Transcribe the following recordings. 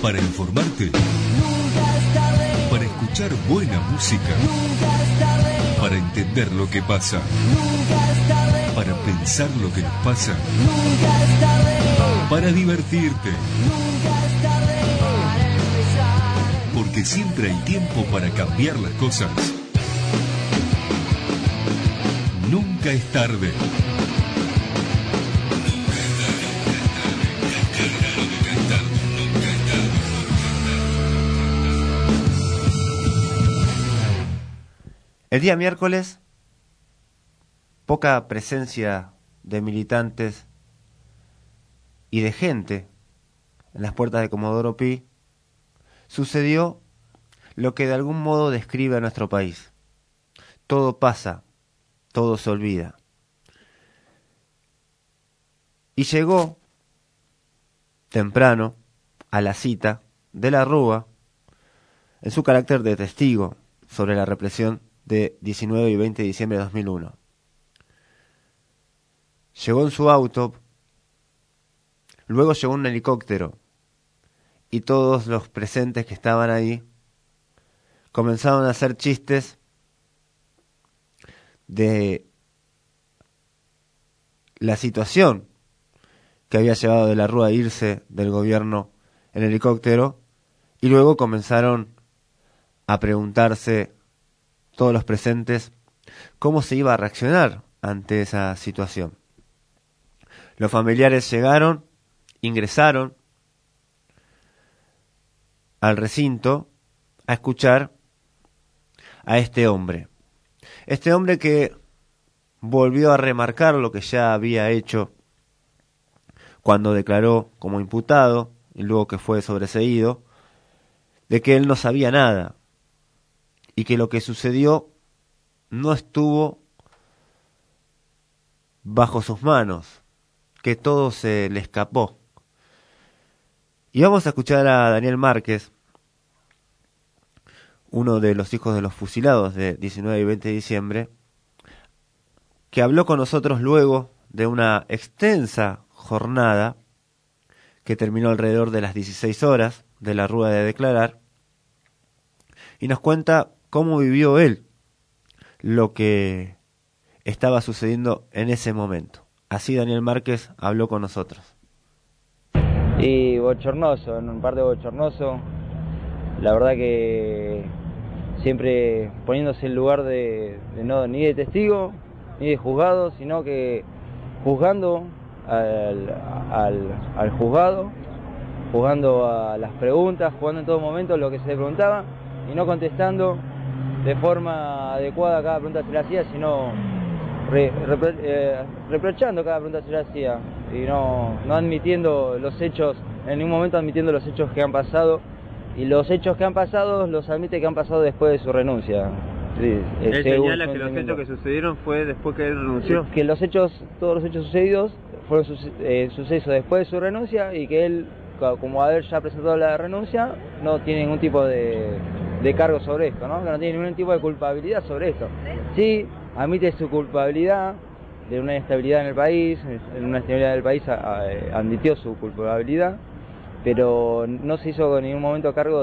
Para informarte, para escuchar buena música, para entender lo que pasa, para pensar lo que nos pasa, para divertirte. Porque siempre hay tiempo para cambiar las cosas. Nunca es tarde. El día miércoles, poca presencia de militantes y de gente en las puertas de Comodoro Pi. Sucedió lo que de algún modo describe a nuestro país. Todo pasa, todo se olvida. Y llegó temprano a la cita de la Rúa en su carácter de testigo sobre la represión de 19 y 20 de diciembre de 2001. Llegó en su auto, luego llegó un helicóptero y todos los presentes que estaban ahí comenzaron a hacer chistes de la situación que había llevado de la Rúa a irse del gobierno en helicóptero, y luego comenzaron a preguntarse todos los presentes cómo se iba a reaccionar ante esa situación. Los familiares llegaron, ingresaron al recinto a escuchar a este hombre. Este hombre que volvió a remarcar lo que ya había hecho cuando declaró como imputado y luego que fue sobreseído, de que él no sabía nada y que lo que sucedió no estuvo bajo sus manos, que todo se le escapó. Y vamos a escuchar a Daniel Márquez, uno de los hijos de los fusilados de 19 y 20 de diciembre, que habló con nosotros luego de una extensa jornada que terminó alrededor de las 16 horas de la Rúa de declarar, y nos cuenta cómo vivió él lo que estaba sucediendo en ese momento. Así Daniel Márquez habló con nosotros. Y bochornoso, en un parte bochornoso, la verdad que siempre poniéndose en lugar de no ni de testigo ni de juzgado, sino que juzgando al juzgado, juzgando a las preguntas, jugando en todo momento lo que se le preguntaba y no contestando de forma adecuada a cada pregunta que se le hacía, sino reprochando cada pregunta que se le hacía y no admitiendo los hechos, en ningún momento admitiendo los hechos que han pasado, y los hechos que han pasado los admite que han pasado después de su renuncia. Sí, él señala que los hechos que sucedieron fue después que él renunció. Que todos los hechos sucedidos fueron sucesos después de su renuncia, y que él, como haber ya presentado la renuncia, no tiene ningún tipo de cargo sobre esto, ¿no? Que no tiene ningún tipo de culpabilidad sobre esto. Sí, admite su culpabilidad de una inestabilidad en el país, admitió su culpabilidad, pero no se hizo en ningún momento cargo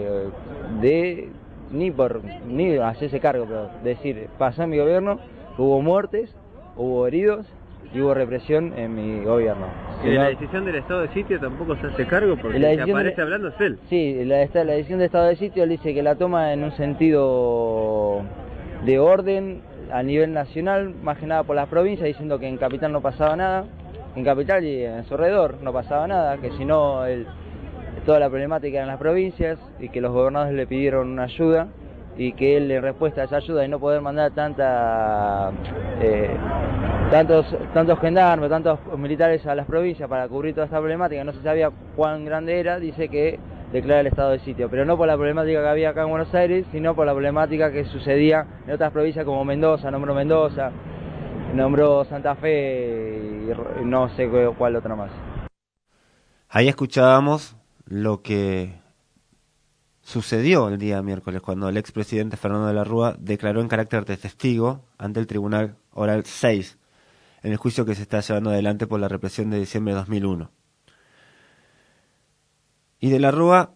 ni hacerse cargo, pero decir, pasó en mi gobierno, hubo muertes, hubo heridos y hubo represión en mi gobierno. ¿Y la decisión del estado de sitio tampoco se hace cargo? Porque el que aparece hablando es él. Sí, la decisión del estado de sitio, él dice que la toma en un sentido de orden a nivel nacional, más que nada por las provincias, diciendo que en Capital no pasaba nada, en Capital y en su alrededor no pasaba nada, que si no toda la problemática en las provincias, y que los gobernadores le pidieron una ayuda, y que él, en respuesta a esa ayuda y no poder mandar tantos gendarmes, tantos militares a las provincias para cubrir toda esta problemática, no se sabía cuán grande era, dice que declara el estado de sitio, pero no por la problemática que había acá en Buenos Aires, sino por la problemática que sucedía en otras provincias como Mendoza, nombró Santa Fe y no sé cuál otra más. Ahí escuchábamos lo que sucedió el día miércoles, cuando el expresidente Fernando de la Rúa declaró en carácter de testigo ante el Tribunal Oral 6, en el juicio que se está llevando adelante por la represión de diciembre de 2001. Y de la Rúa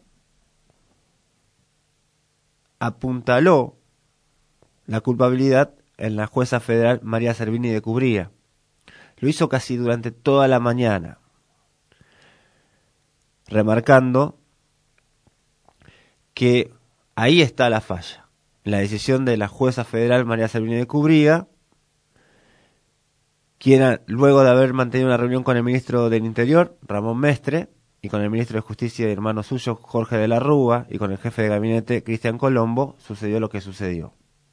apuntaló la culpabilidad en la jueza federal María Servini de Cubría. Lo hizo casi durante toda la mañana, remarcando que ahí está la falla, en la decisión de la jueza federal María Servini de Cubría, quien luego de haber mantenido una reunión con el ministro del Interior, Ramón Mestre, y con el ministro de Justicia y hermano suyo, Jorge de la Rúa, y con el jefe de gabinete, Cristian Colombo, sucedió lo que sucedió.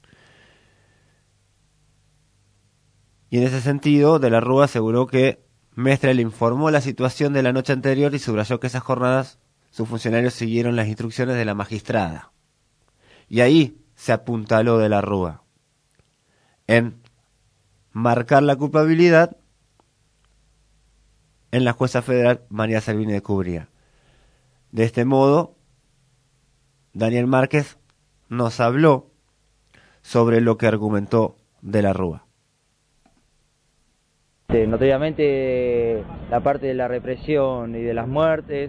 Y en ese sentido, de la Rúa aseguró que Mestre le informó la situación de la noche anterior y subrayó que esas jornadas sus funcionarios siguieron las instrucciones de la magistrada. Y ahí se apuntaló de la Rúa, en marcar la culpabilidad en la jueza federal María Servini de Cubría. De este modo, Daniel Márquez nos habló sobre lo que argumentó de la Rúa. Notoriamente la parte de la represión y de las muertes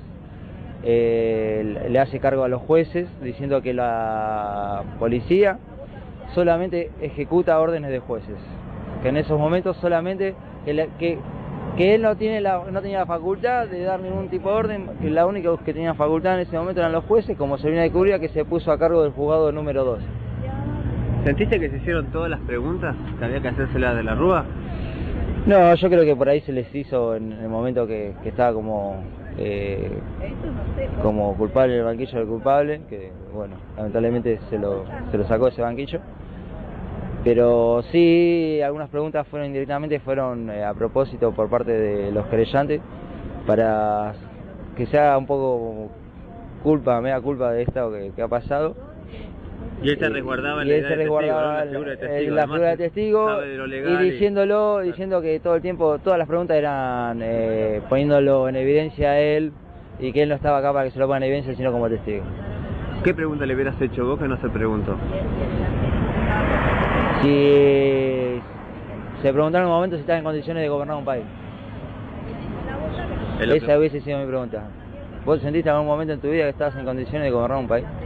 le hace cargo a los jueces, diciendo que la policía solamente ejecuta órdenes de jueces, que en esos momentos solamente que él no tenía la facultad de dar ningún tipo de orden, que la única que tenía facultad en ese momento eran los jueces, como Servini de Cubría, que se puso a cargo del juzgado número 12. ¿Sentiste que se hicieron todas las preguntas que había que hacérselas de la Rúa? No, yo creo que por ahí se les hizo en el momento que estaba como culpable en el banquillo del culpable, que bueno, lamentablemente se lo sacó de ese banquillo. Pero sí, algunas preguntas indirectamente fueron a propósito por parte de los querellantes, para que se haga un poco mea culpa de esto que ha pasado. Y él se resguardaba en la figura de testigo, y diciendo que todo el tiempo, todas las preguntas eran poniéndolo en evidencia a él, y que él no estaba acá para que se lo ponga en evidencia, sino como testigo. ¿Qué pregunta le hubieras hecho vos que no se preguntó? Si se preguntaron en un momento si estaba en condiciones de gobernar un país. Esa hubiese sido mi pregunta. ¿Vos sentiste en algún momento en tu vida que estabas en condiciones de gobernar un país?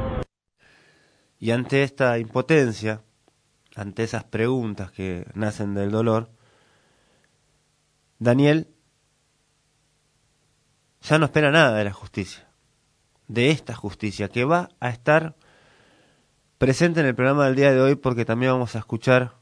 Y ante esta impotencia, ante esas preguntas que nacen del dolor, Daniel ya no espera nada de la justicia, de esta justicia, que va a estar presente en el programa del día de hoy, porque también vamos a escuchar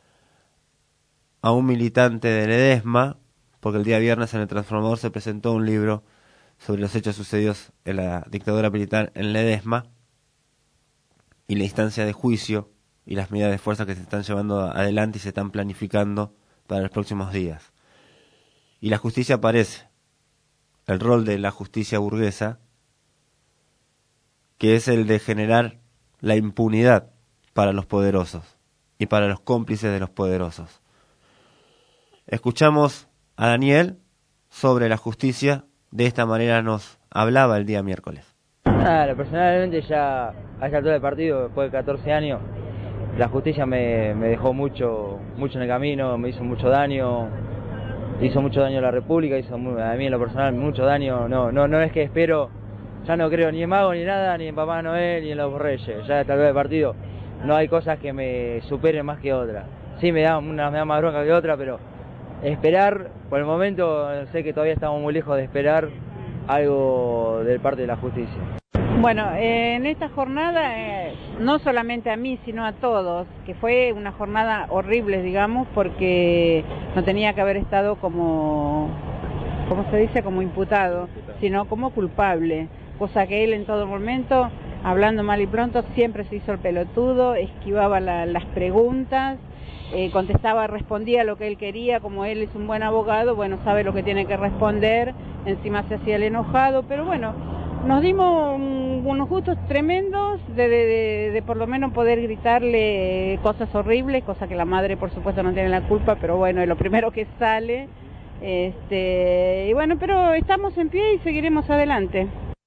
a un militante de Ledesma, porque el día viernes en El Transformador se presentó un libro sobre los hechos sucedidos en la dictadura militar en Ledesma, y la instancia de juicio y las medidas de fuerza que se están llevando adelante y se están planificando para los próximos días. Y la justicia aparece, el rol de la justicia burguesa, que es el de generar la impunidad para los poderosos y para los cómplices de los poderosos. Escuchamos a Daniel sobre la justicia, de esta manera nos hablaba el día miércoles. Personalmente ya a esta altura del partido, después de 14 años, la justicia me dejó mucho en el camino, me hizo mucho daño a la República, hizo a mí en lo personal mucho daño. No es que espero, ya no creo ni en Mago ni nada, ni en Papá Noel ni en los Reyes. Ya a esta altura del partido no hay cosas que me superen más que otras. Sí, me da más bronca que otra, pero esperar, por el momento sé que todavía estamos muy lejos de esperar algo de parte de la justicia. Bueno, en esta jornada, no solamente a mí, sino a todos, que fue una jornada horrible, digamos, porque no tenía que haber estado como se dice, como imputado, sino como culpable, cosa que él en todo momento, hablando mal y pronto, siempre se hizo el pelotudo, esquivaba las preguntas, respondía lo que él quería, como él es un buen abogado, bueno, sabe lo que tiene que responder, encima se hacía el enojado, pero bueno, nos dimos unos gustos tremendos de por lo menos poder gritarle cosas horribles, cosa que la madre por supuesto no tiene la culpa, pero bueno, es lo primero que sale, y bueno, pero estamos en pie y seguiremos adelante.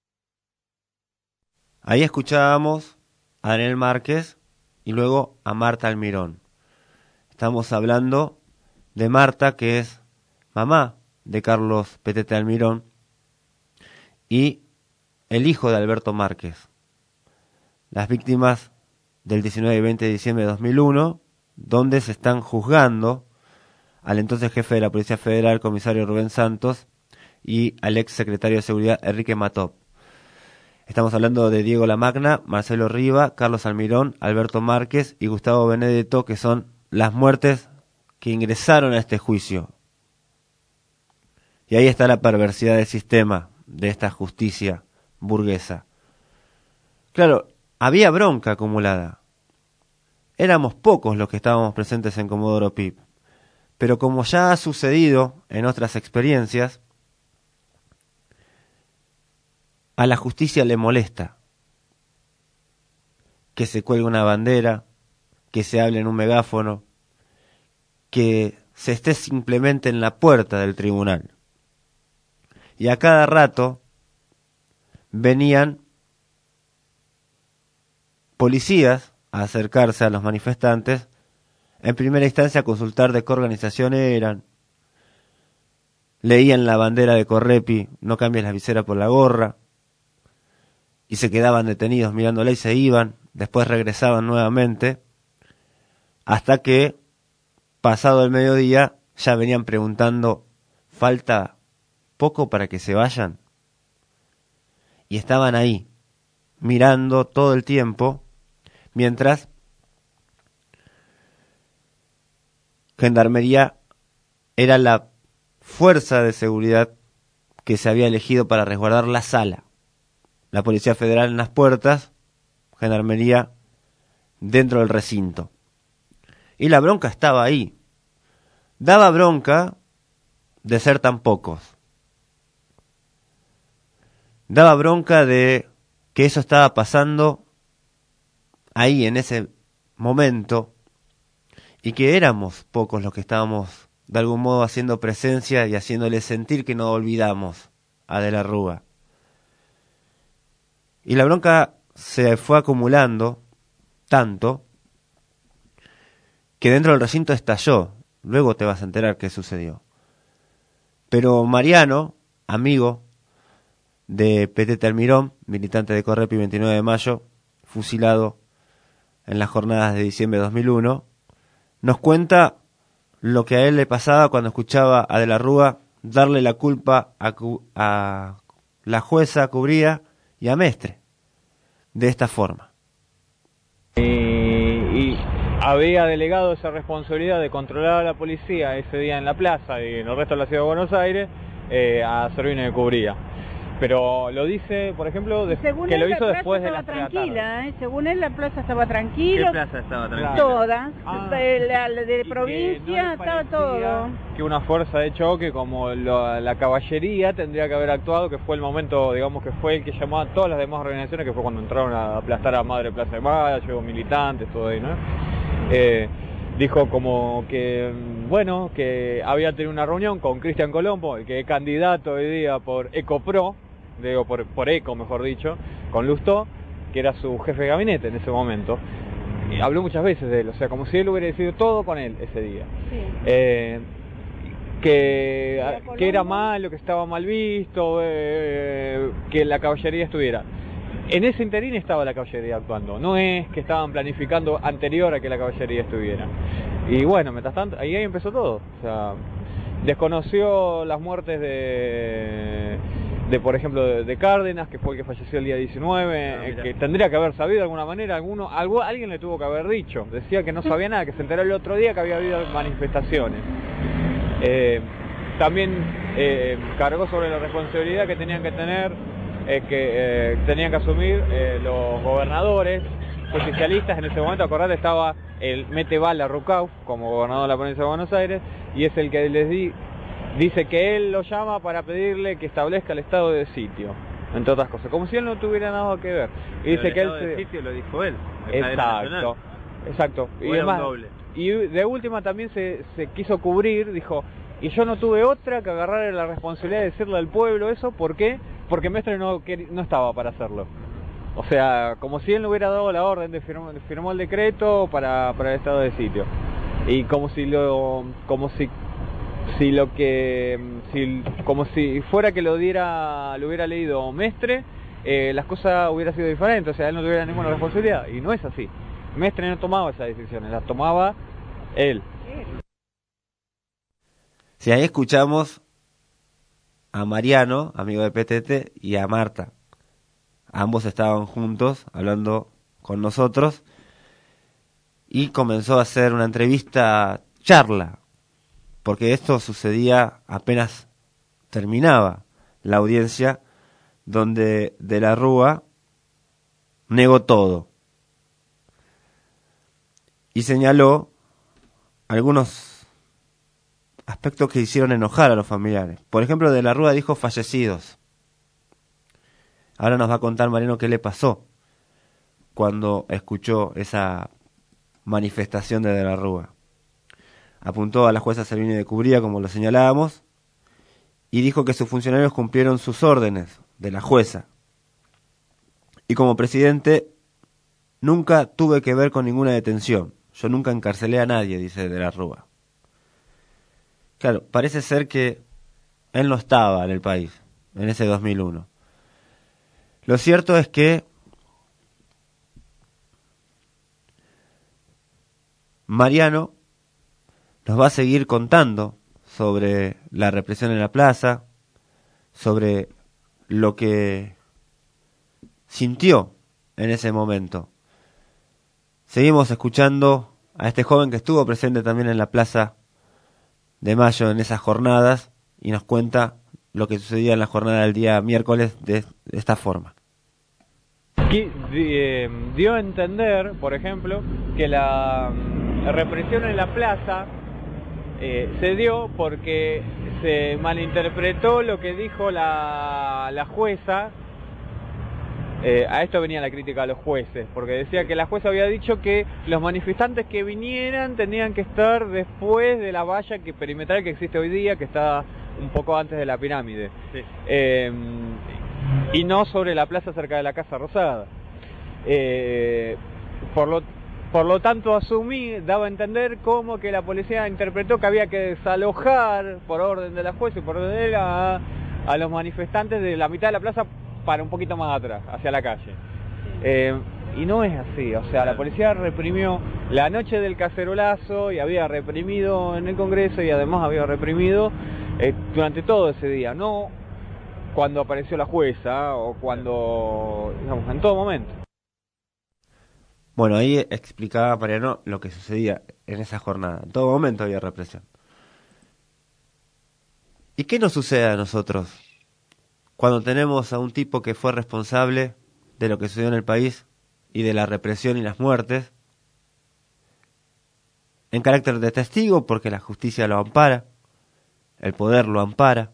Ahí escuchábamos a Daniel Márquez y luego a Marta Almirón. Estamos hablando de Marta, que es mamá de Carlos Petete Almirón, y el hijo de Alberto Márquez. Las víctimas del 19 y 20 de diciembre de 2001, donde se están juzgando al entonces jefe de la Policía Federal, comisario Rubén Santos, y al ex secretario de Seguridad, Enrique Matop. Estamos hablando de Diego Lamagna, Marcelo Riva, Carlos Almirón, Alberto Márquez y Gustavo Benedetto, que son las muertes que ingresaron a este juicio. Y ahí está la perversidad del sistema, de esta justicia burguesa. Claro, había bronca acumulada. Éramos pocos los que estábamos presentes en Comodoro Pi. Pero como ya ha sucedido en otras experiencias, a la justicia le molesta que se cuelgue una bandera, que se hable en un megáfono, que se esté simplemente en la puerta del tribunal. Y a cada rato venían policías a acercarse a los manifestantes, en primera instancia a consultar de qué organización eran, leían la bandera de Correpi, no cambies la visera por la gorra, y se quedaban detenidos mirándola y se iban, después regresaban nuevamente, hasta que, pasado el mediodía, ya venían preguntando, ¿falta poco para que se vayan? Y estaban ahí, mirando todo el tiempo, mientras Gendarmería era la fuerza de seguridad que se había elegido para resguardar la sala. La Policía Federal en las puertas, Gendarmería dentro del recinto. Y la bronca estaba ahí. Daba bronca de ser tan pocos. Daba bronca de que eso estaba pasando ahí, en ese momento, y que éramos pocos los que estábamos de algún modo haciendo presencia y haciéndole sentir que no olvidamos a De la Rúa. Y la bronca se fue acumulando tanto que dentro del recinto estalló. Luego te vas a enterar qué sucedió. Pero Mariano, amigo de Petete Almirón, militante de Correpi 29 de mayo, fusilado en las jornadas de diciembre de 2001, nos cuenta lo que a él le pasaba cuando escuchaba a De la Rúa darle la culpa a la jueza Cubría y a Mestre, de esta forma. Y había delegado esa responsabilidad de controlar a la policía ese día en la plaza y en el resto de la ciudad de Buenos Aires a Servino de Cubría. Pero lo dice, por ejemplo, que lo hizo después de las 3 de la tarde. Según él, la plaza estaba tranquila. ¿Qué plaza estaba tranquila? Toda. De provincia, no estaba todo. Que una fuerza de choque como la caballería tendría que haber actuado, que fue el momento, digamos, que fue el que llamó a todas las demás organizaciones, que fue cuando entraron a aplastar a Madre Plaza de Mayo, militantes, todo ahí, ¿no? Dijo como que, bueno, que había tenido una reunión con Cristian Colombo, el que es candidato hoy día por Ecopro, digo por Eco, mejor dicho, con Lustó, que era su jefe de gabinete en ese momento. Y habló muchas veces de él, o sea, como si él hubiera decidido todo con él ese día. Sí. Que era malo, que estaba mal visto, que la caballería estuviera. En ese interín estaba la caballería actuando, no es que estaban planificando anterior a que la caballería estuviera. Y bueno, mientras tanto, ahí empezó todo. O sea, desconoció las muertes de por ejemplo, de Cárdenas, que fue el que falleció el día 19, que tendría que haber sabido de alguna manera, alguien le tuvo que haber dicho. Decía que no sabía nada, que se enteró el otro día que había habido manifestaciones. También cargó sobre la responsabilidad que tenían que tener, que tenían que asumir los gobernadores justicialistas. En ese momento, acordate, estaba el Metebala Rucauf como gobernador de la provincia de Buenos Aires, y es el que les dice que él lo llama para pedirle que establezca el estado de sitio, entre otras cosas, como si él no tuviera nada que ver. Y dice que el estado de sitio lo dijo él. Exacto. Y además, doble. Y de última también se quiso cubrir, dijo, y yo no tuve otra que agarrar la responsabilidad de decirle al pueblo eso. ¿Por qué? Porque Mestre no estaba para hacerlo. O sea, como si él no hubiera dado la orden de firmó el decreto para el estado de sitio. Y como si fuera que lo hubiera leído Mestre, las cosas hubieran sido diferentes, o sea, él no tuviera ninguna responsabilidad, y no es así. Mestre no tomaba esas decisiones, las tomaba él. Sí, ahí escuchamos a Mariano, amigo de Petete, y a Marta. Ambos estaban juntos hablando con nosotros y comenzó a hacer una entrevista charla, porque esto sucedía apenas terminaba la audiencia, donde De la Rúa negó todo y señaló algunos aspectos que hicieron enojar a los familiares. Por ejemplo, De la Rúa dijo fallecidos. Ahora nos va a contar Mariano qué le pasó cuando escuchó esa manifestación de la Rúa. Apuntó a la jueza Servini de Cubría, como lo señalábamos, y dijo que sus funcionarios cumplieron sus órdenes de la jueza. Y como presidente, nunca tuve que ver con ninguna detención. Yo nunca encarcelé a nadie, dice De la Rúa. Claro, parece ser que él no estaba en el país en ese 2001. Lo cierto es que Mariano nos va a seguir contando sobre la represión en la plaza, sobre lo que sintió en ese momento. Seguimos escuchando a este joven que estuvo presente también en la Plaza de Mayo en esas jornadas y nos cuenta lo que sucedía en la jornada del día miércoles de esta forma. Dio a entender, por ejemplo, que la represión en la plaza se dio porque se malinterpretó lo que dijo la jueza. A esto venía la crítica a los jueces, porque decía que la jueza había dicho que los manifestantes que vinieran tenían que estar después de la valla perimetral que existe hoy día, que está un poco antes de la pirámide, sí. Y no sobre la plaza cerca de la Casa Rosada. Por lo tanto, daba a entender como que la policía interpretó que había que desalojar, por orden de la jueza y por orden de él, a los manifestantes de la mitad de la plaza para un poquito más atrás, hacia la calle. Y no es así, o sea, la policía reprimió la noche del cacerolazo y había reprimido en el Congreso y además había reprimido durante todo ese día, no cuando apareció la jueza o cuando, digamos, en todo momento. Bueno, ahí explicaba Mariano lo que sucedía en esa jornada. En todo momento había represión. ¿Y qué nos sucede a nosotros cuando tenemos a un tipo que fue responsable de lo que sucedió en el país y de la represión y las muertes, en carácter de testigo, porque la justicia lo ampara, el poder lo ampara,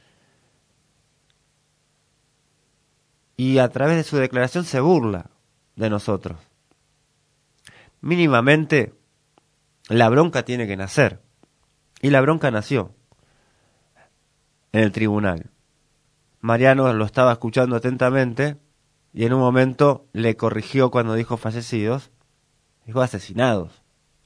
y a través de su declaración se burla de nosotros? Mínimamente, la bronca tiene que nacer, y la bronca nació en el tribunal. Mariano lo estaba escuchando atentamente y en un momento le corrigió cuando dijo fallecidos, dijo asesinados.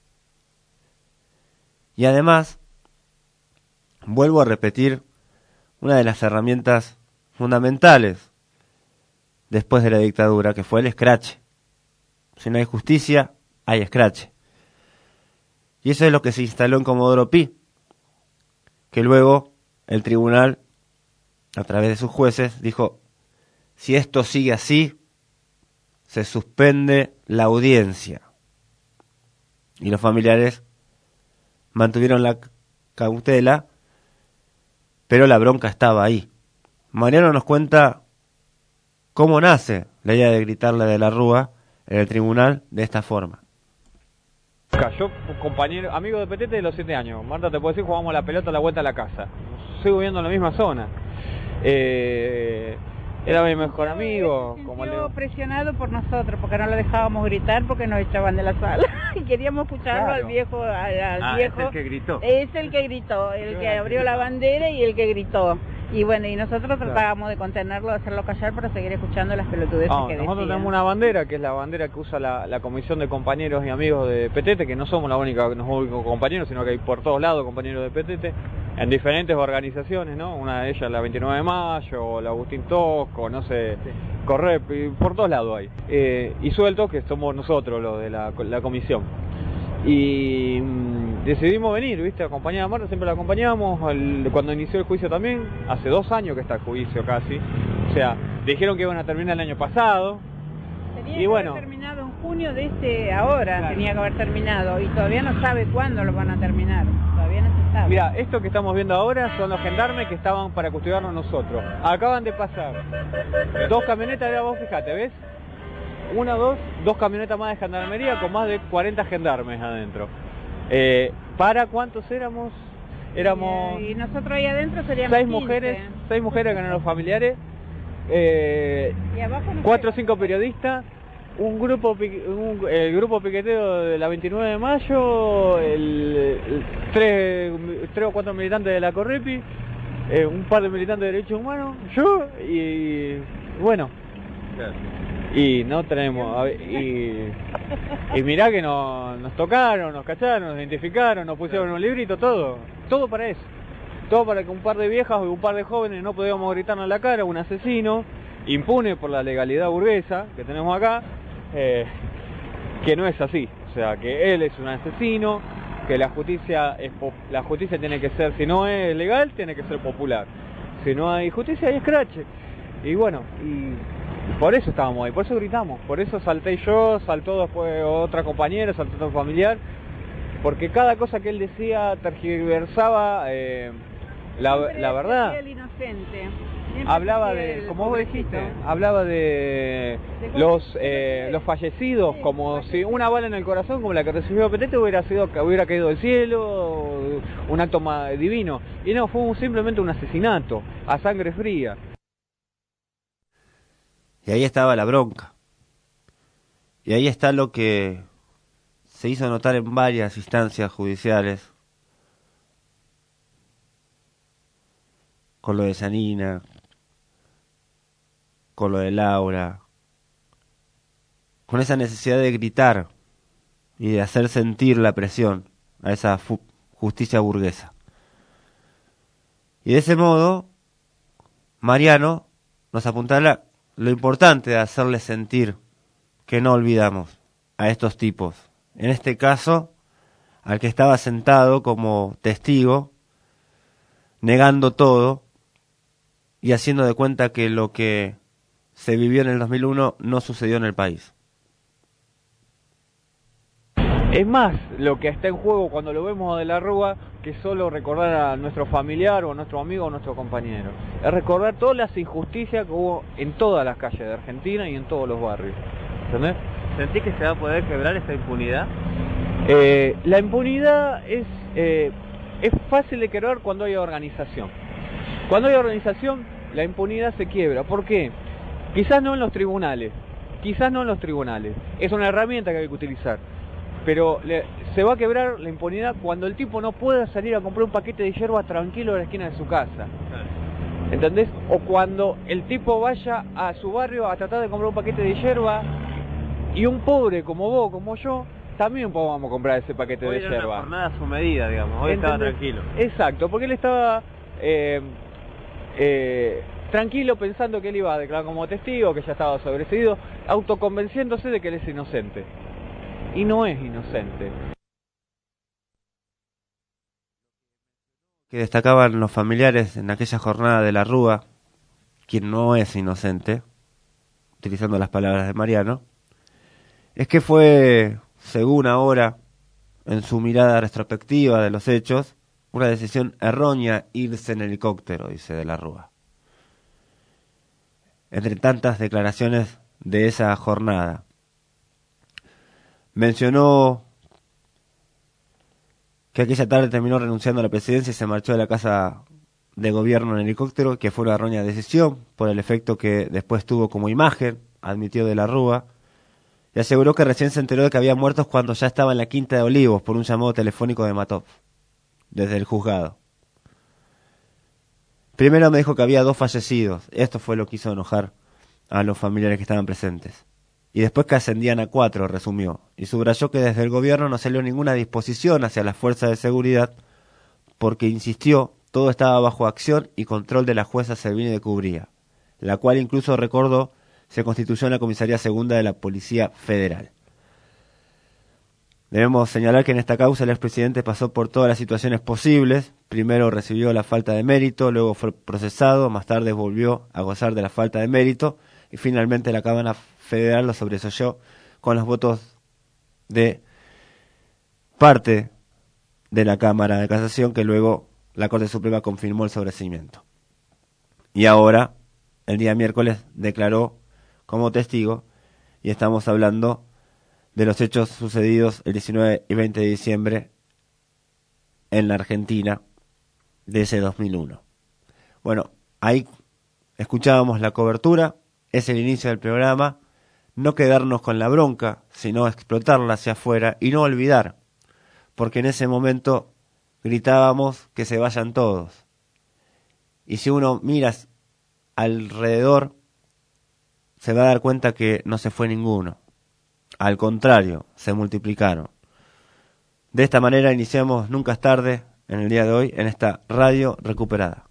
Y además, vuelvo a repetir, una de las herramientas fundamentales después de la dictadura, que fue el escrache. Si no hay justicia, hay escrache. Y eso es lo que se instaló en Comodoro Pi, que luego el tribunal, a través de sus jueces, dijo: si esto sigue así, se suspende la audiencia. Y los familiares mantuvieron la cautela, pero la bronca estaba ahí. Mariano nos cuenta cómo nace la idea de gritarle De la Rúa en el tribunal de esta forma. Yo, compañero, amigo de Petete de los 7 años. Marta, te puedo decir, jugamos la pelota a la vuelta a la casa. Sigo viviendo en la misma zona. Era mi mejor amigo. Como presionado por nosotros, porque no lo dejábamos gritar porque nos echaban de la sala. Y queríamos escucharlo, claro. Al viejo. Es el que gritó. Es el que gritó, el que abrió la bandera y el que gritó. Y bueno, y nosotros tratábamos de contenerlo, de hacerlo callar para seguir escuchando las pelotudeces que decían. Nosotros tenemos una bandera, que es la bandera que usa la comisión de compañeros y amigos de Petete, que no somos los únicos compañeros, sino que hay por todos lados compañeros de Petete. en diferentes organizaciones, ¿no? Una de ellas la 29 de Mayo, la Agustín Tosco, no sé, Correp, por todos lados hay. Y sueltos, que somos nosotros los de la comisión. Y decidimos venir, ¿viste? Acompañar a Marta, siempre la acompañamos. Cuando inició el juicio también, hace 2 años que está el juicio casi. O sea, dijeron que iban a terminar el año pasado. Tenía que haber terminado en junio de ahora, claro. Tenía que haber terminado, y todavía no sabe cuándo lo van a terminar. Todavía no se sabe. Mira, esto que estamos viendo ahora son los gendarmes que estaban para custodiarnos nosotros. Acaban de pasar 2 camionetas, vos fíjate, ¿ves? 2 camionetas más de gendarmería con más de 40 gendarmes adentro. ¿Para cuántos éramos? Y nosotros ahí adentro seríamos 6 mujeres, 6 mujeres que eran los familiares, 4 o 5 periodistas, el grupo piquetero de la 29 de Mayo, 3 o 4 militantes de la Correpi, un par de militantes de derechos humanos, yo y bueno. Claro. Y no tenemos, y mirá que nos tocaron, nos cacharon, nos identificaron, nos pusieron un librito, todo para eso. Todo para que un par de viejas o un par de jóvenes no podíamos gritarnos en la cara, un asesino, impune por la legalidad burguesa que tenemos acá, que no es así. O sea, que él es un asesino, que la justicia tiene que ser, si no es legal, tiene que ser popular. Si no hay justicia, hay escrache. Y bueno, por eso estábamos ahí, por eso gritamos, por eso salté yo, saltó después otra compañera, saltó otro familiar, porque cada cosa que él decía tergiversaba la verdad. El inocente. Hablaba de, como vos dijiste, hablaba de los fallecidos, como si una bala en el corazón, como la que recibió Petete, hubiera caído del cielo, un acto divino. Y no, fue simplemente un asesinato, a sangre fría. Y ahí estaba la bronca. Y ahí está lo que se hizo notar en varias instancias judiciales. Con lo de Zanina, con lo de Laura, con esa necesidad de gritar y de hacer sentir la presión a esa justicia burguesa. Y de ese modo, Mariano nos apuntala lo importante de hacerle sentir que no olvidamos a estos tipos. En este caso, al que estaba sentado como testigo, negando todo y haciendo de cuenta que lo que se vivió en el 2001 no sucedió en el país. Es más lo que está en juego cuando lo vemos de la Rúa que solo recordar a nuestro familiar o a nuestro amigo o a nuestro compañero. Es recordar todas las injusticias que hubo en todas las calles de Argentina y en todos los barrios. ¿Entendés? ¿Sentís que se va a poder quebrar esta impunidad? La impunidad es fácil de quebrar cuando hay organización. Cuando hay organización, la impunidad se quiebra. ¿Por qué? Quizás no en los tribunales. Es una herramienta que hay que utilizar. Pero se va a quebrar la impunidad cuando el tipo no pueda salir a comprar un paquete de yerba tranquilo de la esquina de su casa. ¿Entendés? O cuando el tipo vaya a su barrio a tratar de comprar un paquete de yerba y un pobre como vos, como yo, también podamos comprar ese paquete de yerba. Hoy era una jornada a su medida, digamos. Hoy estaba tranquilo. Exacto, porque él estaba tranquilo pensando que él iba a declarar como testigo, que ya estaba sobreseído, autoconvenciéndose de que él es inocente. Y no es inocente. Que destacaban los familiares en aquella jornada de la Rúa, quien no es inocente, utilizando las palabras de Mariano, es que fue, según ahora, en su mirada retrospectiva de los hechos, una decisión errónea irse en helicóptero, dice de la Rúa. Entre tantas declaraciones de esa jornada, mencionó que aquella tarde terminó renunciando a la presidencia y se marchó de la casa de gobierno en helicóptero, que fue una errónea decisión por el efecto que después tuvo como imagen, admitió de la Rúa, y aseguró que recién se enteró de que había muertos cuando ya estaba en la Quinta de Olivos por un llamado telefónico de Matov, desde el juzgado. Primero me dijo que había 2 fallecidos, esto fue lo que hizo enojar a los familiares que estaban presentes. Y después que ascendían a 4, resumió, y subrayó que desde el gobierno no salió ninguna disposición hacia las fuerzas de seguridad porque insistió todo estaba bajo acción y control de la jueza Servini de Cubría, la cual incluso, recordó, se constituyó en la Comisaría Segunda de la Policía Federal. Debemos señalar que en esta causa el expresidente pasó por todas las situaciones posibles. Primero recibió la falta de mérito, luego fue procesado, más tarde volvió a gozar de la falta de mérito y finalmente la Cámara Federal lo sobreseyó con los votos de parte de la Cámara de Casación, que luego la Corte Suprema confirmó el sobreseimiento. Y ahora, el día miércoles, declaró como testigo, y estamos hablando de los hechos sucedidos el 19 y 20 de diciembre en la Argentina de ese 2001. Bueno, ahí escuchábamos la cobertura, es el inicio del programa, no quedarnos con la bronca, sino explotarla hacia afuera y no olvidar, porque en ese momento gritábamos que se vayan todos. Y si uno mira alrededor, se va a dar cuenta que no se fue ninguno. Al contrario, se multiplicaron. De esta manera iniciamos Nunca es tarde en el día de hoy en esta radio recuperada.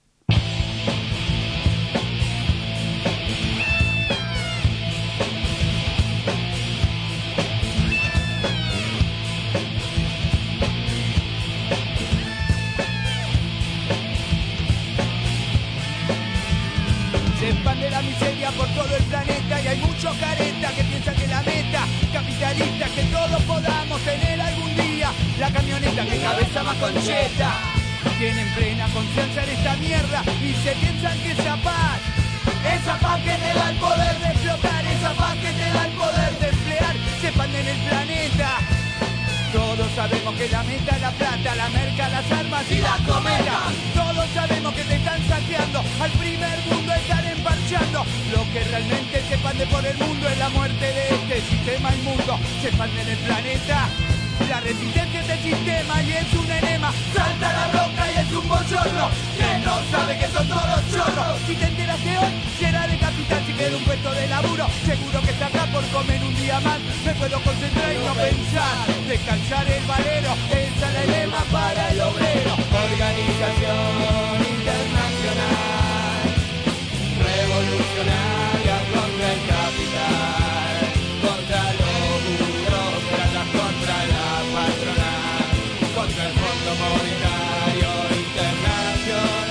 Se expande la miseria por todo el planeta y hay muchos caretas que piensan que la meta capitalista es que todos podamos tener algún día la camioneta que cabeza más concheta. Tienen plena confianza en esta mierda y se piensan que esa paz que te da el poder de explotar, esa paz que te da el poder de emplear, se expande en el planeta. Todos sabemos que la meta es la plata, la merca, las armas y las cometas. Todos sabemos que te están saqueando, al primer mundo están emparchando. Lo que realmente se expande por el mundo es la muerte de este sistema inmundo. Se expande en el planeta la resistencia de este sistema y es un enema. Salta la roca y es un bochorno que no sabe que son todos chorros. Si te enteras de hoy, será de capital si queda un puesto de laburo. Seguro que está acá por comer un día más. Me puedo concentrar y no pensar. Descansar el valero, esa es la lema para el obrero. Organización internacional, revolucionaria contra el capital, contra los burócratas, contra la patronal, contra el Fondo Monetario Internacional.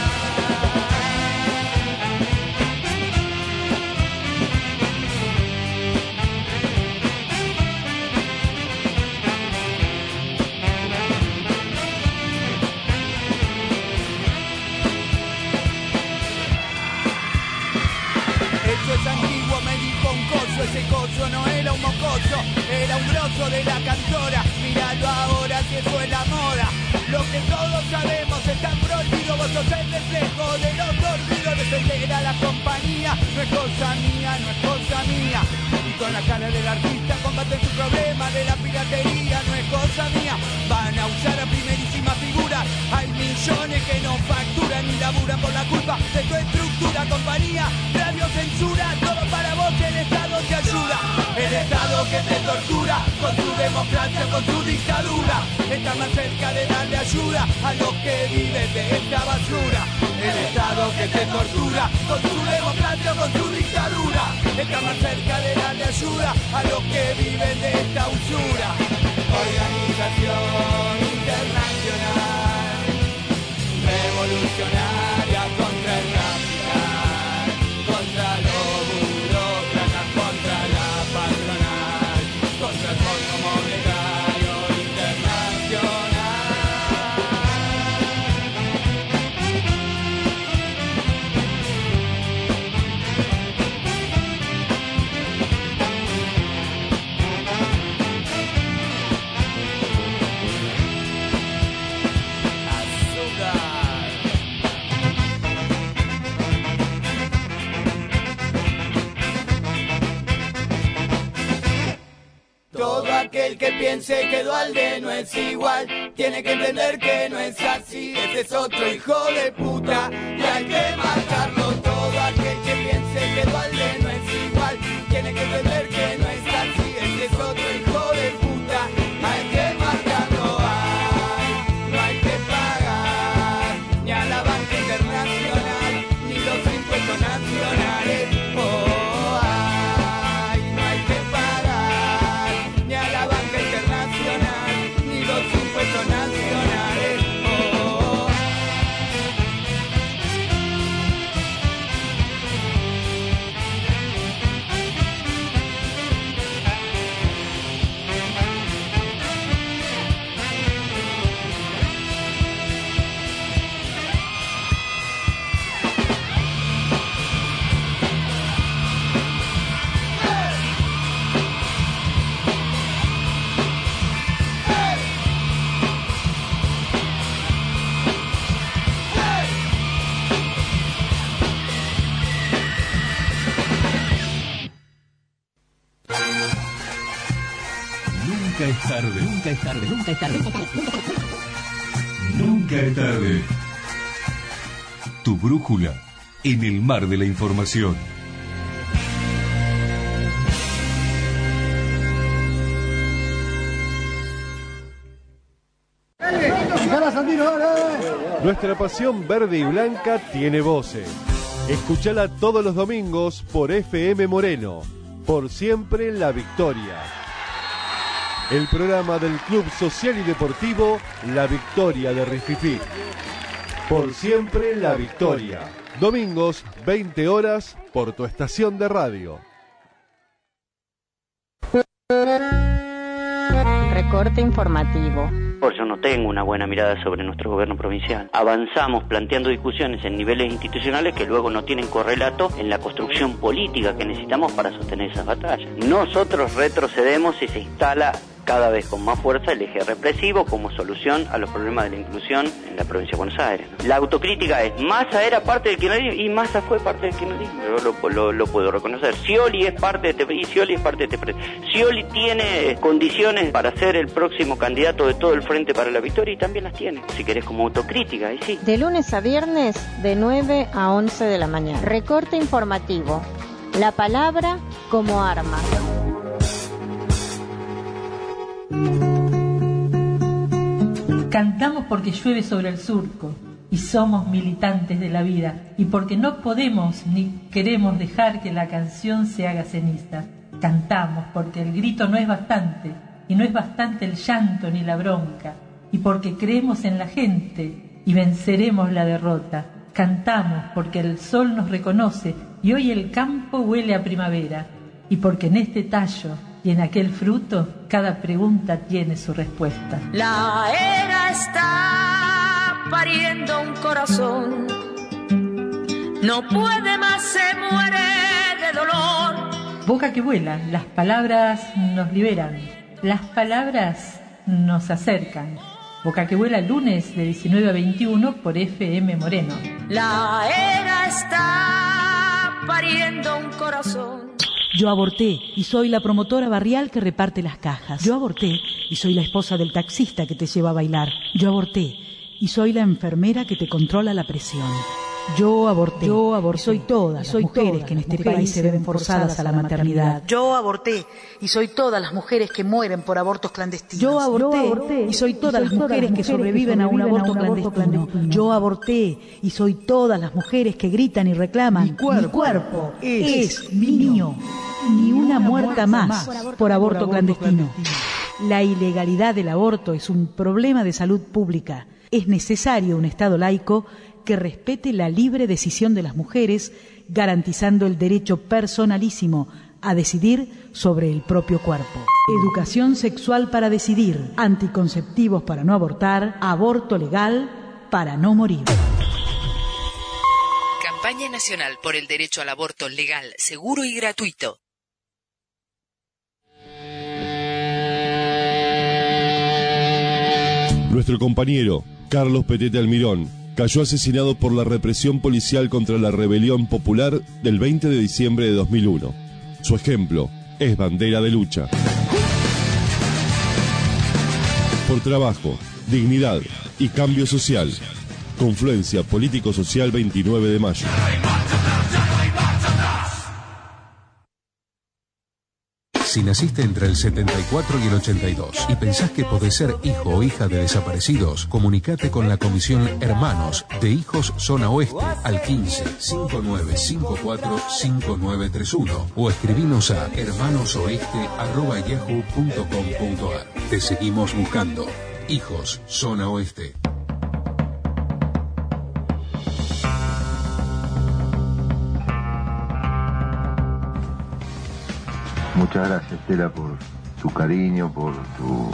Eso es antiguo, me dijo un coso, ese coso no era un mocoso, era un grosso de la cantora. Míralo ahora si eso es la moda. Lo que todos sabemos está prohibido, vos sos el reflejo de los dormidos. Defender a la compañía no es cosa mía, no es cosa mía. Y con la cara del artista combaten su problema de la piratería, no es cosa mía. Van a usar a primerísima figura, hay millones que no facturan ni laburan por la culpa de tu estructura. Compañía, radio, censura, todo para vos, el Estado te ayuda. El Estado que te tortura, con su democracia, con su dictadura, está más cerca de darle ayuda a los que viven de esta basura. El Estado que te tortura, con su democracia, con su dictadura, está más cerca de darle ayuda a los que viven de esta usura. Organización internacional, revolucionaria contra el capital, contra los burócratas, contra la patronal, contra el Fondo Monetario Internacional. Todo aquel que piense que Duhalde no es igual, tiene que entender que no es así. Ese es otro hijo de puta y hay que matarlo. Todo aquel que piense que Duhalde no es igual, tiene que entender que no es así. Ese es otro hijo de puta, hay que matarlo. Ay, no hay que pagar Nunca es tarde. Nunca es tarde. Nunca es tarde. Nunca es tarde. Tu brújula en el mar de la información. Nuestra pasión verde y blanca tiene voces. Escúchala todos los domingos por FM Moreno. Por siempre la victoria. El programa del Club Social y Deportivo La Victoria de Rififí. Por siempre la victoria. Domingos, 20 horas, por tu estación de radio. Recorte informativo. Yo no tengo una buena mirada sobre nuestro gobierno provincial. Avanzamos planteando discusiones en niveles institucionales que luego no tienen correlato en la construcción política que necesitamos para sostener esas batallas. Nosotros retrocedemos y se instala cada vez con más fuerza el eje represivo como solución a los problemas de la inclusión en la provincia de Buenos Aires, ¿no? La autocrítica es, Massa era parte del kirchnerismo y Massa fue parte del kirchnerismo, yo lo puedo reconocer. Scioli es parte de y Scioli es parte de Scioli tiene condiciones para ser el próximo candidato de todo el Frente para la Victoria y también las tiene, si querés como autocrítica, y sí. De lunes a viernes, de 9 a 11 de la mañana. Recorte informativo. La palabra como arma. Cantamos porque llueve sobre el surco y somos militantes de la vida y porque no podemos ni queremos dejar que la canción se haga ceniza. Cantamos porque el grito no es bastante y no es bastante el llanto ni la bronca y porque creemos en la gente y venceremos la derrota. Cantamos porque el sol nos reconoce y hoy el campo huele a primavera y porque en este tallo y en aquel fruto, cada pregunta tiene su respuesta. La era está pariendo un corazón. No puede más, se muere de dolor. Boca que vuela, las palabras nos liberan. Las palabras nos acercan. Boca que vuela, lunes de 19 a 21 por FM Moreno. La era está pariendo un corazón. Yo aborté y soy la promotora barrial que reparte las cajas. Yo aborté y soy la esposa del taxista que te lleva a bailar. Yo aborté y soy la enfermera que te controla la presión. Yo aborté y soy todas las mujeres que en este país se ven forzadas a la maternidad. Yo aborté y soy todas las mujeres que mueren por abortos clandestinos. Yo aborté y soy todas las mujeres que sobreviven a un aborto clandestino. Yo aborté y soy todas las mujeres que gritan y reclaman. Mi cuerpo es mío. Ni una muerta más por aborto clandestino. La ilegalidad del aborto es un problema de salud pública. Es necesario un Estado laico que respete la libre decisión de las mujeres, garantizando el derecho personalísimo a decidir sobre el propio cuerpo. Educación sexual para decidir, anticonceptivos para no abortar, aborto legal para no morir. Campaña Nacional por el Derecho al Aborto Legal, Seguro y Gratuito. Nuestro compañero, Carlos Petete Almirón, cayó asesinado por la represión policial contra la rebelión popular del 20 de diciembre de 2001. Su ejemplo es bandera de lucha. Por trabajo, dignidad y cambio social. Confluencia Político-Social 29 de mayo. Si naciste entre el 74 y el 82 y pensás que podés ser hijo o hija de desaparecidos, comunicate con la Comisión Hermanos de Hijos Zona Oeste al 15 5954 5931 o escribinos a hermanosoeste@yahoo.com.ar. Te seguimos buscando. Hijos Zona Oeste. Muchas gracias, Estela, por tu cariño, por tu...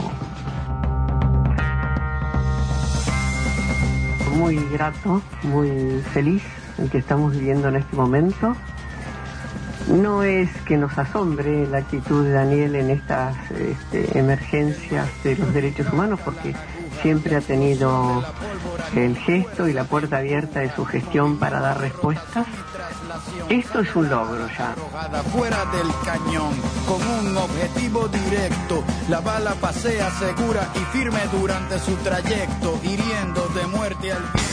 Muy grato, muy feliz el que estamos viviendo en este momento. No es que nos asombre la actitud de Daniel en estas emergencias de los derechos humanos, porque siempre ha tenido el gesto y la puerta abierta de su gestión para dar respuestas. Esto es un logro ya. Fuera del cañón, con un objetivo directo, la bala pasea segura y firme durante su trayecto, hiriendo de muerte al viento.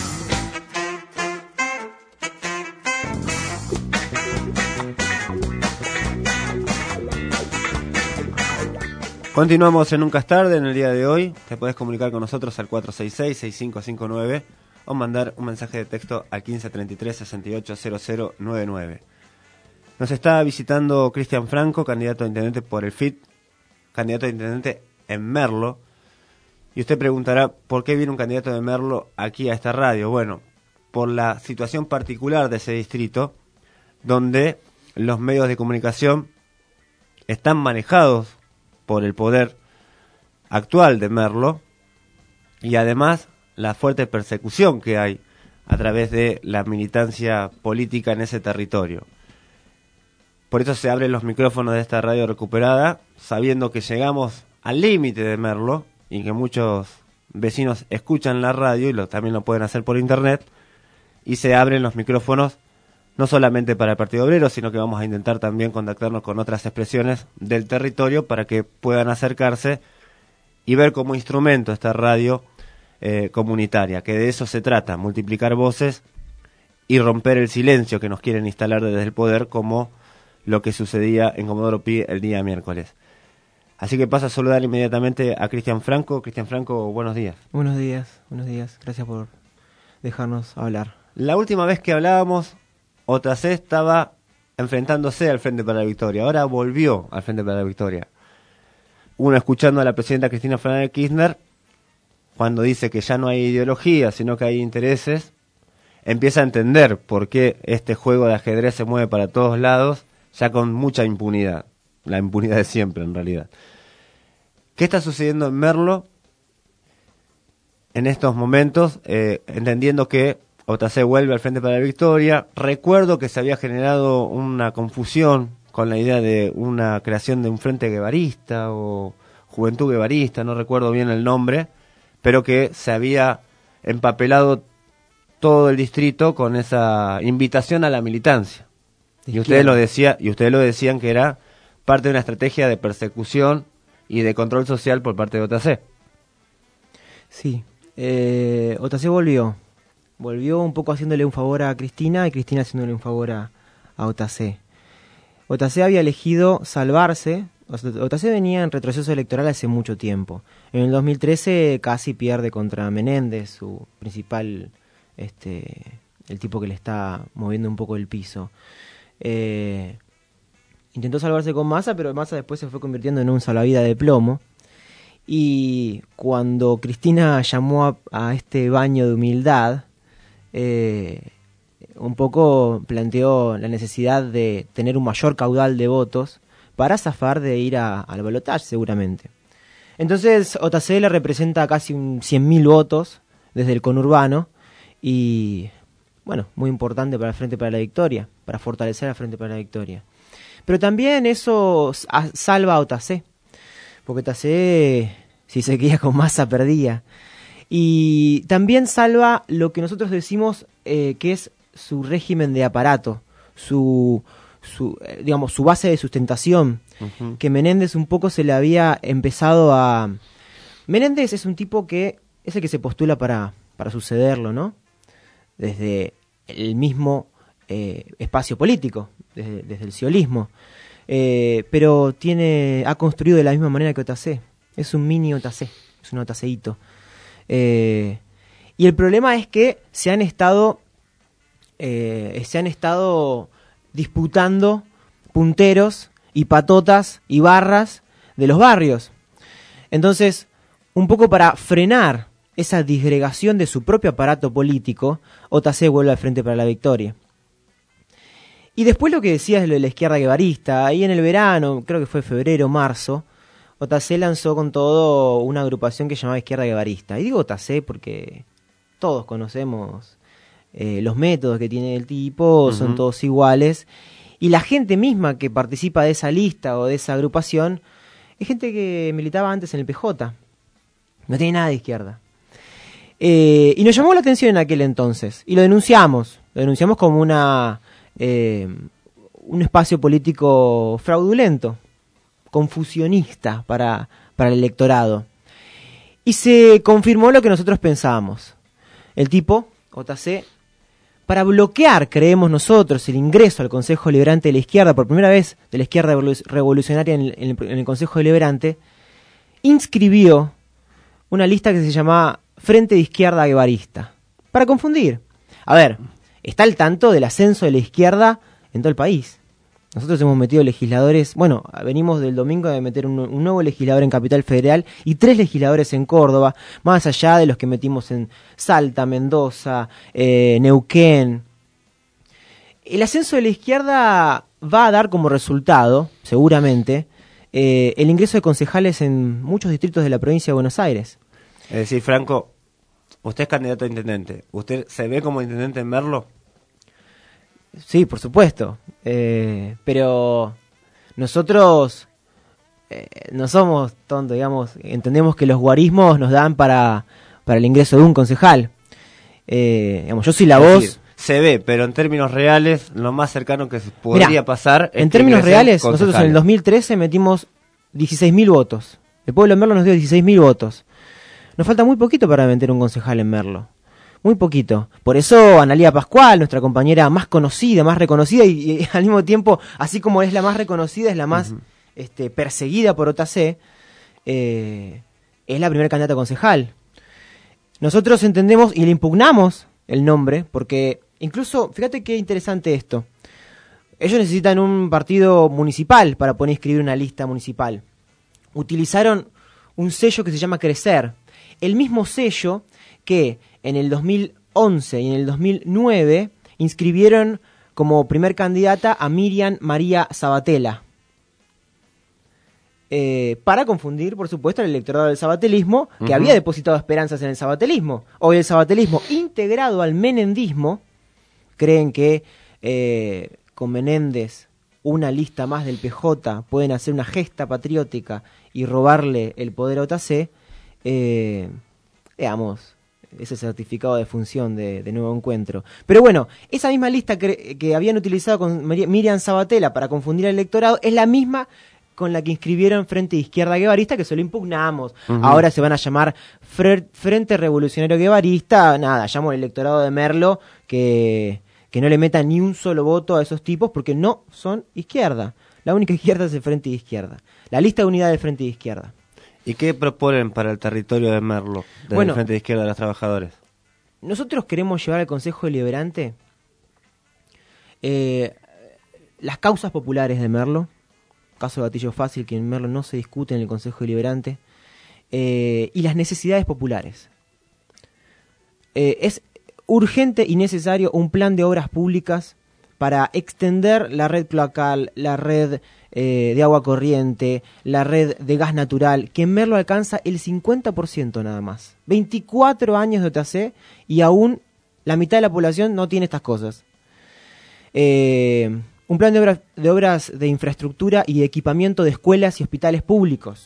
Continuamos en Nunca es tarde en el día de hoy. Te podés comunicar con nosotros al 466-6559 o mandar un mensaje de texto al 1533-680099. Nos está visitando Cristian Franco, candidato a intendente por el FIT, candidato a intendente en Merlo. Y usted preguntará, ¿por qué viene un candidato de Merlo aquí a esta radio? Bueno, por la situación particular de ese distrito, donde los medios de comunicación están manejados por el poder actual de Merlo, y además la fuerte persecución que hay a través de la militancia política en ese territorio. Por eso se abren los micrófonos de esta radio recuperada, sabiendo que llegamos al límite de Merlo y que muchos vecinos escuchan la radio y también lo pueden hacer por internet, y se abren los micrófonos no solamente para el Partido Obrero, sino que vamos a intentar también contactarnos con otras expresiones del territorio para que puedan acercarse y ver como instrumento esta radio comunitaria, que de eso se trata, multiplicar voces y romper el silencio que nos quieren instalar desde el poder, como lo que sucedía en Comodoro Pi el día miércoles. Así que paso a saludar inmediatamente a Cristian Franco. Cristian Franco, buenos días. Buenos días, gracias por dejarnos hablar. La última vez que hablábamos, OTAC estaba enfrentándose al Frente para la Victoria, ahora volvió al Frente para la Victoria. Uno escuchando a la presidenta Cristina Fernández de Kirchner, cuando dice que ya no hay ideología, sino que hay intereses, empieza a entender por qué este juego de ajedrez se mueve para todos lados, ya con mucha impunidad, la impunidad de siempre en realidad. ¿Qué está sucediendo en Merlo en estos momentos, entendiendo que OTAC vuelve al Frente para la Victoria? Recuerdo que se había generado una confusión con la idea de una creación de un Frente Guevarista o Juventud Guevarista, no recuerdo bien el nombre, pero que se había empapelado todo el distrito con esa invitación a la militancia. Y ustedes lo decían que era parte de una estrategia de persecución y de control social por parte de OTAC. Sí, OTAC volvió un poco haciéndole un favor a Cristina y Cristina haciéndole un favor a OTAC. OTAC había elegido salvarse. OTAC venía en retroceso electoral hace mucho tiempo. En el 2013 casi pierde contra Menéndez, su principal, el tipo que le está moviendo un poco el piso. Intentó salvarse con Massa, pero Massa después se fue convirtiendo en un salvavidas de plomo. Y cuando Cristina llamó a este baño de humildad, un poco planteó la necesidad de tener un mayor caudal de votos para zafar de ir al balotaje seguramente. Entonces OTAC le representa casi 100.000 votos desde el conurbano y, bueno, muy importante para el Frente para la Victoria, para fortalecer al Frente para la Victoria. Pero también eso salva a OTAC, porque OTAC, si se quedaba con Massa, perdía. Y también salva lo que nosotros decimos que es su régimen de aparato, su base de sustentación, que Menéndez un poco se le había empezado a... Menéndez es un tipo que es el que se postula para sucederlo, ¿no? Desde el mismo espacio político, desde el ciolismo, pero ha construido de la misma manera que OTAC. Es un mini OTAC, es un OTACito. Y el problema es que se han estado disputando punteros y patotas y barras de los barrios. Entonces, un poco para frenar esa disgregación de su propio aparato político, OTAC vuelve al Frente para la Victoria. Y después lo que decías de lo de la izquierda guevarista, ahí en el verano, creo que fue febrero, marzo, OTAC lanzó con todo una agrupación que llamaba Izquierda Guevarista. Y digo OTAC porque todos conocemos los métodos que tiene el tipo, son todos iguales. Y la gente misma que participa de esa lista o de esa agrupación es gente que militaba antes en el PJ. No tiene nada de izquierda. Y nos llamó la atención en aquel entonces. Y lo denunciamos como una un espacio político fraudulento, confusionista para el electorado. Y se confirmó lo que nosotros pensábamos. El tipo, JC, para bloquear, creemos nosotros, el ingreso al Consejo Deliberante de la izquierda, por primera vez de la izquierda revolucionaria en el Consejo Deliberante, inscribió una lista que se llamaba Frente de Izquierda Guevarista, para confundir. A ver, está al tanto del ascenso de la izquierda en todo el país. Nosotros hemos metido legisladores, bueno, venimos del domingo de meter un nuevo legislador en Capital Federal y 3 legisladores en Córdoba, más allá de los que metimos en Salta, Mendoza, Neuquén. El ascenso de la izquierda va a dar como resultado, seguramente, el ingreso de concejales en muchos distritos de la provincia de Buenos Aires. Es decir, Franco, usted es candidato a intendente. ¿Usted se ve como intendente en Merlo? Sí, por supuesto, pero nosotros no somos tontos, digamos, entendemos que los guarismos nos dan para el ingreso de un concejal. Digamos, yo soy la voz. Decir, se ve, pero en términos reales, lo más cercano que podría pasar es en términos reales, nosotros en el 2013 metimos 16.000 votos. El pueblo de Merlo nos dio 16.000 votos. Nos falta muy poquito para meter un concejal en Merlo. Muy poquito. Por eso Analía Pascual, nuestra compañera más conocida, más reconocida y al mismo tiempo, así como es la más reconocida, es la más perseguida por OTC, es la primera candidata a concejal. Nosotros entendemos y le impugnamos el nombre, porque incluso, fíjate qué interesante esto, ellos necesitan un partido municipal para poder inscribir una lista municipal. Utilizaron un sello que se llama Crecer, el mismo sello que en el 2011 y en el 2009 inscribieron como primer candidata a Miriam María Sabatella. Para confundir, por supuesto, al electorado del sabatelismo, que había depositado esperanzas en el sabatelismo. Hoy el sabatelismo, integrado al menendismo, creen que con Menéndez, una lista más del PJ, pueden hacer una gesta patriótica y robarle el poder a OTC, veamos ese certificado de función de Nuevo Encuentro. Pero bueno, esa misma lista que habían utilizado con Miriam Sabatella para confundir al electorado es la misma con la que inscribieron Frente de Izquierda Guevarista, que se lo impugnamos. Ahora se van a llamar Frente Revolucionario Guevarista. Nada, llamo al electorado de Merlo que no le meta ni un solo voto a esos tipos porque no son izquierda. La única izquierda es el Frente de Izquierda. La lista de unidad del Frente de Izquierda. ¿Y qué proponen para el territorio de Merlo, del Frente de Izquierda de los Trabajadores? Nosotros queremos llevar al Consejo Deliberante las causas populares de Merlo, caso de gatillo fácil que en Merlo no se discute en el Consejo Deliberante, y las necesidades populares. Es urgente y necesario un plan de obras públicas para extender la red cloacal, la red de agua corriente, la red de gas natural, que en Merlo alcanza el 50% nada más. 24 años de OTC y aún la mitad de la población no tiene estas cosas. Un plan de obras de infraestructura y de equipamiento de escuelas y hospitales públicos.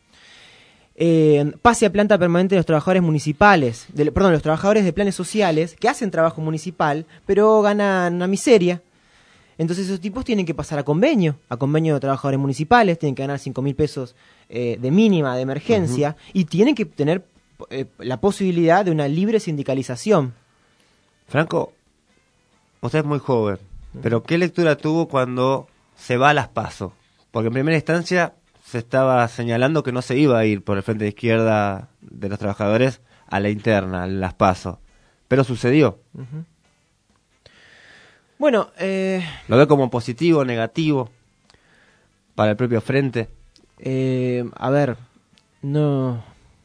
Pase a planta permanente de los trabajadores municipales, los trabajadores de planes sociales, que hacen trabajo municipal, pero ganan una miseria. Entonces esos tipos tienen que pasar a convenio de trabajadores municipales, tienen que ganar 5.000 pesos de mínima, de emergencia, y tienen que tener la posibilidad de una libre sindicalización. Franco, usted es muy joven, pero ¿qué lectura tuvo cuando se va a las PASO? Porque en primera instancia se estaba señalando que no se iba a ir por el Frente de Izquierda de los Trabajadores a la interna, a las PASO, pero sucedió. Bueno, ¿lo ve como positivo, negativo para el propio frente? A ver, no.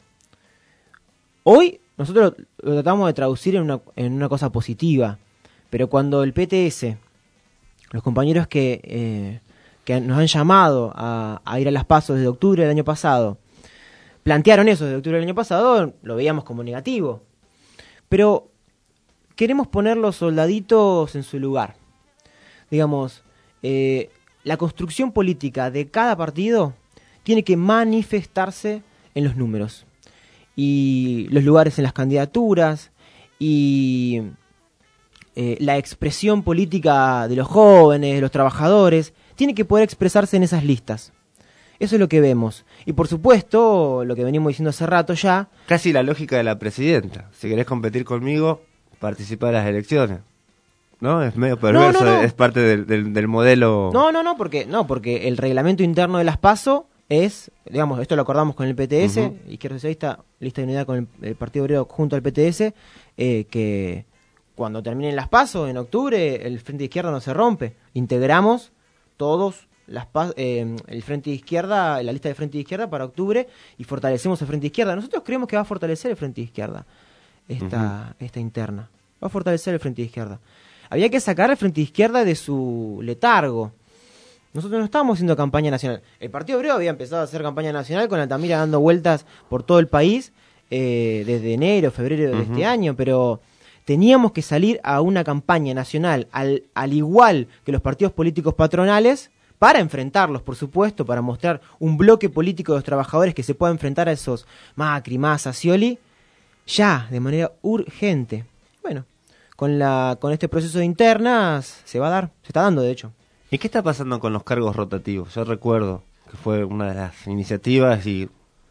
Hoy nosotros lo tratamos de traducir en una cosa positiva, pero cuando el PTS, los compañeros que nos han llamado a ir a las PASO desde octubre del año pasado, plantearon eso desde octubre del año pasado, lo veíamos como negativo. Pero queremos poner los soldaditos en su lugar. Digamos, la construcción política de cada partido tiene que manifestarse en los números y los lugares en las candidaturas y la expresión política de los jóvenes, de los trabajadores, tiene que poder expresarse en esas listas. Eso es lo que vemos. Y por supuesto, lo que venimos diciendo hace rato ya... Casi la lógica de la presidenta. Si querés competir conmigo, participa de las elecciones. ¿No? Es medio perverso, no. Es parte del modelo... No, porque el reglamento interno de las PASO es, digamos, esto lo acordamos con el PTS, Izquierda Socialista, lista de unidad con el Partido Obrero junto al PTS, que cuando terminen las PASO en octubre, el Frente de Izquierda no se rompe. Integramos todos el Frente de Izquierda, la lista de Frente de Izquierda para octubre y fortalecemos el Frente de Izquierda. Nosotros creemos que va a fortalecer el Frente de Izquierda, esta interna. Va a fortalecer el Frente de Izquierda. Había que sacar al Frente de Izquierda de su letargo. Nosotros no estábamos haciendo campaña nacional. El Partido Obrero había empezado a hacer campaña nacional con Altamira dando vueltas por todo el país desde enero, febrero de este año, pero teníamos que salir a una campaña nacional al igual que los partidos políticos patronales para enfrentarlos, por supuesto, para mostrar un bloque político de los trabajadores que se pueda enfrentar a esos Macri, Massa, Scioli, ya, de manera urgente. Bueno, con este proceso de internas se va a dar, se está dando de hecho. ¿Y qué está pasando con los cargos rotativos? Yo recuerdo que fue una de las iniciativas y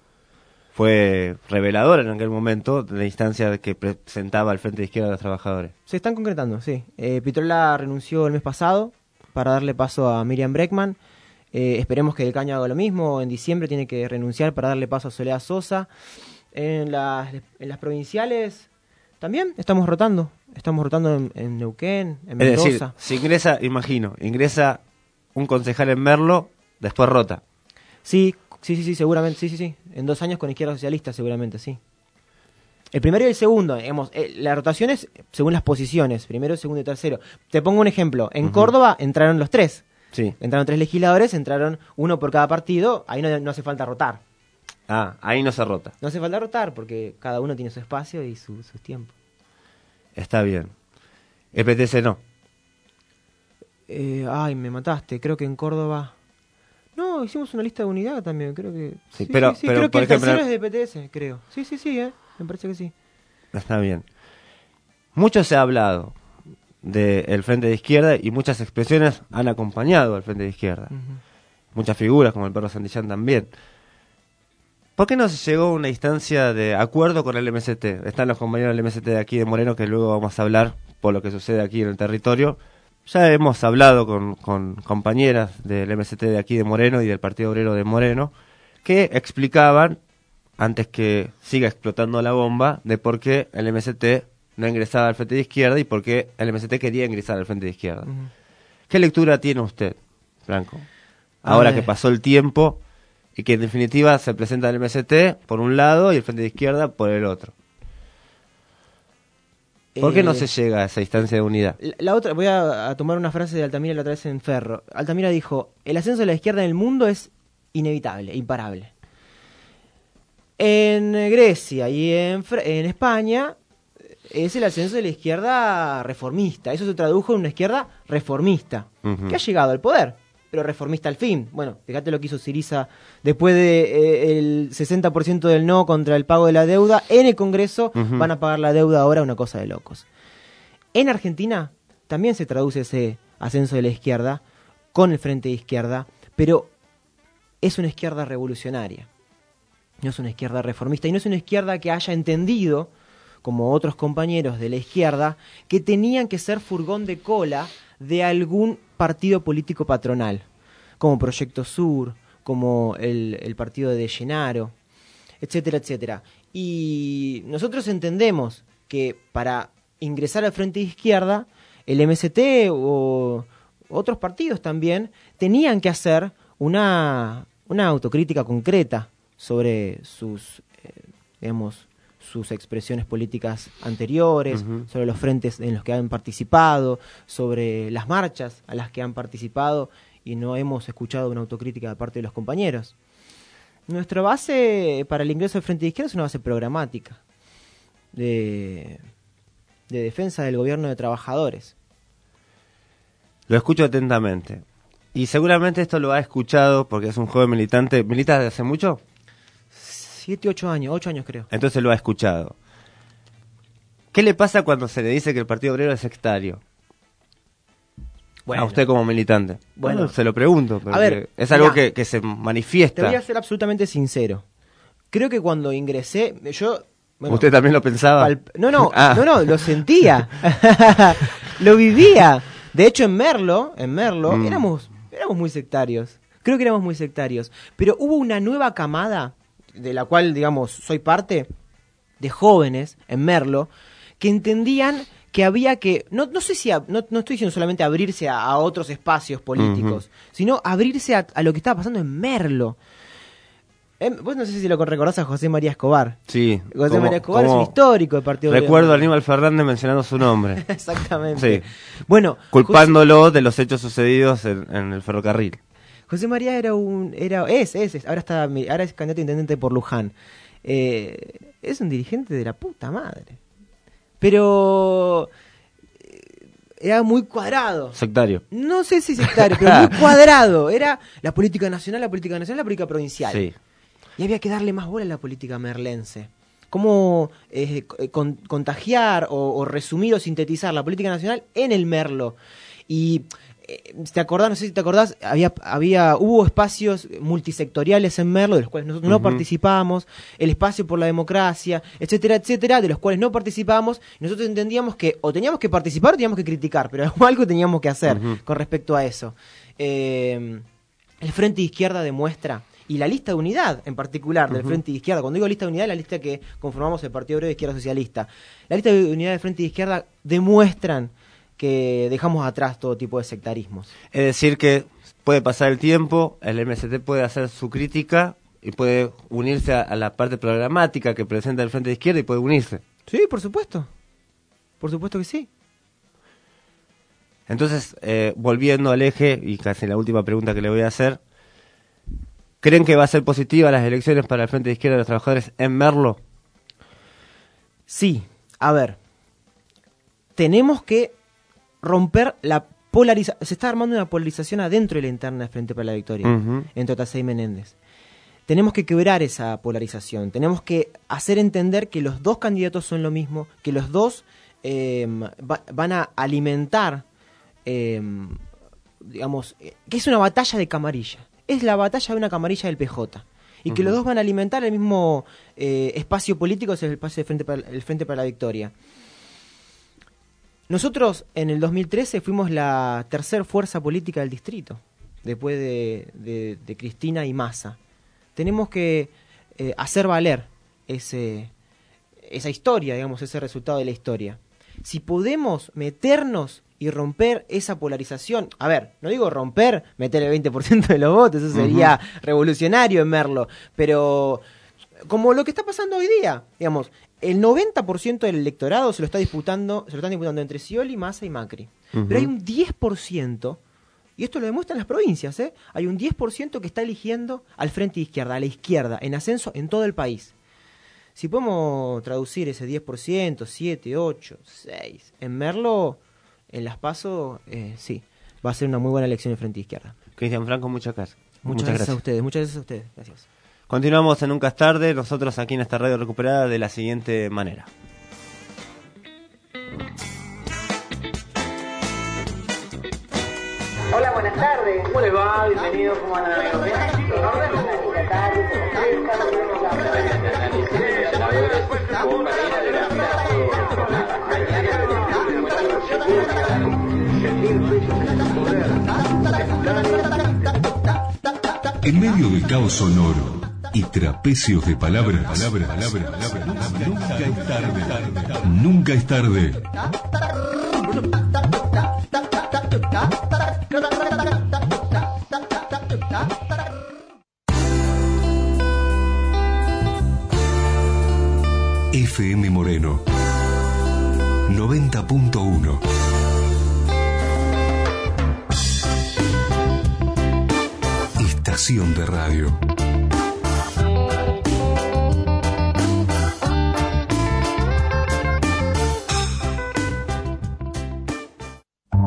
fue reveladora en aquel momento de la instancia que presentaba el Frente de Izquierda de los Trabajadores. Se están concretando, sí. Pitrola renunció el mes pasado para darle paso a Miriam Breckman. Esperemos que Del Caño haga lo mismo. En diciembre tiene que renunciar para darle paso a Soledad Sosa. En las provinciales también estamos rotando. Estamos rotando en Neuquén, en Mendoza. Es decir, si ingresa un concejal en Merlo, después rota. Sí, seguramente, sí. En 2 años con Izquierda Socialista, seguramente, sí. El primero y el segundo, digamos, la rotación es según las posiciones, primero, segundo y tercero. Te pongo un ejemplo, en Córdoba entraron los 3. Sí. Entraron 3 legisladores, entraron 1 por cada partido, ahí no hace falta rotar. Ah, ahí no se rota. No hace falta rotar porque cada uno tiene su espacio y su tiempo. Está bien. El PTS no. Me mataste. Creo que en Córdoba... No, hicimos una lista de unidad también, creo que... Sí, pero creo que por el tercero ejemplo... es de PTS, creo. Sí, me parece que sí. Está bien. Mucho se ha hablado del Frente de Izquierda y muchas expresiones han acompañado al Frente de Izquierda. Muchas figuras, como el perro Santillán también. ¿Por qué no se llegó a una instancia de acuerdo con el MST? Están los compañeros del MST de aquí de Moreno, que luego vamos a hablar por lo que sucede aquí en el territorio. Ya hemos hablado con compañeras del MST de aquí de Moreno y del Partido Obrero de Moreno, que explicaban, antes que siga explotando la bomba, de por qué el MST no ingresaba al Frente de Izquierda y por qué el MST quería ingresar al Frente de Izquierda. ¿Qué lectura tiene usted, Franco? Ahora que pasó el tiempo... y que en definitiva se presenta el MST por un lado y el Frente de Izquierda por el otro. ¿Por qué no se llega a esa instancia de unidad? La otra, voy a tomar una frase de Altamira la otra vez en Ferro. Altamira dijo, el ascenso de la izquierda en el mundo es inevitable, imparable. En Grecia y en España es el ascenso de la izquierda reformista. Eso se tradujo en una izquierda reformista, que ha llegado al poder, pero reformista al fin. Bueno, fíjate lo que hizo Syriza después de el 60% del no contra el pago de la deuda. En el Congreso van a pagar la deuda ahora, una cosa de locos. En Argentina también se traduce ese ascenso de la izquierda con el Frente de Izquierda, pero es una izquierda revolucionaria. No es una izquierda reformista y no es una izquierda que haya entendido, como otros compañeros de la izquierda, que tenían que ser furgón de cola de algún partido político patronal, como Proyecto Sur, como el partido de Llenaro, etcétera, etcétera. Y nosotros entendemos que para ingresar al Frente de Izquierda, el MST o otros partidos también tenían que hacer una autocrítica concreta sobre sus expresiones políticas anteriores, sobre los frentes en los que han participado, sobre las marchas a las que han participado, y no hemos escuchado una autocrítica de parte de los compañeros. Nuestra base para el ingreso al Frente de Izquierda es una base programática de defensa del gobierno de trabajadores. Lo escucho atentamente. Y seguramente esto lo ha escuchado porque es un joven militante. ¿Milita desde hace mucho? 7, 8 años, 8 años creo. Entonces lo ha escuchado. ¿Qué le pasa cuando se le dice que el Partido Obrero es sectario? Bueno. A usted como militante. Bueno, se lo pregunto, porque a ver, es algo que se manifiesta. Te voy a ser absolutamente sincero. Creo que cuando ingresé, bueno, ¿usted también lo pensaba? No, lo sentía. Lo vivía. De hecho, en Merlo éramos muy sectarios. Creo que éramos muy sectarios. Pero hubo una nueva camada, de la cual, digamos, soy parte, de jóvenes en Merlo, que entendían que había que, no sé si, no estoy diciendo solamente abrirse a otros espacios políticos, sino abrirse a lo que estaba pasando en Merlo. Vos no sé si lo recordás a José María Escobar. Sí. José María Escobar es un histórico del Partido Obrero. Recuerdo a Aníbal Fernández mencionando su nombre. Exactamente. Sí. Bueno, culpándolo de los hechos sucedidos en el ferrocarril. José María ahora es candidato a intendente por Luján. Es un dirigente de la puta madre. Pero era muy cuadrado. Sectario. No sé si sectario, pero muy cuadrado. Era la política nacional, la política provincial. Sí. Y había que darle más bola a la política merlense. Cómo contagiar o resumir o sintetizar la política nacional en el Merlo. Y no sé si te acordás, hubo espacios multisectoriales en Merlo, de los cuales nosotros no participábamos, el espacio por la democracia, etcétera, etcétera, de los cuales no participábamos, y nosotros entendíamos que o teníamos que participar o teníamos que criticar, pero algo teníamos que hacer con respecto a eso. El Frente de Izquierda demuestra, y la lista de unidad en particular del Frente de Izquierda, cuando digo lista de unidad, la lista que conformamos el Partido Obrero de Izquierda Socialista, la lista de unidad del Frente de Izquierda demuestran que dejamos atrás todo tipo de sectarismos. Es decir, que puede pasar el tiempo, el MST puede hacer su crítica y puede unirse a la parte programática que presenta el Frente de Izquierda y puede unirse. Sí, por supuesto. Por supuesto que sí. Entonces, volviendo al eje, y casi la última pregunta que le voy a hacer, ¿creen que va a ser positiva las elecciones para el Frente de Izquierda de los Trabajadores en Merlo? Sí. A ver, tenemos que romper la polarización. Se está armando una polarización adentro de la interna del Frente para la Victoria, entre Otace y Menéndez. Tenemos que quebrar esa polarización. Tenemos que hacer entender que los dos candidatos son lo mismo, que los dos van a alimentar, digamos, que es una batalla de camarilla. Es la batalla de una camarilla del PJ. Y que los dos van a alimentar el mismo espacio político, es el espacio del Frente para la Victoria. Nosotros en el 2013 fuimos la tercer fuerza política del distrito, después de Cristina y Massa. Tenemos que hacer valer esa historia, digamos, ese resultado de la historia. Si podemos meternos y romper esa polarización, a ver, no digo romper, meter el 20% de los votos, eso sería revolucionario en Merlo, pero como lo que está pasando hoy día, digamos, el 90% del electorado se lo están disputando entre Scioli, Massa y Macri. Pero hay un 10%, y esto lo demuestran las provincias, hay un 10% que está eligiendo al Frente de Izquierda, a la izquierda, en ascenso en todo el país. Si podemos traducir ese 10%, 7, 8, 6, en Merlo, en Las PASO, sí, va a ser una muy buena elección el Frente de Izquierda. Cristian Franco, muchas gracias. Muchas gracias a ustedes, muchas gracias a ustedes. Gracias. Continuamos en Nunca es Tarde, nosotros aquí en esta radio recuperada de la siguiente manera. Hola, buenas tardes. ¿Cómo les va? Bienvenidos. ¿Cómo andan, amigos? En medio del caos sonoro y trapecios de palabras, nunca es tarde. Nunca es tarde. FM Moreno 90.1. Estación de radio.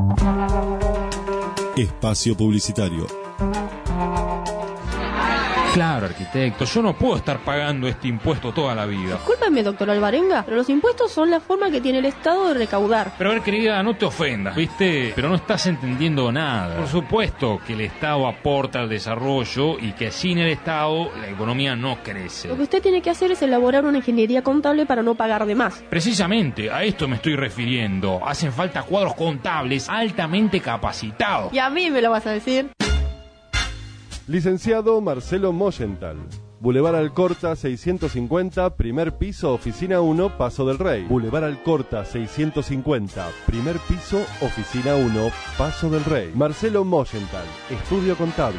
Espacio publicitario. Claro, arquitecto, yo no puedo estar pagando este impuesto toda la vida. Discúlpeme, doctor Alvarenga, pero los impuestos son la forma que tiene el Estado de recaudar. Pero a ver, querida, no te ofendas, ¿viste? Pero no estás entendiendo nada. Por supuesto que el Estado aporta al desarrollo y que sin el Estado la economía no crece. Lo que usted tiene que hacer es elaborar una ingeniería contable para no pagar de más. Precisamente, a esto me estoy refiriendo. Hacen falta cuadros contables altamente capacitados. ¿Y a mí me lo vas a decir? Licenciado Marcelo Moyenthal. Boulevard Alcorta 650, primer piso, oficina 1, Paso del Rey. Boulevard Alcorta 650, primer piso, oficina 1, Paso del Rey. Marcelo Moyenthal, estudio contable.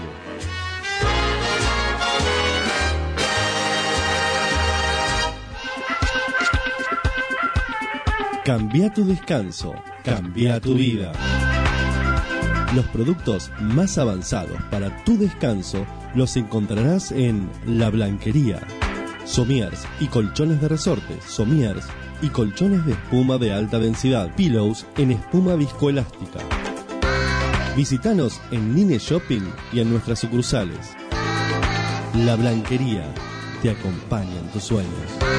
Cambia tu descanso, cambia tu vida. Los productos más avanzados para tu descanso los encontrarás en La Blanquería. Somiers y colchones de resortes, somiers y colchones de espuma de alta densidad, pillows en espuma viscoelástica. Visítanos en Line Shopping y en nuestras sucursales. La Blanquería te acompaña en tus sueños.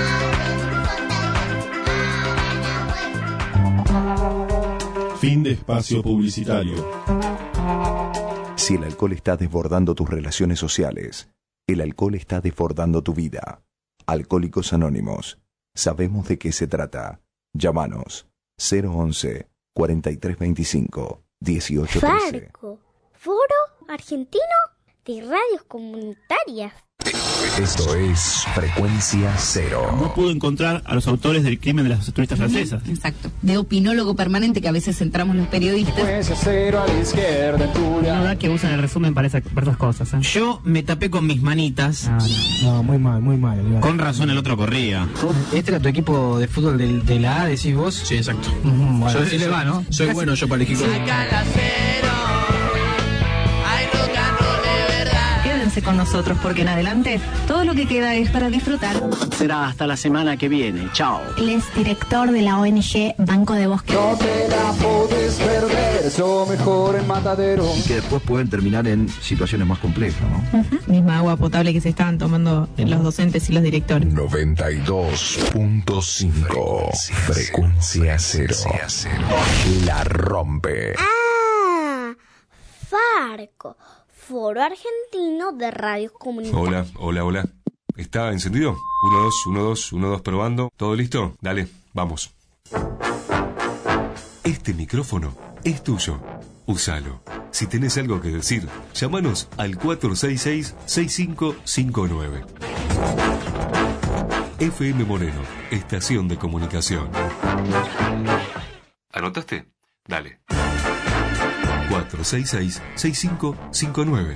Fin de espacio publicitario. Si el alcohol está desbordando tus relaciones sociales, el alcohol está desbordando tu vida. Alcohólicos Anónimos. Sabemos de qué se trata. Llámanos 011 4325 1813. Farco, Foro Argentino de Radios Comunitarias. Esto es Frecuencia Cero. No pudo encontrar a los autores del crimen de las turistas francesas. Exacto. De opinólogo permanente que a veces entramos los periodistas. Frecuencia Cero a la izquierda, no da que usan el resumen para esas cosas. Yo me tapé con mis manitas. No, muy mal, muy mal. Igual. Con razón el otro corría. ¿Este era tu equipo de fútbol de la A, decís vos? Sí, exacto. Bueno, sí le va, ¿no? Soy bueno yo para el equipo. Con nosotros porque en adelante todo lo que queda es para disfrutar. Será hasta la semana que viene. Chao. Él es director de la ONG Banco de Bosque. No te la podés perder, eso mejor en Matadero. Y que después pueden terminar en situaciones más complejas, ¿no? Misma agua potable que se estaban tomando los docentes y los directores. 92.5 Frecuencia Cero. La rompe. Ah, Farco. Foro Argentino de Radios Comunitarias. Hola. ¿Está encendido? 1, 2, 1, 2, 1, 2, probando. ¿Todo listo? Dale, vamos. Este micrófono es tuyo. Úsalo. Si tenés algo que decir, llámanos al 466-6559. FM Moreno, estación de comunicación. ¿Anotaste? Dale. 466-6559.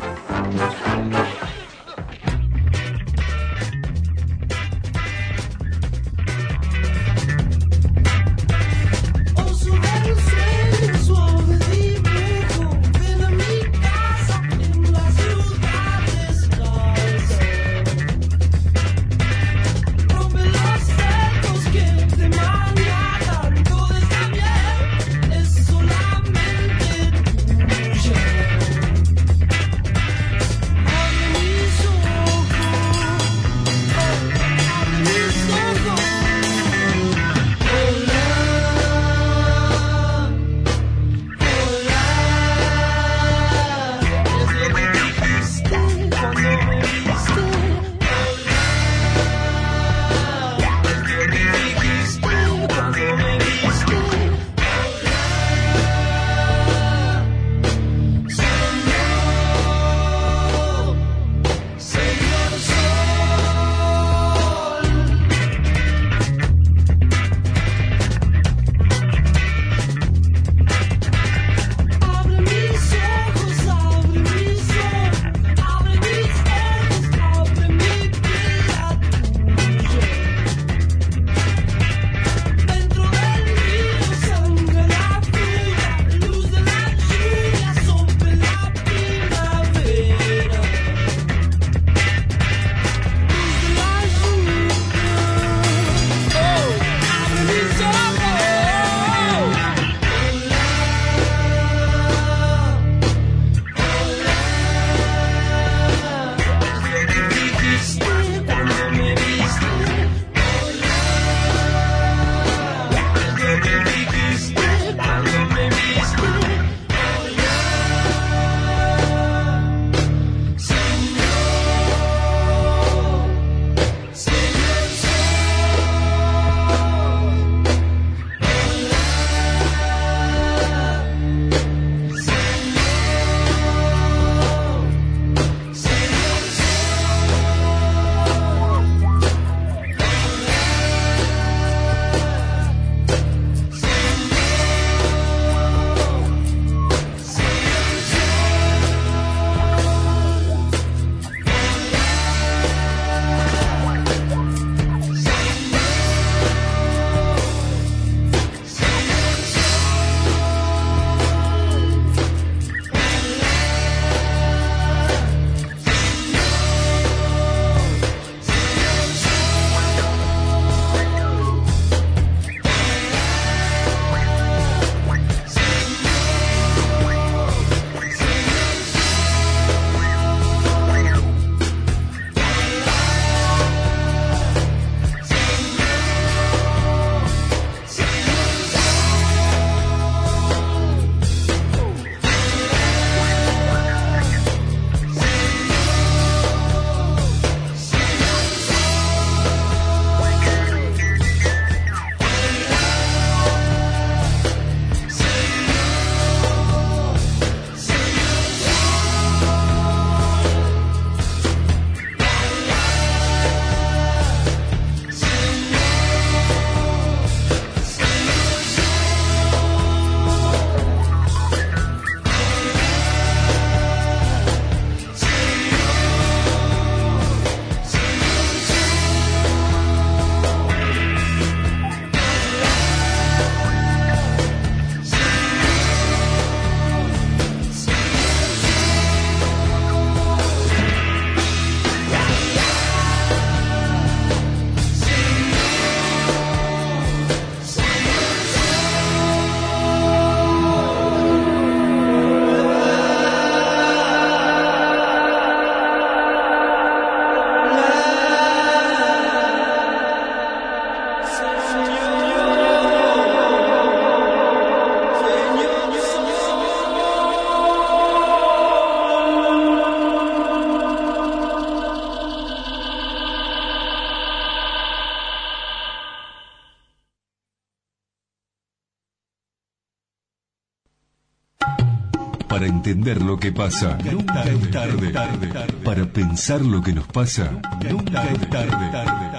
para entender lo que pasa. Nunca es tarde. Para pensar lo que nos pasa. Nunca es tarde.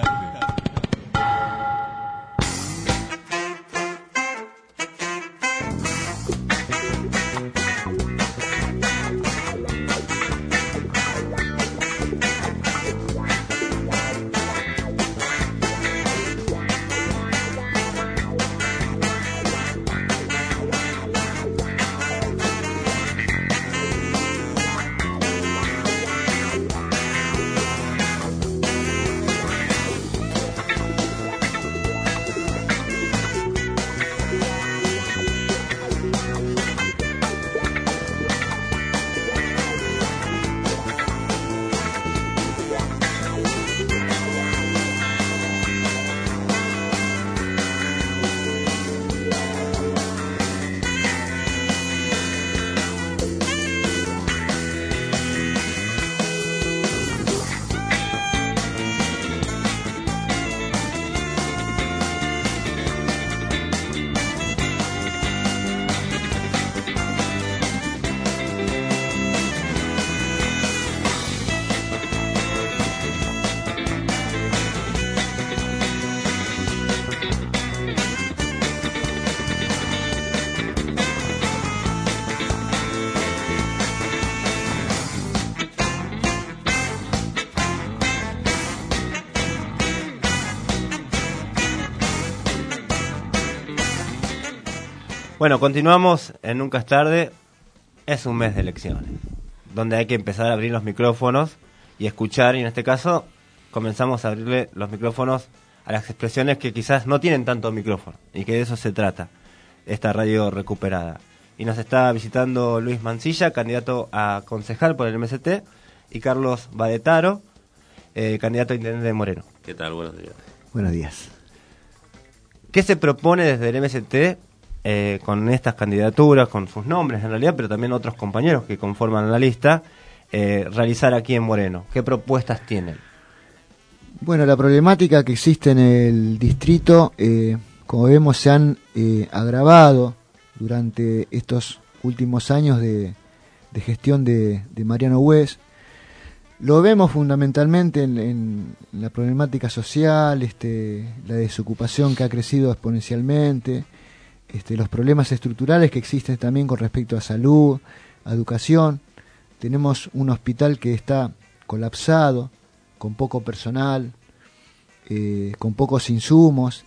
Bueno, continuamos en Nunca es tarde. Es un mes de elecciones, donde hay que empezar a abrir los micrófonos y escuchar, y en este caso comenzamos a abrirle los micrófonos a las expresiones que quizás no tienen tanto micrófono, y que de eso se trata esta radio recuperada. Y nos está visitando Luis Mancilla, candidato a concejal por el MST, y Carlos Badetaro, candidato a intendente de Moreno. ¿Qué tal? Buenos días. Buenos días. ¿Qué se propone desde el MST con estas candidaturas, con sus nombres en realidad, pero también otros compañeros que conforman la lista, realizar aquí en Moreno? ¿Qué propuestas tienen? Bueno, la problemática que existe en el distrito, como vemos, se han agravado durante estos últimos años de gestión de Mariano Hues. Lo vemos fundamentalmente en la problemática social, la desocupación que ha crecido exponencialmente, los problemas estructurales que existen también con respecto a salud, a educación. Tenemos un hospital que está colapsado, con poco personal, con pocos insumos,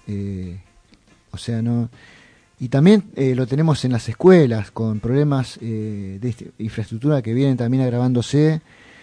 y también lo tenemos en las escuelas, con problemas de infraestructura que vienen también agravándose,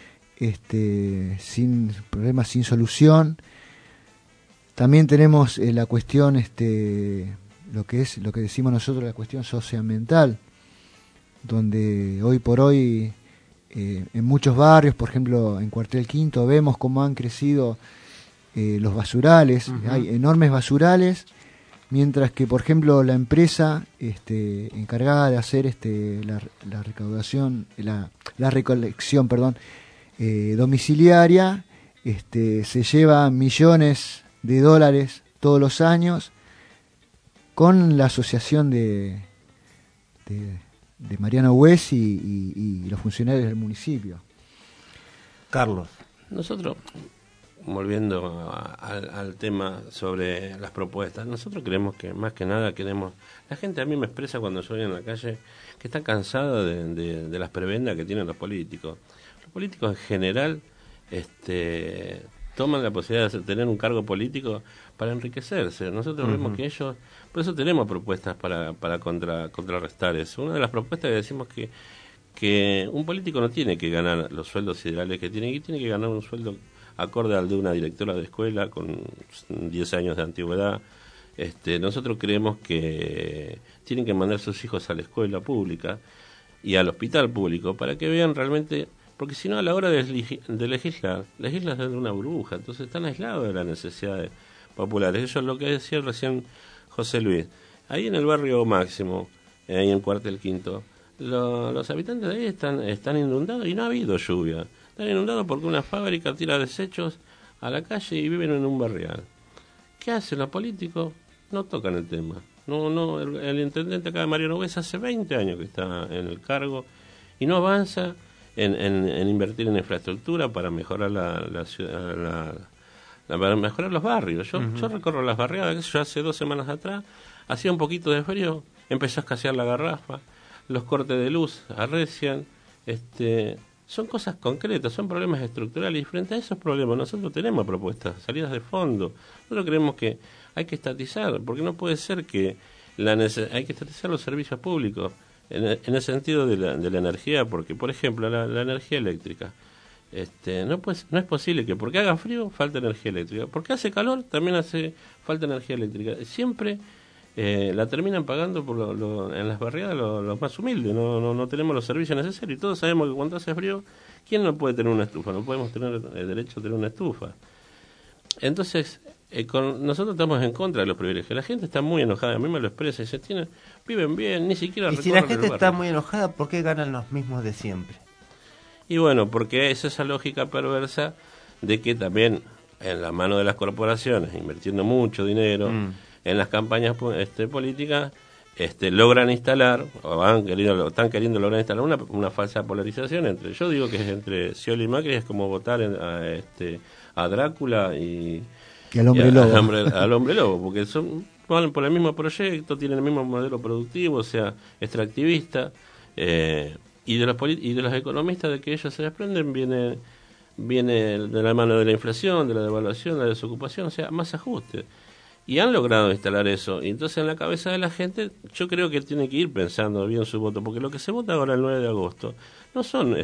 sin problemas, sin solución. También tenemos la cuestión, lo que decimos nosotros, la cuestión socioambiental, donde hoy por hoy en muchos barrios, por ejemplo en Cuartel Quinto, vemos cómo han crecido los basurales. Uh-huh. Hay enormes basurales, mientras que, por ejemplo, la empresa encargada de hacer la recaudación, la recolección, domiciliaria, se lleva millones de dólares todos los años, con la asociación de Mariano Hues y los funcionarios del municipio. Carlos. Nosotros, volviendo al tema sobre las propuestas, nosotros creemos que más que nada la gente a mí me expresa cuando yo voy en la calle que está cansada de las prebendas que tienen los políticos. Los políticos en general toman la posibilidad de tener un cargo político para enriquecerse. Nosotros vemos que ellos, por eso tenemos propuestas para contrarrestar eso. Una de las propuestas que decimos que un político no tiene que ganar los sueldos ideales que tiene que ganar un sueldo acorde al de una directora de escuela con 10 años de antigüedad. Nosotros creemos que tienen que mandar sus hijos a la escuela pública y al hospital público para que vean realmente, porque si no, a la hora de legislan desde una burbuja, entonces están aislados de las necesidades populares. Eso es lo que decía recién José Luis. Ahí en el barrio Máximo, ahí en Cuartel Quinto, los habitantes de ahí están inundados y no ha habido lluvia. Están inundados porque una fábrica tira desechos a la calle y viven en un barrial. ¿Qué hacen los políticos? No tocan el tema. El intendente acá de Mariano Hues hace 20 años que está en el cargo y no avanza en invertir en infraestructura para mejorar la ciudad, para mejorar los barrios. Yo recorro las barriadas, yo hace 2 semanas atrás, hacía un poquito de frío, empezó a escasear la garrafa, los cortes de luz arrecian, son cosas concretas, son problemas estructurales, y frente a esos problemas nosotros tenemos propuestas, salidas de fondo. Nosotros creemos que hay que estatizar, porque no puede ser que hay que estatizar los servicios públicos en el sentido de la energía, porque por ejemplo la energía eléctrica, no es posible que porque haga frío falte energía eléctrica, porque hace calor también hace falta energía eléctrica. Siempre la terminan pagando en las barriadas los más humildes. No tenemos los servicios necesarios, y todos sabemos que cuando hace frío, ¿quién no puede tener una estufa? No podemos tener el derecho a tener una estufa. Entonces, nosotros estamos en contra de los privilegios. La gente está muy enojada, a mí me lo expresa, y viven bien, ni siquiera recorren. Y si la gente está muy enojada, ¿por qué ganan los mismos de siempre? Y bueno, porque es esa lógica perversa de que también en la mano de las corporaciones, invirtiendo mucho dinero en las campañas políticas, logran instalar, están queriendo lograr instalar una falsa polarización entre, yo digo que es entre Scioli y Macri, es como votar a Drácula y al hombre lobo. Al hombre lobo, porque van por el mismo proyecto, tienen el mismo modelo productivo, o sea, extractivista, y de los economistas de que ellos se desprenden viene de la mano de la inflación, de la devaluación, de la desocupación, o sea, más ajuste. Y han logrado instalar eso. Y entonces en la cabeza de la gente, yo creo que tiene que ir pensando bien su voto, porque lo que se vota ahora el 9 de agosto no son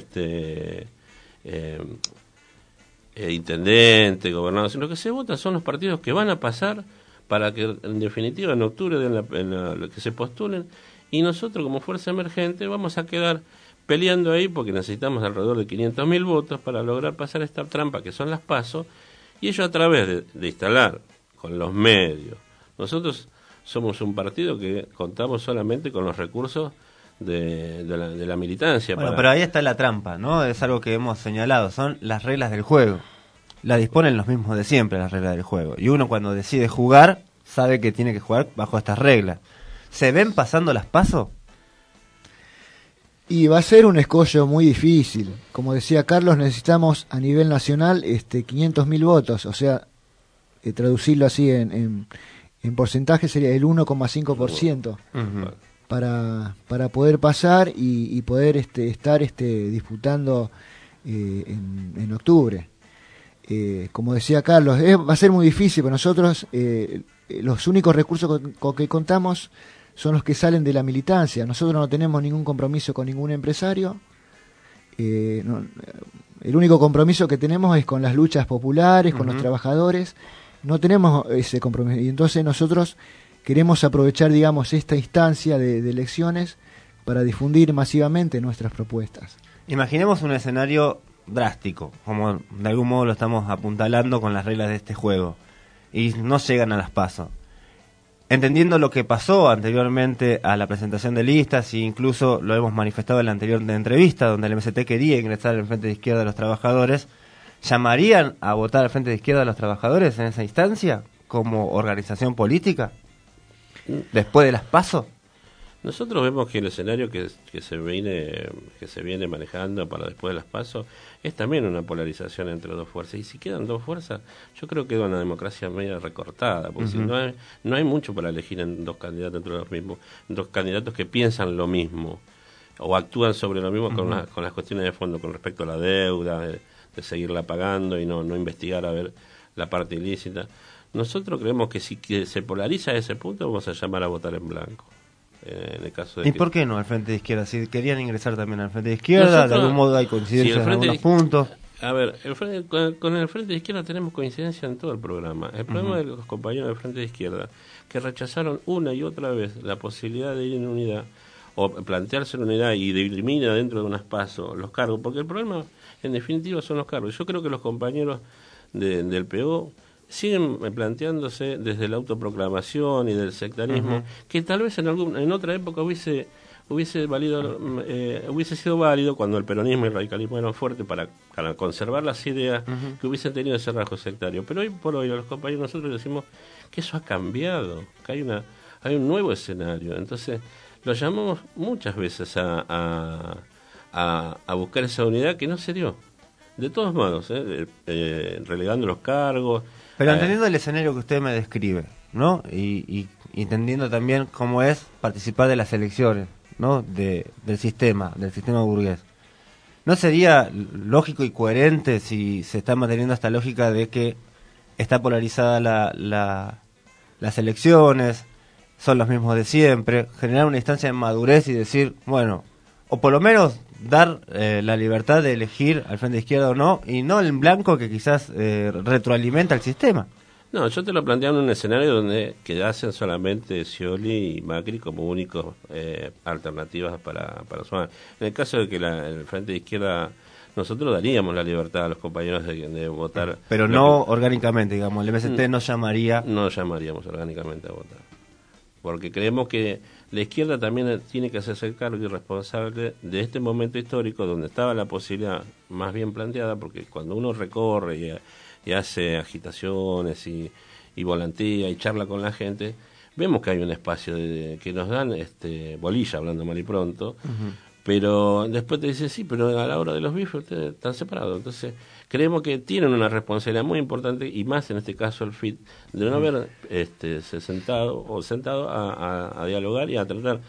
intendentes, gobernadores, sino que se vota son los partidos que van a pasar para que en definitiva en octubre que se postulen, y nosotros como fuerza emergente vamos a quedar peleando ahí porque necesitamos alrededor de 500.000 votos para lograr pasar esta trampa que son las PASO, y ello a través de instalar con los medios. Nosotros somos un partido que contamos solamente con los recursos de la militancia. Bueno, pero ahí está la trampa, ¿no? Es algo que hemos señalado, son las reglas del juego. La disponen los mismos de siempre, las reglas del juego. Y uno cuando decide jugar, sabe que tiene que jugar bajo estas reglas. ¿Se ven pasando las PASO? Y va a ser un escollo muy difícil. Como decía Carlos, necesitamos a nivel nacional 500.000 votos, o sea, traducirlo así en porcentaje sería el 1,5%. Para poder pasar y poder estar disputando en octubre. Como decía Carlos, va a ser muy difícil, pero nosotros los únicos recursos con que contamos son los que salen de la militancia. Nosotros no tenemos ningún compromiso con ningún empresario. El único compromiso que tenemos es con las luchas populares, con los trabajadores. No tenemos ese compromiso. Y entonces nosotros queremos aprovechar, digamos, esta instancia de elecciones para difundir masivamente nuestras propuestas. Imaginemos un escenario drástico, como de algún modo lo estamos apuntalando con las reglas de este juego, y no llegan a las PASO. Entendiendo lo que pasó anteriormente a la presentación de listas, e incluso lo hemos manifestado en la anterior entrevista, donde el MST quería ingresar al Frente de Izquierda de los Trabajadores, ¿llamarían a votar al Frente de Izquierda de los Trabajadores en esa instancia como organización política después de las PASO? Nosotros vemos que el escenario que se viene manejando para después de las PASO es también una polarización entre dos fuerzas, y si quedan dos fuerzas, yo creo que queda una democracia media recortada, porque si no hay mucho para elegir en dos candidatos entre los mismos, dos candidatos que piensan lo mismo o actúan sobre lo mismo con las cuestiones de fondo, con respecto a la deuda, de seguirla pagando y no investigar a ver la parte ilícita. Nosotros creemos que si se polariza a ese punto, vamos a llamar a votar en blanco. En el caso de ¿Y por qué no al Frente de Izquierda? Si querían ingresar también al Frente de Izquierda, de algún modo hay coincidencia en algunos puntos. A ver, con el Frente de Izquierda tenemos coincidencia en todo el programa. El problema de los compañeros del Frente de Izquierda, que rechazaron una y otra vez la posibilidad de ir en unidad, o plantearse en unidad y dirimir adentro de unas PASO los cargos, porque el problema en definitiva son los cargos. Yo creo que los compañeros del PO siguen planteándose desde la autoproclamación y del sectarismo, que tal vez en otra época hubiese sido válido cuando el peronismo y el radicalismo eran fuertes para conservar las ideas que hubiesen tenido ese rasgo sectario. Pero hoy por hoy los compañeros nosotros decimos que eso ha cambiado, que hay un nuevo escenario. Entonces lo llamamos muchas veces a a buscar esa unidad que no se dio. De todos modos, relegando los cargos. Pero entendiendo el escenario que usted me describe, ¿no? Y entendiendo también cómo es participar de las elecciones, ¿no? Del sistema burgués. ¿No sería lógico y coherente si se está manteniendo esta lógica de que está polarizada las elecciones, son los mismos de siempre, generar una instancia de madurez y decir, bueno, o por lo menos dar la libertad de elegir al frente de izquierda o no, y no el blanco que quizás retroalimenta el sistema? No, yo te lo planteaba en un escenario donde quedasen solamente Scioli y Macri como únicos alternativas para sumar. En el caso de que el frente de izquierda, nosotros daríamos la libertad a los compañeros de votar. Pero no orgánicamente, digamos, el MST no llamaría. No llamaríamos orgánicamente a votar. Porque creemos que la izquierda también tiene que hacerse cargo y responsable de este momento histórico donde estaba la posibilidad más bien planteada, porque cuando uno recorre y hace agitaciones y volantea y charla con la gente, vemos que hay un espacio que nos dan bolilla, hablando mal y pronto, pero después te dicen, sí, pero a la hora de los bifes ustedes están separados. Entonces creemos que tienen una responsabilidad muy importante, y más en este caso el FIT, de no haber sentado a dialogar y a tratar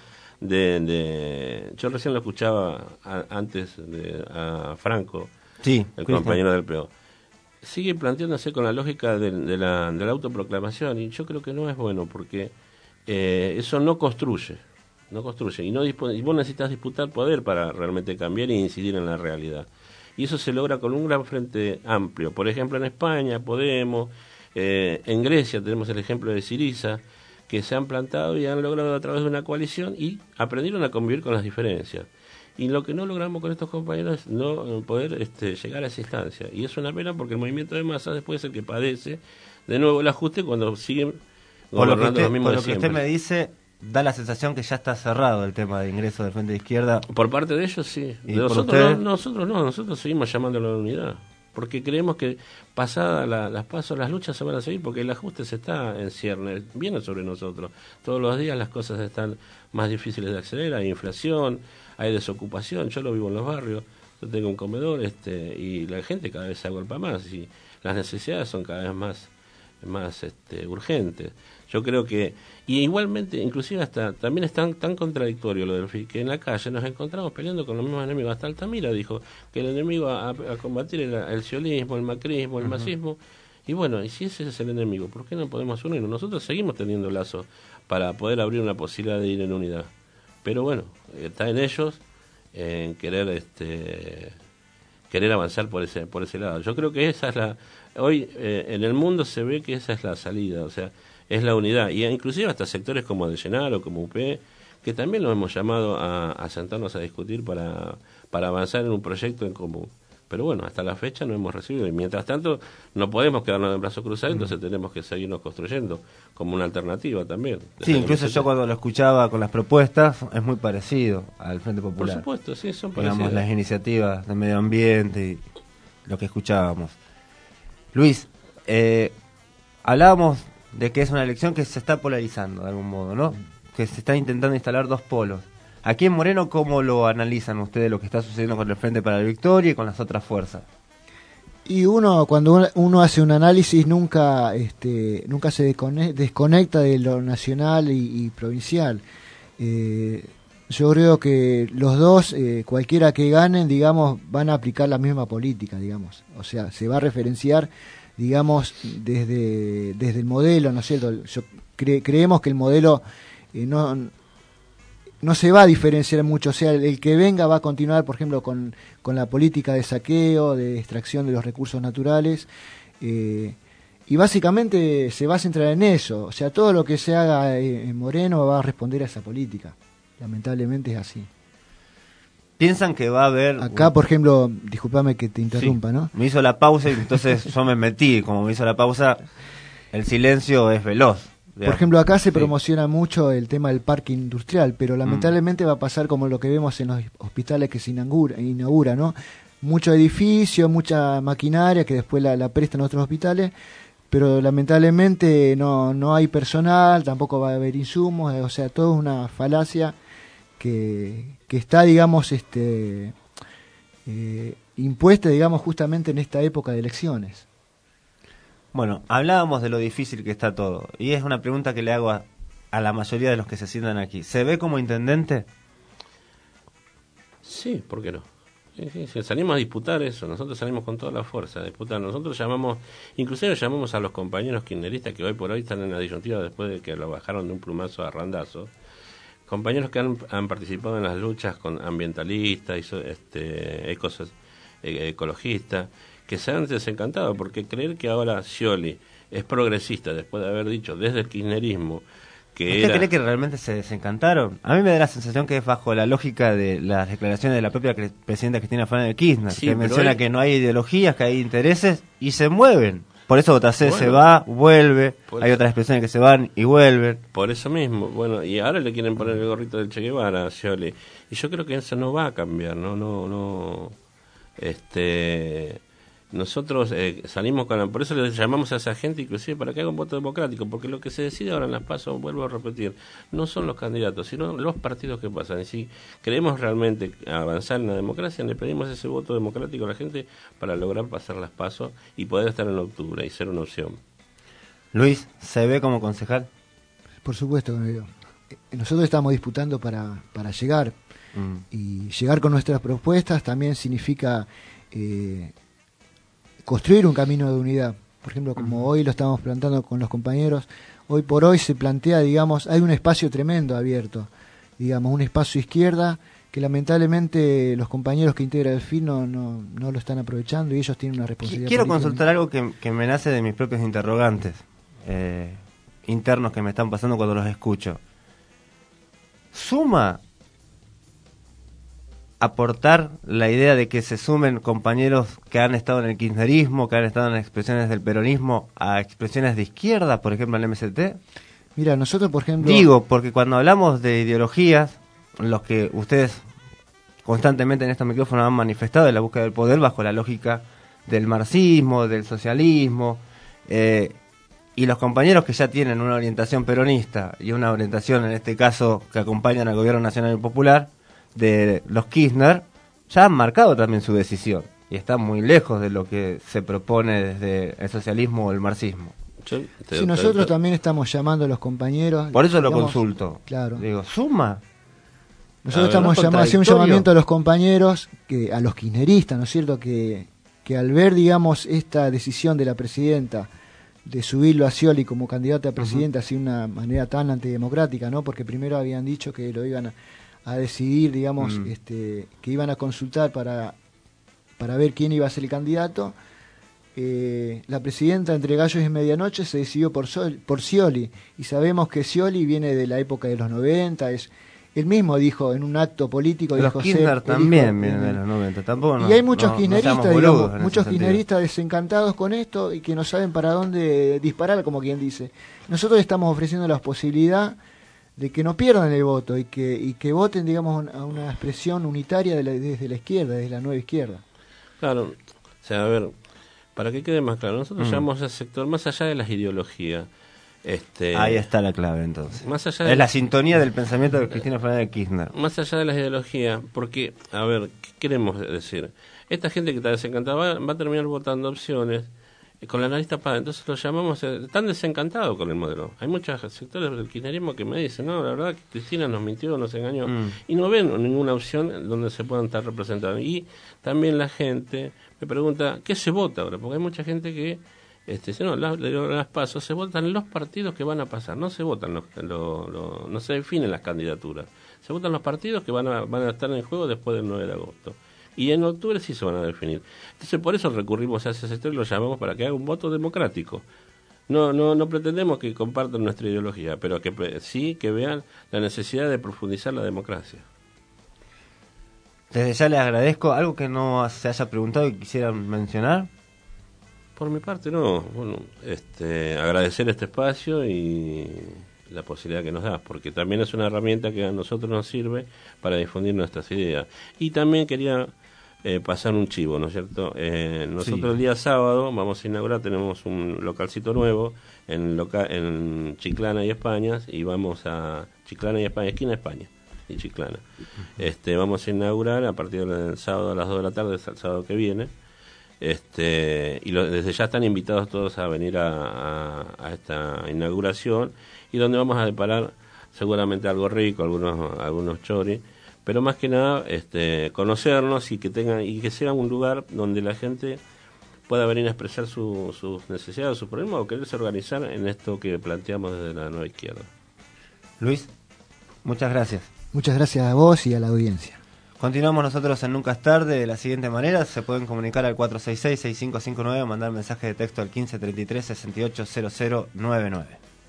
yo recién lo escuchaba antes a Franco, sí, el compañero del PO. Sigue planteándose con la lógica de la autoproclamación, y yo creo que no es bueno, porque eso no construye, y vos necesitas disputar poder para realmente cambiar e incidir en la realidad, y eso se logra con un gran frente amplio. Por ejemplo, en España Podemos, en Grecia tenemos el ejemplo de Syriza, que se han plantado y han logrado a través de una coalición y aprendieron a convivir con las diferencias. Y lo que no logramos con estos compañeros es no poder llegar a esa instancia. Y es una pena, porque el movimiento de masas después es el que padece de nuevo el ajuste cuando siguen gobernando los mismos de siempre. Por lo que usted me dice, da la sensación que ya está cerrado el tema de ingreso del frente de izquierda. Por parte de ellos, sí. ¿Y de nosotros seguimos llamando a la unidad. Porque creemos que pasada las pasos, las luchas se van a seguir, porque el ajuste se está en cierne, viene sobre nosotros. Todos los días las cosas están más difíciles de acceder, hay inflación, hay desocupación. Yo lo vivo en los barrios, yo tengo un comedor y la gente cada vez se agolpa más y las necesidades son cada vez más urgentes. Yo creo que, y igualmente, inclusive también es tan contradictorio lo del FIT, que en la calle nos encontramos peleando con los mismos enemigos. Hasta Altamira dijo que el enemigo a combatir era el sionismo, el macrismo, el masismo. Y bueno, y si ese es el enemigo, ¿por qué no podemos unirnos? Nosotros seguimos teniendo lazos para poder abrir una posibilidad de ir en unidad. Pero bueno, está en ellos en querer avanzar por ese lado. Yo creo que esa es hoy en el mundo se ve que esa es la salida, o sea, es la unidad, y inclusive hasta sectores como de Llenaro, como UP, que también nos hemos llamado a sentarnos a discutir para avanzar en un proyecto en común. Pero bueno, hasta la fecha no hemos recibido, y mientras tanto no podemos quedarnos en brazos cruzados, entonces tenemos que seguirnos construyendo como una alternativa también. Sí, incluso yo cuando lo escuchaba con las propuestas, es muy parecido al Frente Popular. Por supuesto, sí, son parecidas. Digamos, las iniciativas de medio ambiente y lo que escuchábamos. Luis, hablábamos de que es una elección que se está polarizando de algún modo, ¿no? Que se está intentando instalar dos polos. Aquí en Moreno, ¿cómo lo analizan ustedes lo que está sucediendo con el Frente para la Victoria y con las otras fuerzas? Y cuando uno hace un análisis nunca se desconecta de lo nacional y provincial. Yo creo que los dos, cualquiera que ganen, digamos, van a aplicar la misma política, digamos. O sea, se va a referenciar, digamos, desde el modelo, ¿no es cierto? Creemos que el modelo no se va a diferenciar mucho. O sea, el que venga va a continuar, por ejemplo, con la política de saqueo, de extracción de los recursos naturales, y básicamente se va a centrar en eso. O sea, todo lo que se haga en Moreno va a responder a esa política. Lamentablemente es así. ¿Piensan que va a haber...? Acá, por ejemplo, discúlpame que te interrumpa, sí, ¿no? Me hizo la pausa y entonces yo me metí. Como me hizo la pausa, el silencio es veloz. Por ejemplo, acá se promociona mucho el tema del parque industrial, pero lamentablemente va a pasar como lo que vemos en los hospitales que se inaugura, ¿no? Mucho edificio, mucha maquinaria que después la prestan otros hospitales, pero lamentablemente no hay personal, tampoco va a haber insumos, o sea, todo es una falacia que está, digamos, impuesta, digamos, justamente en esta época de elecciones. Bueno, hablábamos de lo difícil que está todo, y es una pregunta que le hago a la mayoría de los que se sientan aquí. ¿Se ve como intendente? Sí, ¿por qué no? Sí, salimos a disputar eso, nosotros salimos con toda la fuerza a disputar. Nosotros inclusive llamamos a los compañeros kirchneristas que hoy por hoy están en la disyuntiva después de que lo bajaron de un plumazo a randazo. Compañeros que han participado en las luchas con ambientalistas, ecologistas, que se han desencantado, porque creer que ahora Scioli es progresista después de haber dicho desde el kirchnerismo que ¿Usted cree que realmente se desencantaron? A mí me da la sensación que es bajo la lógica de las declaraciones de la propia presidenta Cristina Fernández de Kirchner, que menciona que no hay ideologías, que hay intereses y se mueven. Por eso JC se va, vuelve, hay otras expresiones que se van y vuelven. Por eso mismo, bueno, y ahora le quieren poner el gorrito del Che Guevara a Scioli. Y yo creo que eso no va a cambiar, nosotros salimos por eso le llamamos a esa gente inclusive para que haga un voto democrático, porque lo que se decide ahora en las PASO, vuelvo a repetir, no son los candidatos, sino los partidos que pasan. Y si queremos realmente avanzar en la democracia, le pedimos ese voto democrático a la gente para lograr pasar las PASO y poder estar en octubre y ser una opción. Luis, ¿se ve como concejal? Por supuesto que me veo. Nosotros estamos disputando para llegar, y llegar con nuestras propuestas también significa construir un camino de unidad. Por ejemplo, como hoy lo estamos planteando con los compañeros, hoy por hoy se plantea, digamos, hay un espacio tremendo abierto, digamos, un espacio izquierda que lamentablemente los compañeros que integran el FIL no lo están aprovechando y ellos tienen una responsabilidad. Quiero consultar algo que me nace de mis propios interrogantes internos que me están pasando cuando los escucho. ¿Suma aportar la idea de que se sumen compañeros que han estado en el kirchnerismo, que han estado en expresiones del peronismo, a expresiones de izquierda, por ejemplo, en el MST? Mira, nosotros, por ejemplo... Digo, porque cuando hablamos de ideologías, los que ustedes constantemente en estos micrófonos han manifestado de la búsqueda del poder bajo la lógica del marxismo, del socialismo, y los compañeros que ya tienen una orientación peronista y una orientación, en este caso, que acompañan al gobierno nacional y popular, de los Kirchner, ya han marcado también su decisión y están muy lejos de lo que se propone desde el socialismo o el marxismo. Sí, nosotros también estamos llamando a los compañeros. Por eso lo consulto. Claro. Digo, ¿suma? Nosotros estamos haciendo un llamamiento a los compañeros, a los kirchneristas, ¿no es cierto? Que al ver, digamos, esta decisión de la presidenta de subirlo a Scioli como candidato a presidenta así de una manera tan antidemocrática, ¿no? Porque primero habían dicho que lo iban a decidir, digamos, que iban a consultar para ver quién iba a ser el candidato. La presidenta entre gallos y medianoche se decidió por Scioli, y sabemos que Scioli viene de la época de los 90, él mismo dijo en un acto político, los Kirchner también vienen de los 90, tampoco. Y hay muchos kirchneristas, digamos, muchos kirchneristas desencantados con esto y que no saben para dónde disparar, como quien dice. Nosotros estamos ofreciendo la posibilidad de que no pierdan el voto y que voten, digamos, a una expresión unitaria desde la izquierda, desde la nueva izquierda. Claro, o sea, a ver, para que quede más claro, nosotros llamamos al sector más allá de las ideologías. Ahí está la clave, entonces. Más allá es la sintonía del pensamiento de Cristina Fernández de Kirchner. Más allá de las ideologías, porque, a ver, ¿qué queremos decir? Esta gente que está desencantada va a terminar votando opciones con la nariz tapada, entonces lo llamamos, están desencantados con el modelo. Hay muchos sectores del kirchnerismo que me dicen, no, la verdad que Cristina nos mintió, nos engañó, y no ven ninguna opción donde se puedan estar representados. Y también la gente me pregunta, ¿qué se vota ahora? Porque hay mucha gente que dice, no, las PASO se votan los partidos que van a pasar, no se votan no se definen las candidaturas, se votan los partidos que van a estar en juego después del 9 de agosto. Y en octubre sí se van a definir. Entonces por eso recurrimos a ese sector y lo llamamos para que haga un voto democrático. No pretendemos que compartan nuestra ideología, pero que sí que vean la necesidad de profundizar la democracia. Desde ya les agradezco. ¿Algo que no se haya preguntado y quisieran mencionar? Por mi parte no. Bueno, agradecer este espacio y la posibilidad que nos das, porque también es una herramienta que a nosotros nos sirve para difundir nuestras ideas. Y también quería pasar un chivo, ¿no es cierto? Nosotros el día sábado vamos a inaugurar, tenemos un localcito nuevo en Chiclana y España, y vamos a Chiclana y España, esquina España. y Chiclana. Vamos a inaugurar a partir del sábado a las 2 de la tarde, el sábado que viene. Desde ya están invitados todos a venir a esta inauguración, y donde vamos a preparar seguramente algo rico, algunos choris, pero más que nada conocernos y que sea un lugar donde la gente pueda venir a expresar sus necesidades, sus problemas, o quererse organizar en esto que planteamos desde la Nueva Izquierda. Luis, muchas gracias. Muchas gracias a vos y a la audiencia. Continuamos nosotros en Nunca es Tarde de la siguiente manera. Se pueden comunicar al 466-6559 o mandar mensaje de texto al 1533-680099.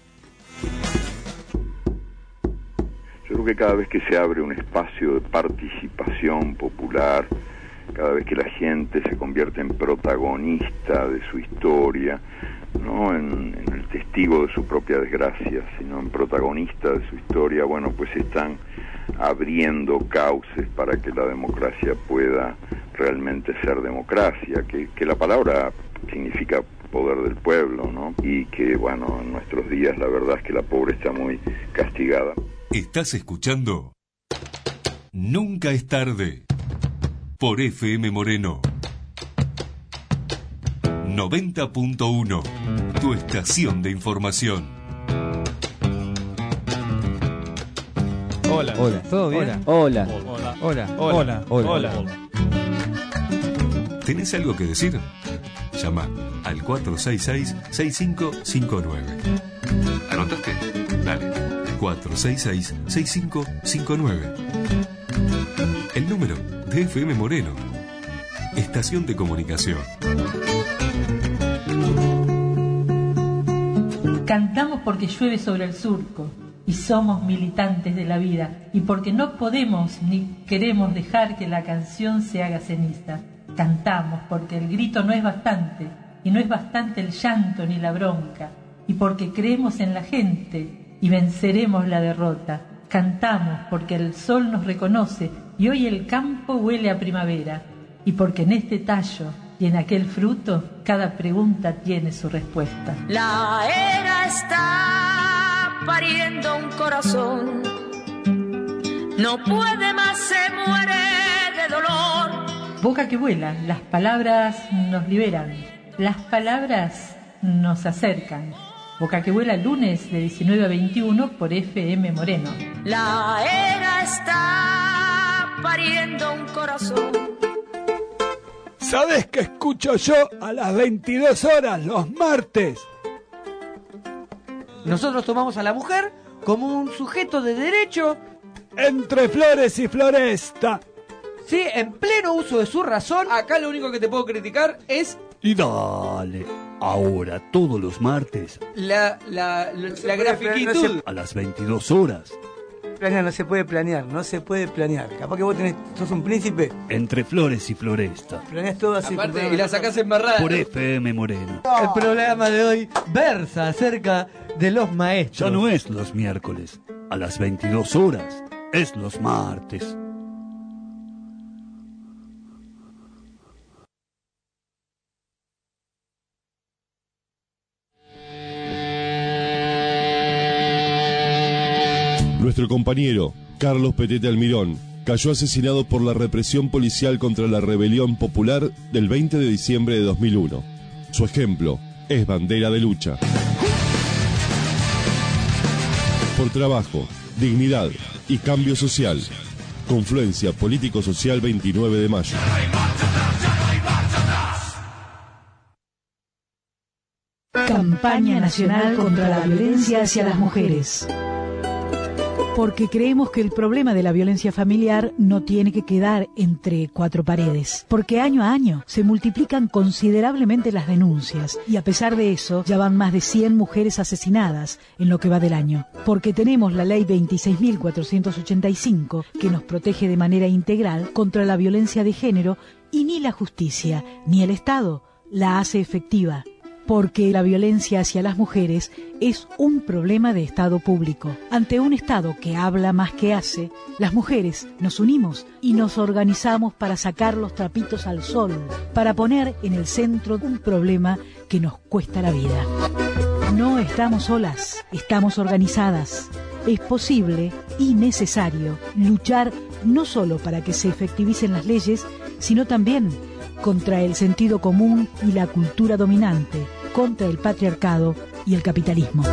Yo creo que cada vez que se abre un espacio de participación popular, cada vez que la gente se convierte en protagonista de su historia, no en el testigo de su propia desgracia, sino en protagonista de su historia, bueno, pues están abriendo cauces para que la democracia pueda realmente ser democracia, que la palabra significa poder del pueblo, ¿no? Y que, bueno, en nuestros días la verdad es que la pobre está muy castigada. ¿Estás escuchando? Nunca es tarde. Por FM Moreno 90.1, tu estación de información. Hola. ¿Todo bien? Hola. Hola. ¿Tenés algo que decir? Llama al 466-6559. ¿Anotaste? Dale. 466-6559. El número de FM Moreno. Estación de comunicación. Cantamos porque llueve sobre el surco y somos militantes de la vida, y porque no podemos ni queremos dejar que la canción se haga ceniza. Cantamos porque el grito no es bastante, y no es bastante el llanto ni la bronca, y porque creemos en la gente y venceremos la derrota. Cantamos porque el sol nos reconoce y hoy el campo huele a primavera, y porque en este tallo y en aquel fruto cada pregunta tiene su respuesta. La era está pariendo un corazón, no puede más, se muere de dolor. Boca que vuela, las palabras nos liberan, las palabras nos acercan. Boca que vuela, lunes de 19 a 21 por FM Moreno. La era está pariendo un corazón. ¿Sabés qué escucho yo a las 22 horas los martes? Nosotros tomamos a la mujer como un sujeto de derecho. Entre flores y floresta. Sí, en pleno uso de su razón. Acá lo único que te puedo criticar es... Y dale, ahora todos los martes. La grafiquitud. A las 22 horas. No se puede planear. Capaz que vos sos un príncipe. Entre flores y floresta. Planeás todo así. Aparte, y la sacás embarrada. Por FM Moreno. El programa de hoy versa acerca de los maestros. Ya no es los miércoles. A las 22 horas. Es los martes. Nuestro compañero, Carlos Petete Almirón, cayó asesinado por la represión policial contra la rebelión popular del 20 de diciembre de 2001. Su ejemplo es bandera de lucha. Por trabajo, dignidad y cambio social. Confluencia Político-Social 29 de mayo. Campaña Nacional contra la Violencia hacia las Mujeres. Porque creemos que el problema de la violencia familiar no tiene que quedar entre cuatro paredes. Porque año a año se multiplican considerablemente las denuncias y a pesar de eso ya van más de 100 mujeres asesinadas en lo que va del año. Porque tenemos la ley 26.485 que nos protege de manera integral contra la violencia de género y ni la justicia ni el Estado la hace efectiva. Porque la violencia hacia las mujeres es un problema de Estado público. Ante un Estado que habla más que hace, las mujeres nos unimos y nos organizamos para sacar los trapitos al sol, para poner en el centro un problema que nos cuesta la vida. No estamos solas, estamos organizadas. es posible y necesario luchar no solo para que se efectivicen las leyes, sino también contra el sentido común y la cultura dominante, contra el patriarcado y el capitalismo.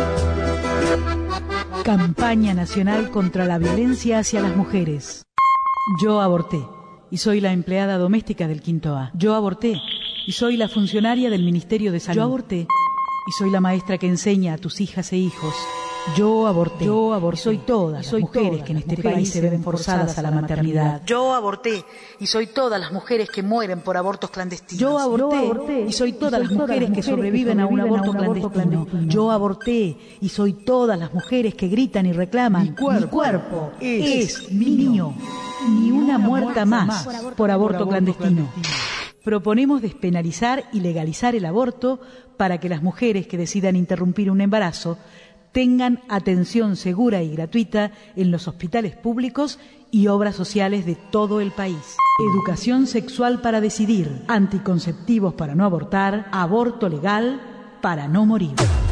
Campaña Nacional contra la Violencia hacia las Mujeres. Yo aborté y soy la empleada doméstica del Quinto A. Yo aborté y soy la funcionaria del Ministerio de Salud. Yo aborté y soy la maestra que enseña a tus hijas e hijos. Yo aborté. Y soy todas las mujeres que en este país se ven forzadas a la maternidad. Yo aborté y soy todas las mujeres que mueren por abortos clandestinos. Yo aborté y soy todas las mujeres que sobreviven a un aborto clandestino. Yo aborté y soy todas las mujeres que gritan y reclaman: mi cuerpo es mío. Ni una muerta más por aborto clandestino. Proponemos despenalizar y legalizar el aborto para que las mujeres que decidan interrumpir un embarazo tengan atención segura y gratuita en los hospitales públicos y obras sociales de todo el país. Educación sexual para decidir, anticonceptivos para no abortar, aborto legal para no morir.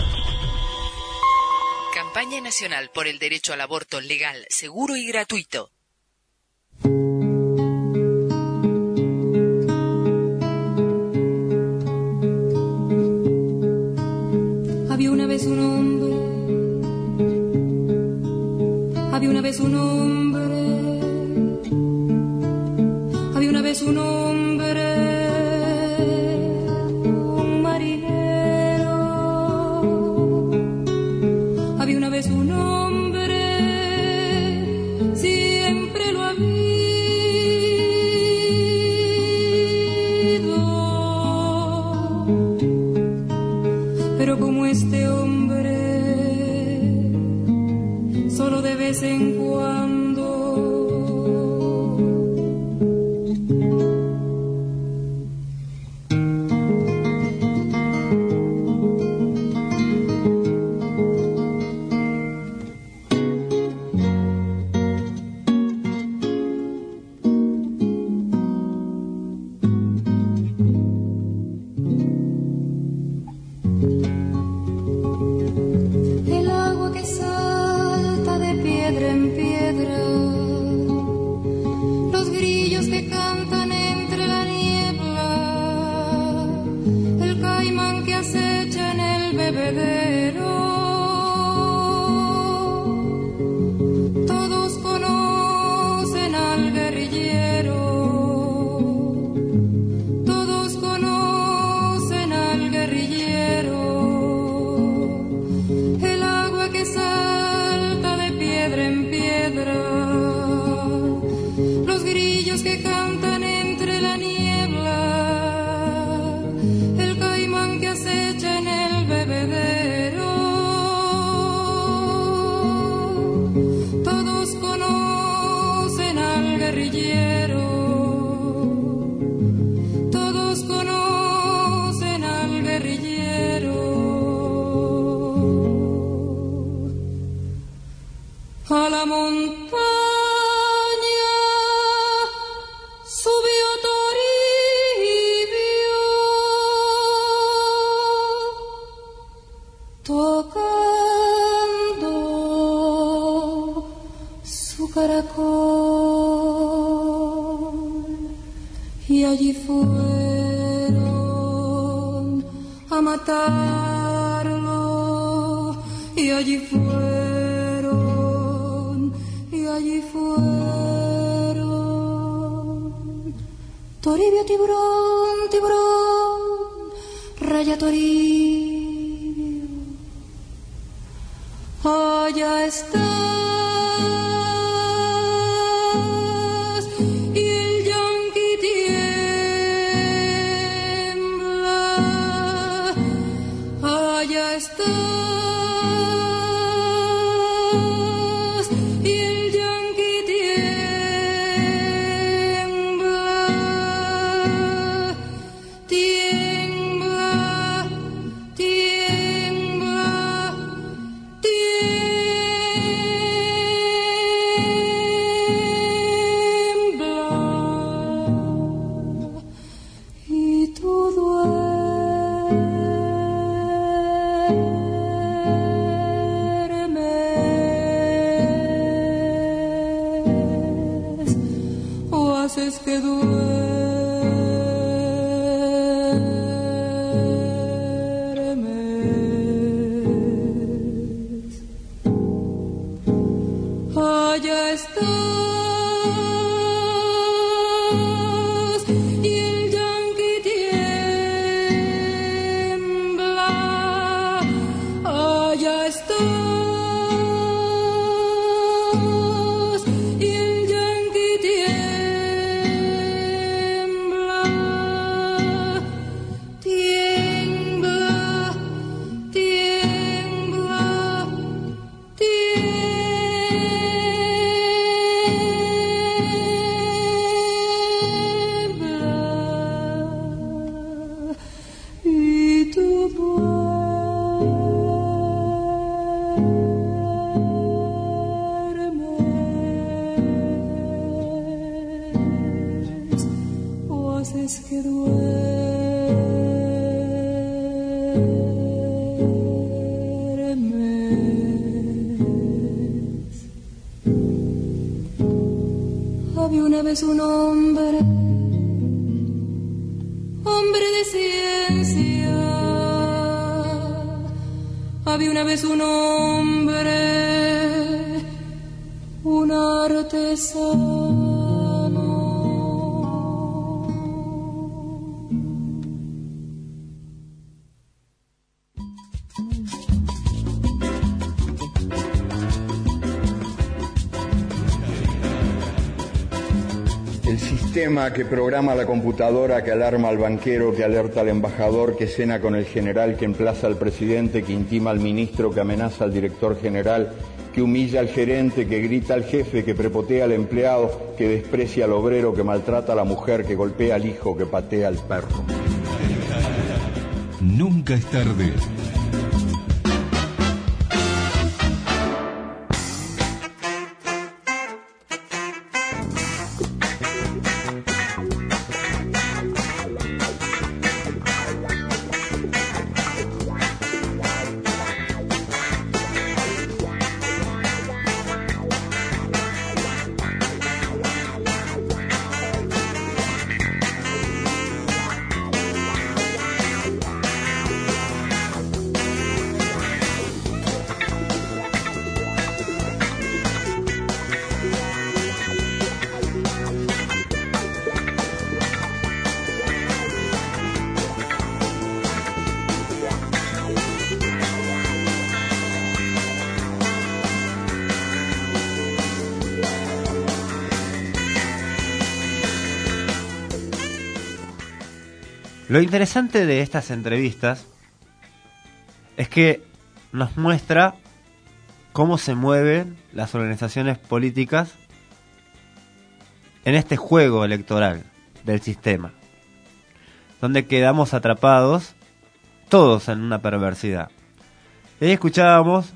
Campaña Nacional por el Derecho al Aborto Legal, Seguro y Gratuito. Había una vez un hombre, había una vez un hombre, había una vez un hombre, un marinero, había una vez un hombre, siempre lo ha habido, pero como este hombre, solo de vez en cuando. El agua que salta de piedra en piedra, los grillos que cantan entre la niebla, el caimán que acecha en el bebedero. Todos conocen al guerrillero, todos conocen al guerrillero. El agua que salta de piedra en piedra, los grillos que cantan entre la niebla, el caimán que acecha en el bebedero. Todos conocen al guerrillero, todos conocen al guerrillero. A la montaña subió Toribio, tocando su caracol, y allí fueron a matarlo, y allí fueron, y allí fueron. Toribio, tiburón, tiburón, raya Toribio, allá estás, y el yanqui tiembla, allá estás, y el yanqui tiembla, tiembla, tiembla, tiembla, y tú duermes. vez un hombre, hombre de ciencia. Había una vez un hombre, un artesano. El sistema que programa la computadora, que alarma al banquero, que alerta al embajador, que cena con el general, que emplaza al presidente, que intima al ministro, que amenaza al director general, que humilla al gerente, que grita al jefe, que prepotea al empleado, que desprecia al obrero, que maltrata a la mujer, que golpea al hijo, que patea al perro. Nunca es tarde. Lo interesante de estas entrevistas es que nos muestra cómo se mueven las organizaciones políticas en este juego electoral del sistema, donde quedamos atrapados todos en una perversidad. Y ahí escuchábamos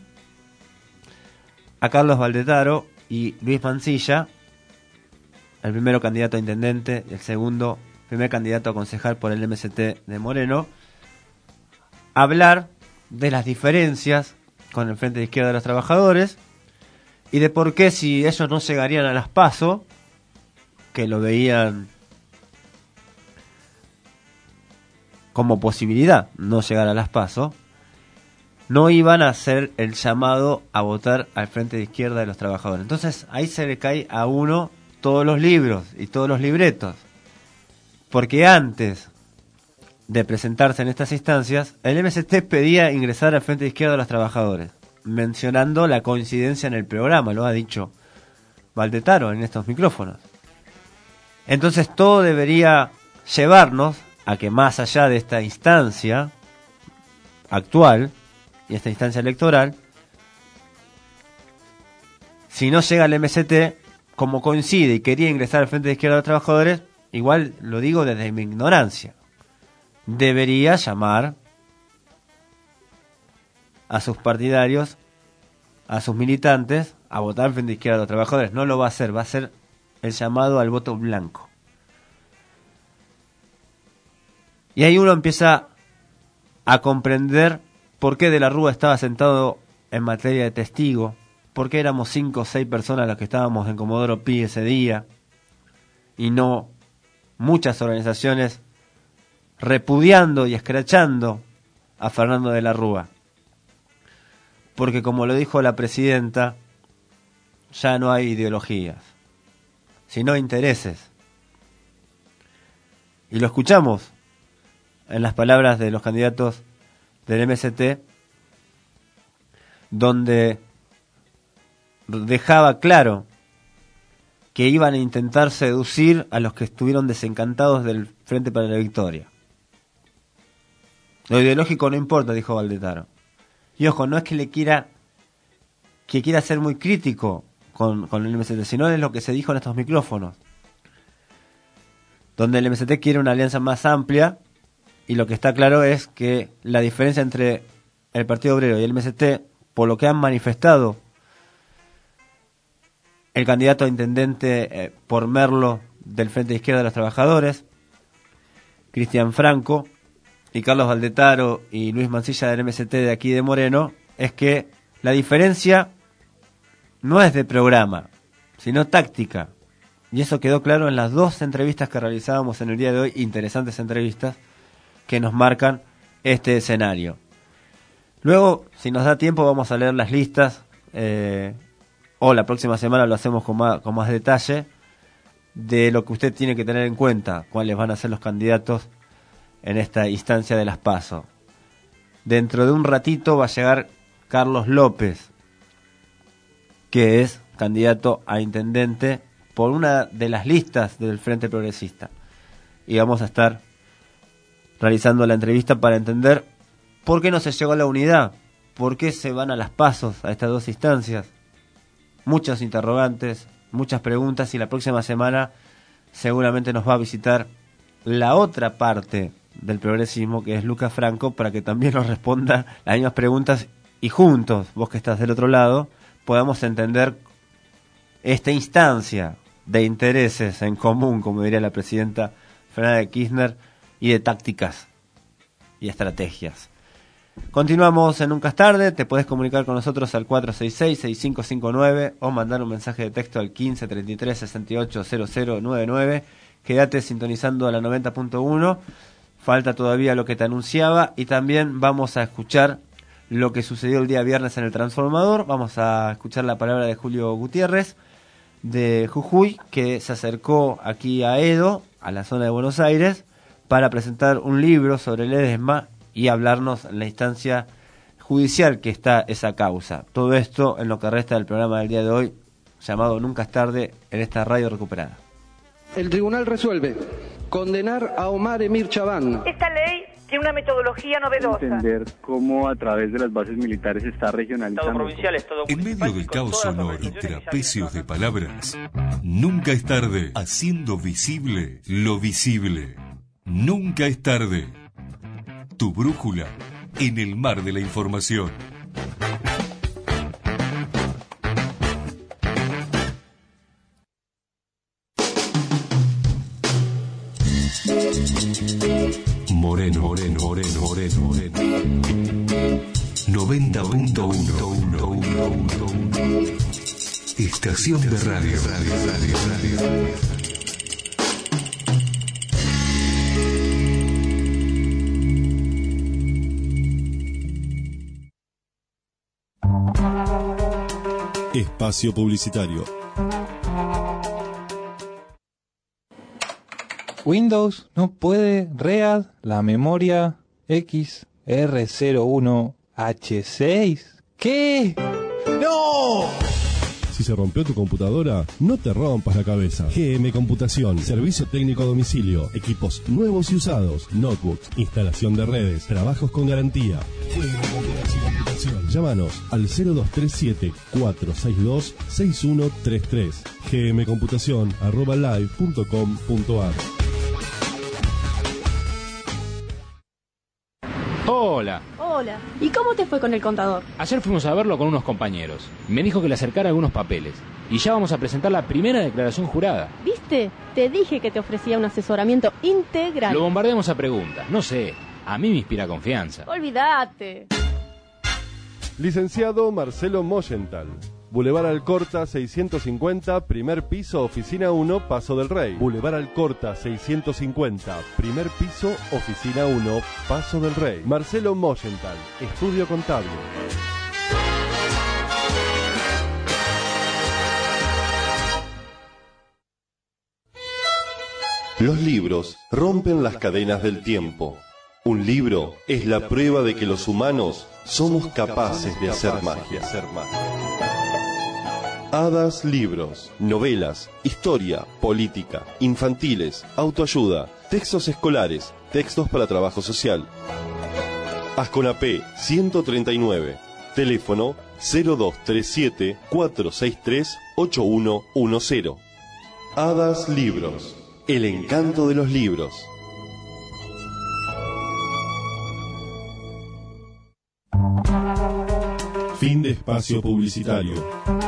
a Carlos Valdetaro y Luis Mancilla, el primero candidato a intendente, el segundo primer candidato a concejal por el MST de Moreno, hablar de las diferencias con el Frente de Izquierda de los Trabajadores y de por qué, si ellos no llegarían a las PASO, que lo veían como posibilidad no llegar a las PASO, no iban a hacer el llamado a votar al Frente de Izquierda de los Trabajadores. Entonces ahí se le cae a uno todos los libros y todos los libretos, porque antes de presentarse en estas instancias, el MST pedía ingresar al Frente de Izquierda de los Trabajadores, mencionando la coincidencia en el programa, lo ha dicho Valdetaro en estos micrófonos. Entonces todo debería llevarnos a que, más allá de esta instancia actual y esta instancia electoral, si no llega el MST, como coincide y quería ingresar al Frente de Izquierda de los Trabajadores, igual lo digo desde mi ignorancia, debería llamar a sus partidarios, a sus militantes, a votar al Frente de Izquierda de los Trabajadores. No lo va a hacer, va a ser el llamado al voto blanco. Y ahí uno empieza a comprender por qué De la Rúa estaba sentado en materia de testigo, por qué éramos 5 o 6 personas las que estábamos en Comodoro Pi ese día, y no muchas organizaciones repudiando y escrachando a Fernando De la Rúa. Porque, como lo dijo la presidenta, ya no hay ideologías, sino intereses. Y lo escuchamos en las palabras de los candidatos del MST, donde dejaba claro que iban a intentar seducir a los que estuvieron desencantados del Frente para la Victoria. Lo ideológico no importa, dijo Valdetaro. Y ojo, no es que quiera ser muy crítico con el MST, sino es lo que se dijo en estos micrófonos, donde el MST quiere una alianza más amplia, y lo que está claro es que la diferencia entre el Partido Obrero y el MST, por lo que han manifestado el candidato a intendente por Merlo del Frente de Izquierda de los Trabajadores, Cristian Franco, y Carlos Valdetaro y Luis Mancilla del MST de aquí de Moreno, es que la diferencia no es de programa, sino táctica. Y eso quedó claro en las 2 entrevistas que realizábamos en el día de hoy, interesantes entrevistas que nos marcan este escenario. Luego, si nos da tiempo, vamos a leer las listas, o la próxima semana lo hacemos con más detalle, de lo que usted tiene que tener en cuenta, cuáles van a ser los candidatos en esta instancia de las PASO. Dentro de un ratito va a llegar Carlos López, que es candidato a intendente por una de las listas del Frente Progresista. Y vamos a estar realizando la entrevista para entender por qué no se llegó a la unidad, por qué se van a las PASOs, a estas 2 instancias. Muchos interrogantes, muchas preguntas, y la próxima semana seguramente nos va a visitar la otra parte del progresismo, que es Lucas Franco, para que también nos responda las mismas preguntas y juntos, vos que estás del otro lado, podamos entender esta instancia de intereses en común, como diría la presidenta Fernanda de Kirchner, y de tácticas y estrategias. Continuamos en Nunca es Tarde. Te podés comunicar con nosotros al 466-6559 o mandar un mensaje de texto al 15 33 68 0099. Quédate sintonizando a la 90.1. Falta todavía lo que te anunciaba, y también vamos a escuchar lo que sucedió el día viernes en el Transformador. Vamos a escuchar la palabra de Julio Gutiérrez de Jujuy, que se acercó aquí a Edo, a la zona de Buenos Aires, para presentar un libro sobre el Ledesma y hablarnos en la instancia judicial que está esa causa. Todo esto en lo que resta del programa del día de hoy, llamado Nunca es Tarde, en esta radio recuperada. El tribunal resuelve condenar a Omar Emir Chabán. Esta ley tiene una metodología novedosa. Entender cómo a través de las bases militares se está regionalizando. Estado provincial, Estado en medio del caos sonoro y trapecios de palabras, nunca es tarde, haciendo visible lo visible. Nunca es tarde. Tu brújula en el mar de la información. Moreno, Moreno, Moreno, Moreno, Moreno. 90.1. Estación de radio, radio, radio, radio. Espacio publicitario. Windows no puede read la memoria XR01H6. ¿Qué? ¡No! Si se rompió tu computadora, no te rompas la cabeza. GM Computación, servicio técnico a domicilio, equipos nuevos y usados, notebooks, instalación de redes, trabajos con garantía. Llámanos al 0237-462-6133. gmcomputación@live.com.ar. Hola. Hola. ¿Y cómo te fue con el contador? Ayer fuimos a verlo con unos compañeros. Me dijo que le acercara algunos papeles. Y ya vamos a presentar la primera declaración jurada. ¿Viste? Te dije que te ofrecía un asesoramiento integral. Lo bombardeamos a preguntas. No sé. A mí me inspira confianza. Olvídate. Licenciado Marcelo Moyenthal. Boulevard Alcorta 650, primer piso, oficina 1, Paso del Rey. Boulevard Alcorta 650, primer piso, oficina 1, Paso del Rey. Marcelo Moyenthal, estudio contable. Los libros rompen las cadenas del tiempo. Un libro es la prueba de que los humanos somos capaces de hacer magia. Hadas Libros, novelas, historia, política, infantiles, autoayuda, textos escolares, textos para trabajo social. Asconapé 139, teléfono 0237-463-8110. Hadas Libros, el encanto de los libros. Fin de espacio publicitario.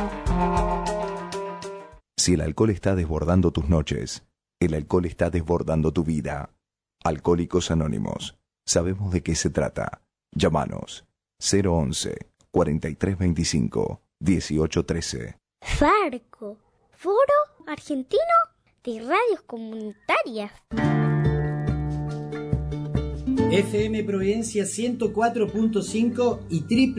Si el alcohol está desbordando tus noches, el alcohol está desbordando tu vida. Alcohólicos Anónimos. Sabemos de qué se trata. Llámanos 011-4325-1813. Farco, Foro Argentino de radios comunitarias. FM Providencia 104.5 y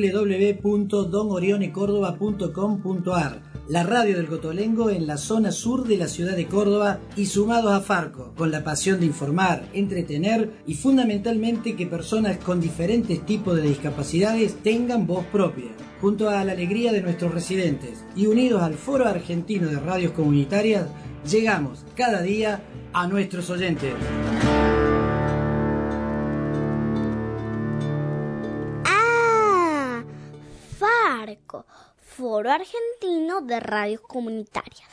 www.donorionecordoba.com.ar. La radio del Cotolengo en la zona sur de la ciudad de Córdoba y sumados a Farco, con la pasión de informar, entretener y fundamentalmente que personas con diferentes tipos de discapacidades tengan voz propia. Junto a la alegría de nuestros residentes y unidos al Foro Argentino de Radios Comunitarias, llegamos cada día a nuestros oyentes. Farco, Foro Argentino de Radios Comunitarias.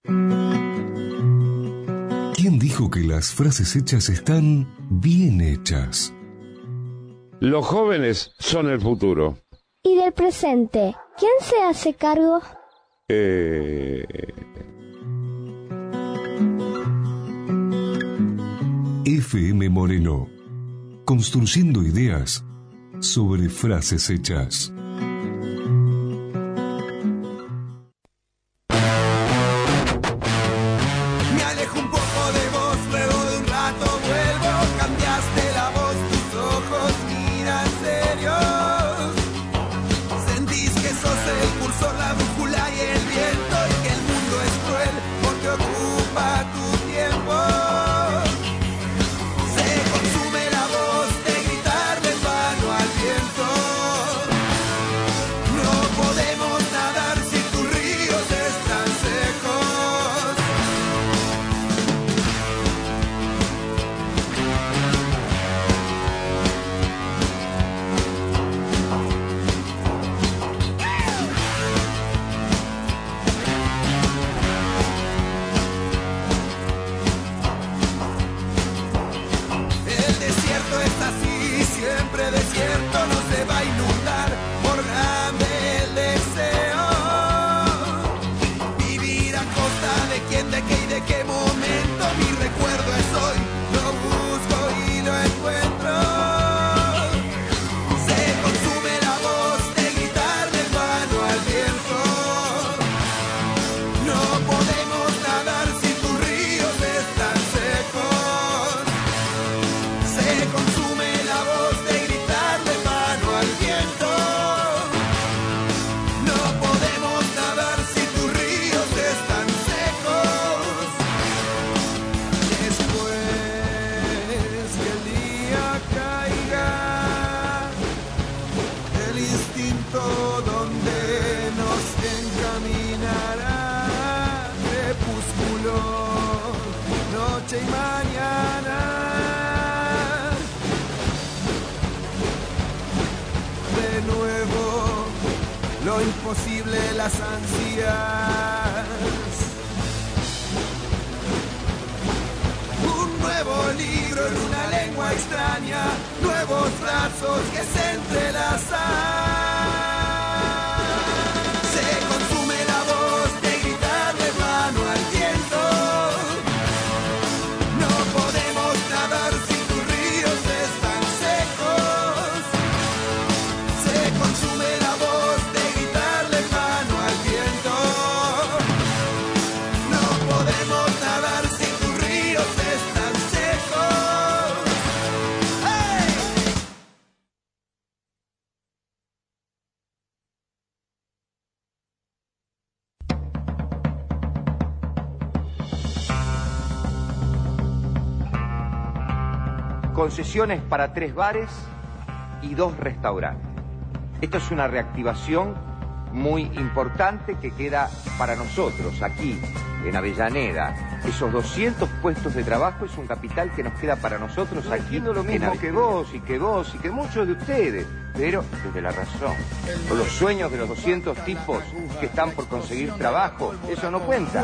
¿Quién dijo que las frases hechas están bien hechas? Los jóvenes son el futuro. ¿Y del presente? ¿Quién se hace cargo? FM Moreno, construyendo ideas sobre frases hechas. Imposible las ansias. Un nuevo libro en una lengua extraña, nuevos brazos que se entrelazan. Se consume la voz de gritarle mano al viento. No podemos nadar si tus ríos están secos. Se consume la voz de gritarle mano al viento. No podemos nadar si tus ríos están secos. ¡Hey! Concesiones para 3 bares y 2 restaurantes. Esto es una reactivación muy importante que queda para nosotros aquí en Avellaneda. Esos 200 puestos de trabajo es un capital que nos queda para nosotros aquí. Lo mismo que vos y que muchos de ustedes, pero desde la razón. O los sueños de los 200 tipos que están por conseguir trabajo, eso no cuenta.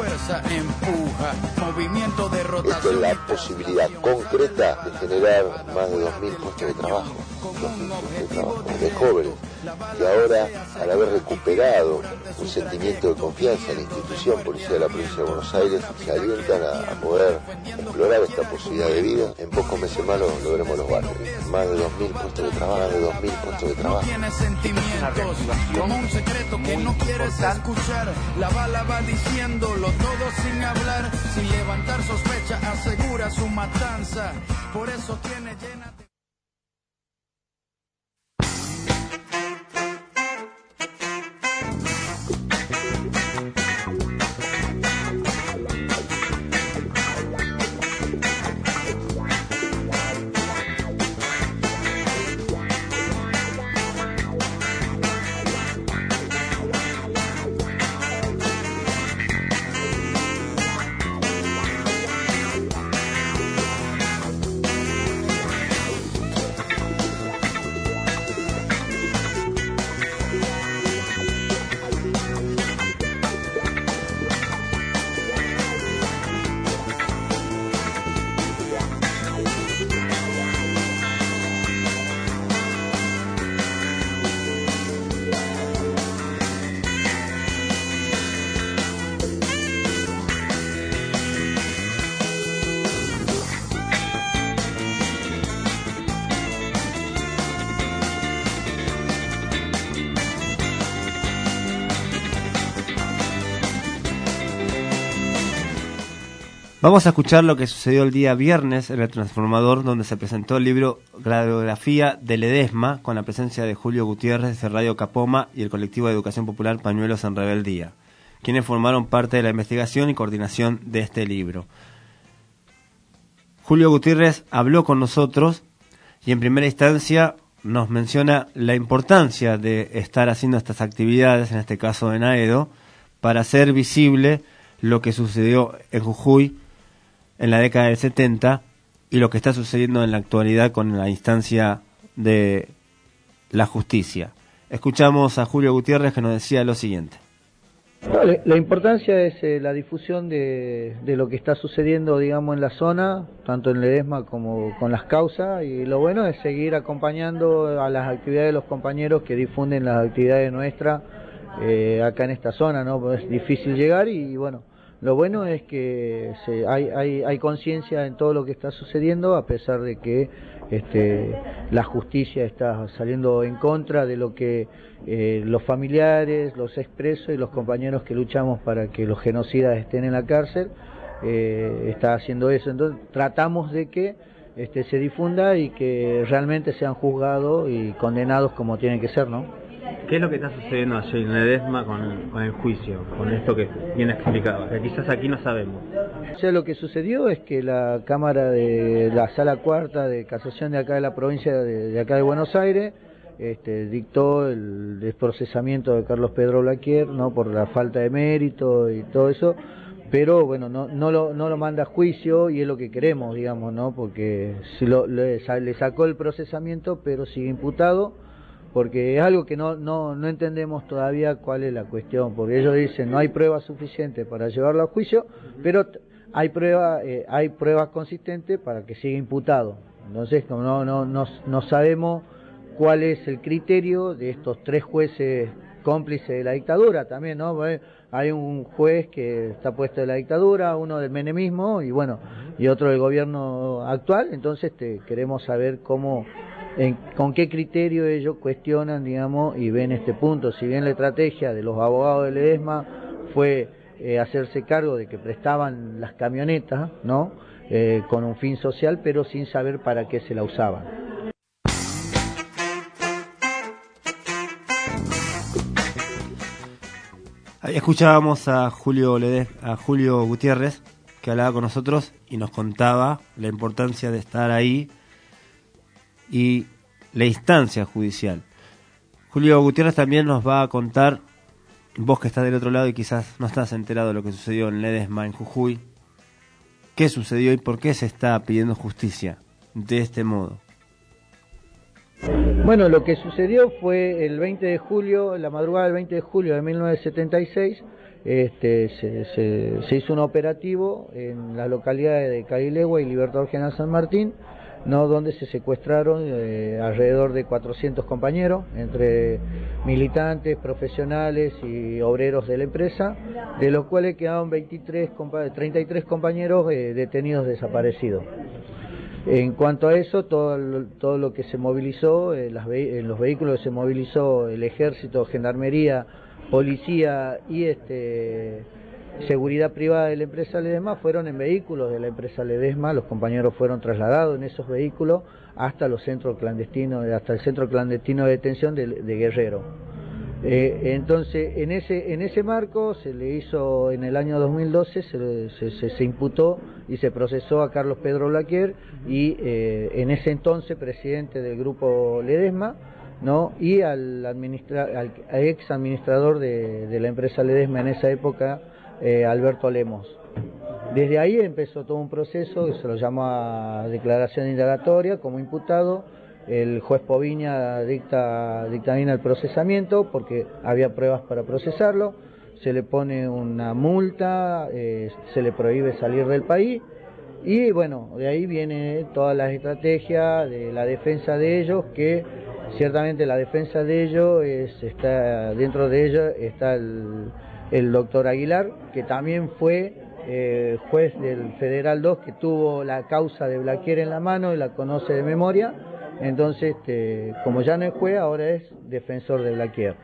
Esto es la posibilidad concreta de generar más de 2.000 puestos de trabajo, de jóvenes. que ahora, al haber recuperado un sentimiento de confianza en la institución policial de la provincia de Buenos Aires, se alientan a poder explorar esta posibilidad de vida. En pocos meses más lo veremos los barrios. Más de 2.000 puestos de trabajo, más de 2.000 puestos de trabajo. Tiene sentimientos, como un secreto que no quieres escuchar. La bala va diciéndolo todo sin hablar, sin levantar sospecha, asegura su matanza. Por eso tiene llena de... Vamos a escuchar lo que sucedió el día viernes en el Transformador, donde se presentó el libro Radiografía de Ledesma, con la presencia de Julio Gutiérrez de Radio Capoma y el colectivo de educación popular Pañuelos en Rebeldía, quienes formaron parte de la investigación y coordinación de este libro. Julio Gutiérrez habló con nosotros y en primera instancia nos menciona la importancia de estar haciendo estas actividades, en este caso en Aedo, para hacer visible lo que sucedió en Jujuy en la década del 70 y lo que está sucediendo en la actualidad con la instancia de la justicia. Escuchamos a Julio Gutiérrez, que nos decía lo siguiente. La importancia es la difusión de lo que está sucediendo, digamos, en la zona, tanto en Ledesma como con las causas, y lo bueno es seguir acompañando a las actividades de los compañeros que difunden las actividades nuestras acá en esta zona, ¿no? Es difícil llegar y bueno, lo bueno es que hay conciencia en todo lo que está sucediendo, a pesar de que la justicia está saliendo en contra de lo que los familiares, los expresos y los compañeros que luchamos para que los genocidas estén en la cárcel, está haciendo eso. Entonces tratamos de que se difunda y que realmente sean juzgados y condenados como tienen que ser, ¿no? ¿Qué es lo que está sucediendo allí en Ledesma con el juicio, con esto que bien explicaba? Que quizás aquí no sabemos. O sea, lo que sucedió es que la Cámara de la Sala Cuarta de Casación de acá de la provincia de acá de Buenos Aires dictó el desprocesamiento de Carlos Pedro Blaquier, ¿no? Por la falta de mérito y todo eso, pero bueno, no lo manda a juicio y es lo que queremos, digamos, ¿no? Porque si le sacó el procesamiento, pero sigue imputado, porque es algo que no entendemos todavía cuál es la cuestión, porque ellos dicen no hay pruebas suficientes para llevarlo a juicio, pero hay pruebas consistentes para que siga imputado. Entonces no sabemos cuál es el criterio de estos tres jueces cómplices de la dictadura también, ¿no? Hay un juez que está puesto de la dictadura, uno del menemismo y bueno, y otro del gobierno actual. Entonces queremos saber con qué criterio ellos cuestionan, digamos, y ven este punto. Si bien la estrategia de los abogados de Ledesma fue hacerse cargo de que prestaban las camionetas, ¿no? Con un fin social, pero sin saber para qué se la usaban. Ahí escuchábamos a Julio Gutiérrez, que hablaba con nosotros y nos contaba la importancia de estar ahí y la instancia judicial. Julio Gutiérrez también nos va a contar, vos que estás del otro lado y quizás no estás enterado de lo que sucedió en Ledesma, en Jujuy, qué sucedió y por qué se está pidiendo justicia de este modo. Bueno, lo que sucedió fue el 20 de julio, la madrugada del 20 de julio de 1976, se hizo un operativo en las localidades de Carilegua y Libertador General San Martín, ¿no? Donde se secuestraron alrededor de 400 compañeros, entre militantes, profesionales y obreros de la empresa, de los cuales quedaron 33 compañeros detenidos desaparecidos. En cuanto a eso, todo lo que se movilizó, en los vehículos se movilizó el ejército, gendarmería, policía y seguridad privada de la empresa Ledesma, fueron en vehículos de la empresa Ledesma. Los compañeros fueron trasladados en esos vehículos hasta los centros clandestinos, hasta el centro clandestino de detención de Guerrero. Entonces, en ese marco se le hizo, en el año 2012 se imputó y se procesó a Carlos Pedro Blaquier y en ese entonces presidente del grupo Ledesma, ¿no? Y al ex administrador de la empresa Ledesma en esa época, Alberto Lemos. Desde ahí empezó todo un proceso que se lo llama declaración indagatoria como imputado. El juez Poviña dictamina el procesamiento porque había pruebas para procesarlo, se le pone una multa, se le prohíbe salir del país y bueno, de ahí viene toda la estrategia de la defensa de ellos, que ciertamente la defensa de ellos dentro de ellos está el doctor Aguilar, que también fue juez del Federal 2, que tuvo la causa de Blaquier en la mano y la conoce de memoria. Entonces, como ya no es juez, ahora es defensor de Blaquier.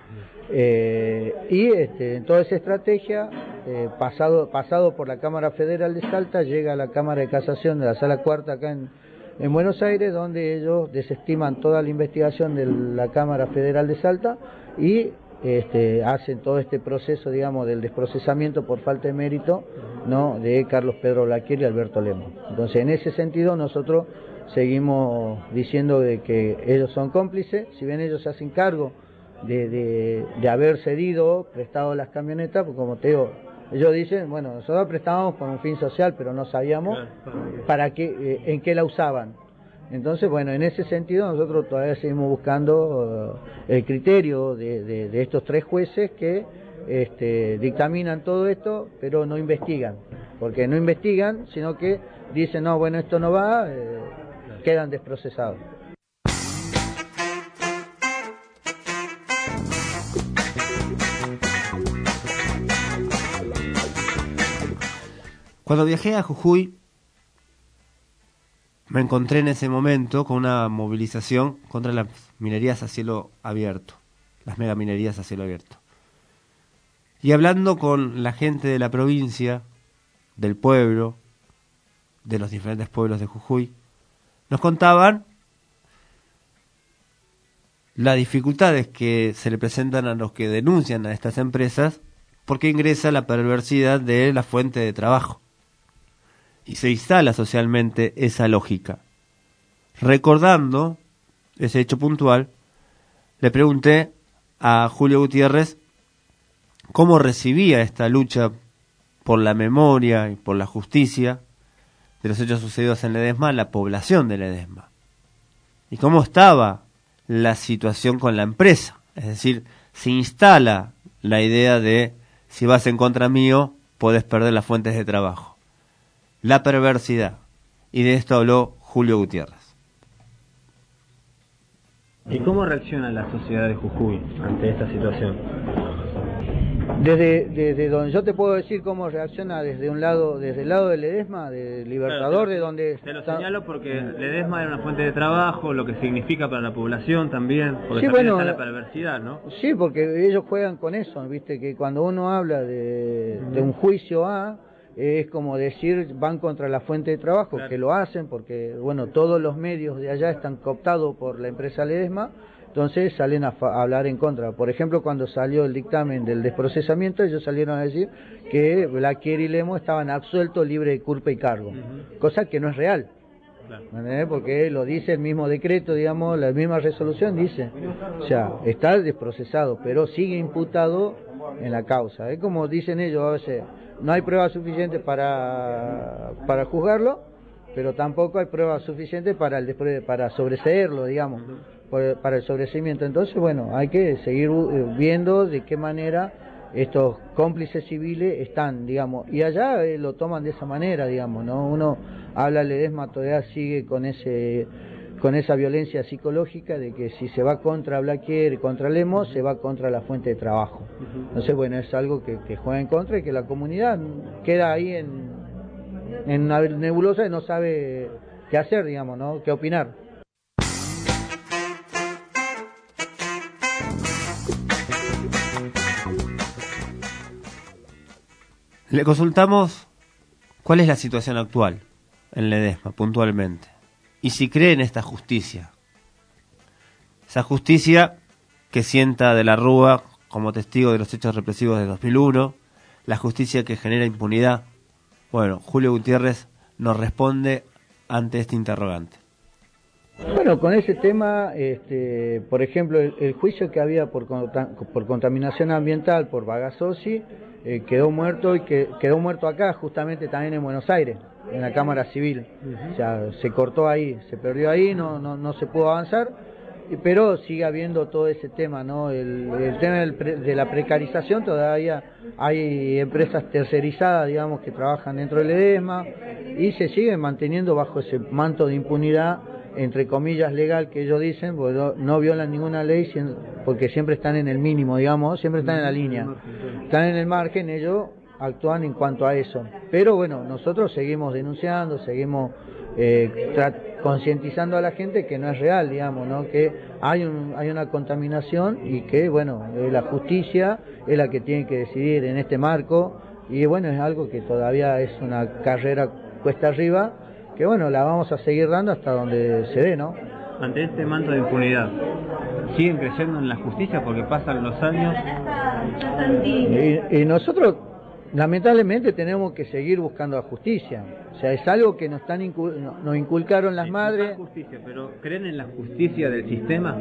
En toda esa estrategia, pasado por la Cámara Federal de Salta, llega a la Cámara de Casación de la Sala Cuarta acá en Buenos Aires, donde ellos desestiman toda la investigación de la Cámara Federal de Salta y hacen todo este proceso, digamos, del desprocesamiento por falta de mérito, ¿no?, de Carlos Pedro Blaquier y Alberto Lemos. Entonces, en ese sentido, nosotros seguimos diciendo de que ellos son cómplices, si bien ellos se hacen cargo de haber cedido, prestado las camionetas, porque como te digo, ellos dicen, bueno, nosotros prestábamos por un fin social, pero no sabíamos para qué, en qué la usaban. Entonces, bueno, en ese sentido nosotros todavía seguimos buscando el criterio de estos tres jueces que dictaminan todo esto, pero no investigan, porque no investigan, sino que dicen, no, bueno, esto no va, quedan desprocesados. Cuando viajé a Jujuy, me encontré en ese momento con una movilización contra las minerías a cielo abierto, las megaminerías a cielo abierto. Y hablando con la gente de la provincia, del pueblo, de los diferentes pueblos de Jujuy, nos contaban las dificultades que se le presentan a los que denuncian a estas empresas porque ingresa la perversidad de la fuente de trabajo y se instala socialmente esa lógica. Recordando ese hecho puntual, le pregunté a Julio Gutiérrez cómo recibía esta lucha por la memoria y por la justicia de los hechos sucedidos en Ledesma, la población de Ledesma, y cómo estaba la situación con la empresa. Es decir, se instala la idea de si vas en contra mío, podés perder las fuentes de trabajo, la perversidad, y de esto habló Julio Gutiérrez. ¿Y cómo reacciona la sociedad de Jujuy ante esta situación? Desde donde yo te puedo decir cómo reacciona desde el lado de Ledesma, de Libertador, claro, de donde... Te lo señalo porque Ledesma era una fuente de trabajo, lo que significa para la población también, porque sí, también bueno, está la perversidad, ¿no? Sí, porque ellos juegan con eso, viste, que cuando uno habla de un juicio es como decir, van contra la fuente de trabajo, claro, que lo hacen porque, bueno, todos los medios de allá están cooptados por la empresa Ledesma. Entonces salen a hablar en contra. Por ejemplo, cuando salió el dictamen del desprocesamiento, ellos salieron a decir que Blaquier y Lemos estaban absueltos, libres de culpa y cargo, cosa que no es real, claro, porque lo dice el mismo decreto, digamos, la misma resolución dice, o sea, está desprocesado, pero sigue imputado en la causa. Es como dicen ellos a veces, no hay pruebas suficientes para juzgarlo, pero tampoco hay pruebas suficientes para sobreseerlo, digamos, para el sobreseimiento. Entonces, bueno, hay que seguir viendo de qué manera estos cómplices civiles están, digamos, y allá lo toman de esa manera, digamos, ¿no? Uno habla Ledesma todavía sigue con esa violencia psicológica de que si se va contra Blaquier y contra Lemos, se va contra la fuente de trabajo. Entonces, bueno, es algo que juega en contra y que la comunidad queda ahí en una nebulosa y no sabe qué hacer, digamos, ¿no? Qué opinar. Le consultamos cuál es la situación actual en Ledesma, puntualmente, y si cree en esta justicia. Esa justicia que sienta de la Rúa como testigo de los hechos represivos de 2001, la justicia que genera impunidad. Bueno, Julio Gutiérrez nos responde ante este interrogante. Bueno, con ese tema, por ejemplo, el juicio que había por contaminación ambiental por Bagasosi quedó muerto y quedó muerto acá, justamente también en Buenos Aires, en la Cámara Civil. O sea, se cortó ahí, se perdió ahí, no se pudo avanzar, pero sigue habiendo todo ese tema, ¿no? El tema de la precarización, todavía hay empresas tercerizadas, digamos, que trabajan dentro del Ledesma y se siguen manteniendo bajo ese manto de impunidad, entre comillas legal, que ellos dicen, porque no violan ninguna ley porque siempre están en el mínimo, digamos, siempre están en la línea, están en el margen, ellos actúan en cuanto a eso. Pero bueno, nosotros seguimos denunciando, seguimos concientizando a la gente que no es real, digamos, ¿no? Que hay una contaminación y que, bueno, la justicia es la que tiene que decidir en este marco, y bueno, es algo que todavía es una carrera cuesta arriba, que bueno, la vamos a seguir dando hasta donde se dé, ¿no? Ante este manto de impunidad, ¿siguen creyendo en la justicia porque pasan los años? Y nosotros, lamentablemente, tenemos que seguir buscando la justicia. O sea, es algo que nos inculcaron las madres. Justicia, pero ¿creen en la justicia del sistema?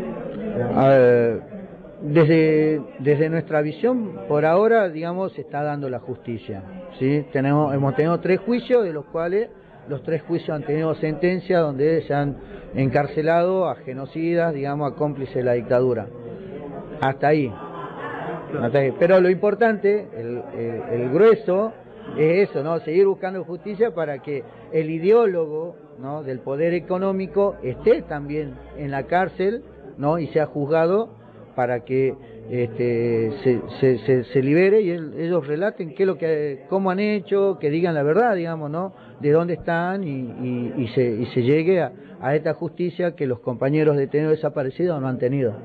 Desde nuestra visión, por ahora, digamos, se está dando la justicia, ¿sí? Hemos tenido 3 juicios, de los cuales los 3 juicios han tenido sentencia donde se han encarcelado a genocidas, digamos, a cómplices de la dictadura. Hasta ahí. Pero lo importante, el grueso, es eso, ¿no? Seguir buscando justicia para que el ideólogo, ¿no?, del poder económico esté también en la cárcel, ¿no?, y sea juzgado para que se libere y ellos relaten cómo han hecho, que digan la verdad, digamos, ¿no?, de dónde están y se llegue a esta justicia que los compañeros detenidos desaparecidos no han tenido.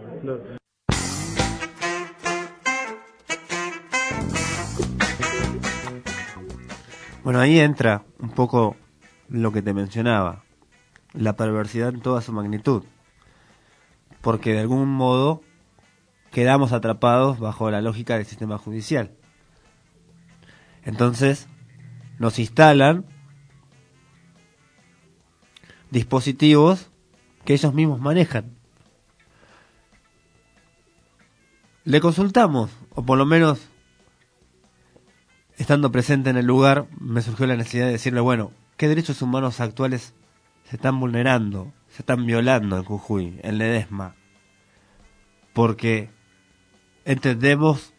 Bueno, ahí entra un poco lo que te mencionaba, la perversidad en toda su magnitud, porque de algún modo quedamos atrapados bajo la lógica del sistema judicial. Entonces nos instalan dispositivos que ellos mismos manejan. Le consultamos, o por lo menos estando presente en el lugar, me surgió la necesidad de decirle, bueno, ¿qué derechos humanos actuales se están vulnerando, se están violando en Jujuy, en Ledesma? Porque entendemos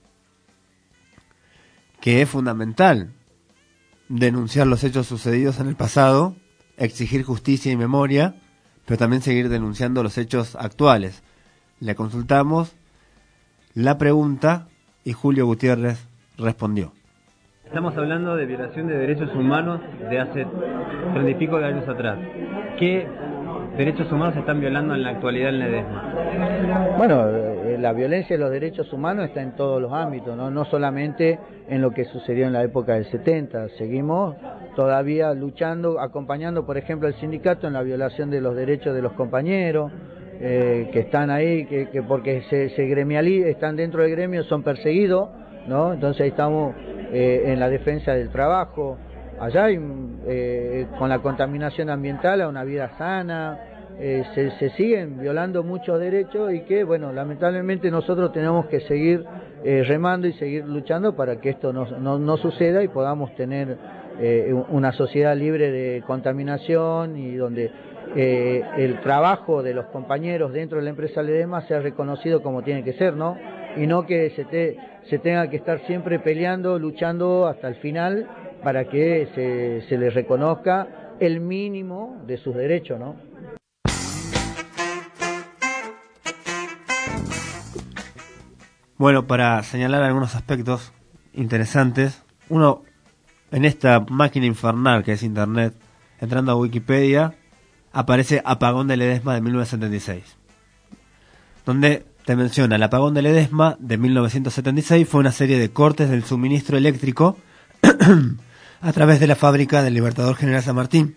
que es fundamental denunciar los hechos sucedidos en el pasado, exigir justicia y memoria, pero también seguir denunciando los hechos actuales. Le consultamos la pregunta y Julio Gutiérrez respondió. Estamos hablando de violación de derechos humanos de hace 30 y pico de años atrás. ¿Qué derechos humanos se están violando en la actualidad en Ledesma? Bueno, la violencia de los derechos humanos está en todos los ámbitos, no solamente en lo que sucedió en la época del 70. Seguimos todavía luchando, acompañando, por ejemplo, al sindicato en la violación de los derechos de los compañeros que están ahí, que porque se gremializan, están dentro del gremio, son perseguidos, ¿no? Entonces ahí estamos en la defensa del trabajo. Allá hay, con la contaminación ambiental, a una vida sana, se siguen violando muchos derechos y que, bueno, lamentablemente nosotros tenemos que seguir remando y seguir luchando para que esto no suceda y podamos tener una sociedad libre de contaminación y donde el trabajo de los compañeros dentro de la empresa Ledesma sea reconocido como tiene que ser, ¿no? Y no que se tenga que estar siempre peleando, luchando hasta el final para que se les reconozca el mínimo de sus derechos, ¿no? Bueno, para señalar algunos aspectos interesantes, uno, en esta máquina infernal que es Internet, entrando a Wikipedia, aparece Apagón de Ledesma de 1976, donde te menciona el apagón de Ledesma de 1976 fue una serie de cortes del suministro eléctrico a través de la fábrica del Libertador General San Martín,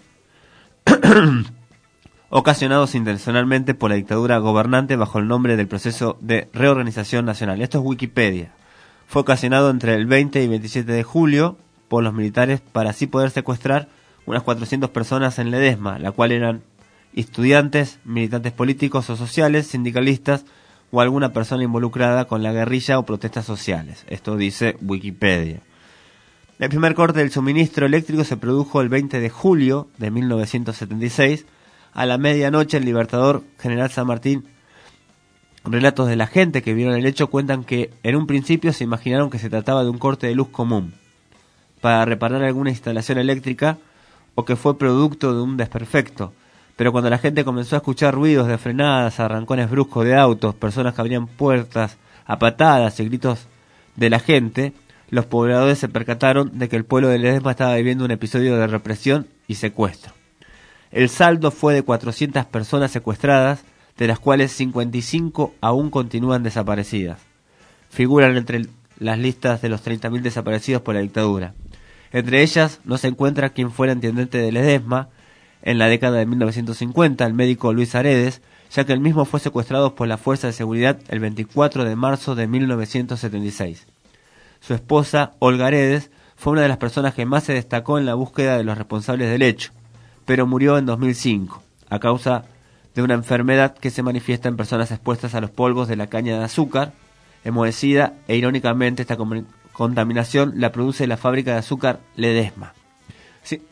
ocasionados intencionalmente por la dictadura gobernante bajo el nombre del proceso de reorganización nacional. Esto es Wikipedia. Fue ocasionado entre el 20 y 27 de julio por los militares para así poder secuestrar unas 400 personas en Ledesma, la cual eran estudiantes, militantes políticos o sociales, sindicalistas o alguna persona involucrada con la guerrilla o protestas sociales. Esto dice Wikipedia. El primer corte del suministro eléctrico se produjo el 20 de julio de 1976. A la medianoche, el Libertador General San Martín. Relatos de la gente que vieron el hecho cuentan que en un principio se imaginaron que se trataba de un corte de luz común para reparar alguna instalación eléctrica o que fue producto de un desperfecto. Pero cuando la gente comenzó a escuchar ruidos de frenadas, arrancones bruscos de autos, personas que abrían puertas a patadas y gritos de la gente, los pobladores se percataron de que el pueblo de Ledesma estaba viviendo un episodio de represión y secuestro. El saldo fue de 400 personas secuestradas, de las cuales 55 aún continúan desaparecidas. Figuran entre las listas de los 30.000 desaparecidos por la dictadura. Entre ellas no se encuentra quien fuera intendente de Ledesma en la década de 1950, el médico Luis Aredes, ya que el mismo fue secuestrado por la Fuerza de Seguridad el 24 de marzo de 1976. Su esposa, Olga Aredes, fue una de las personas que más se destacó en la búsqueda de los responsables del hecho, pero murió en 2005, a causa de una enfermedad que se manifiesta en personas expuestas a los polvos de la caña de azúcar, enmohecida, e irónicamente esta contaminación la produce la fábrica de azúcar Ledesma. Sí.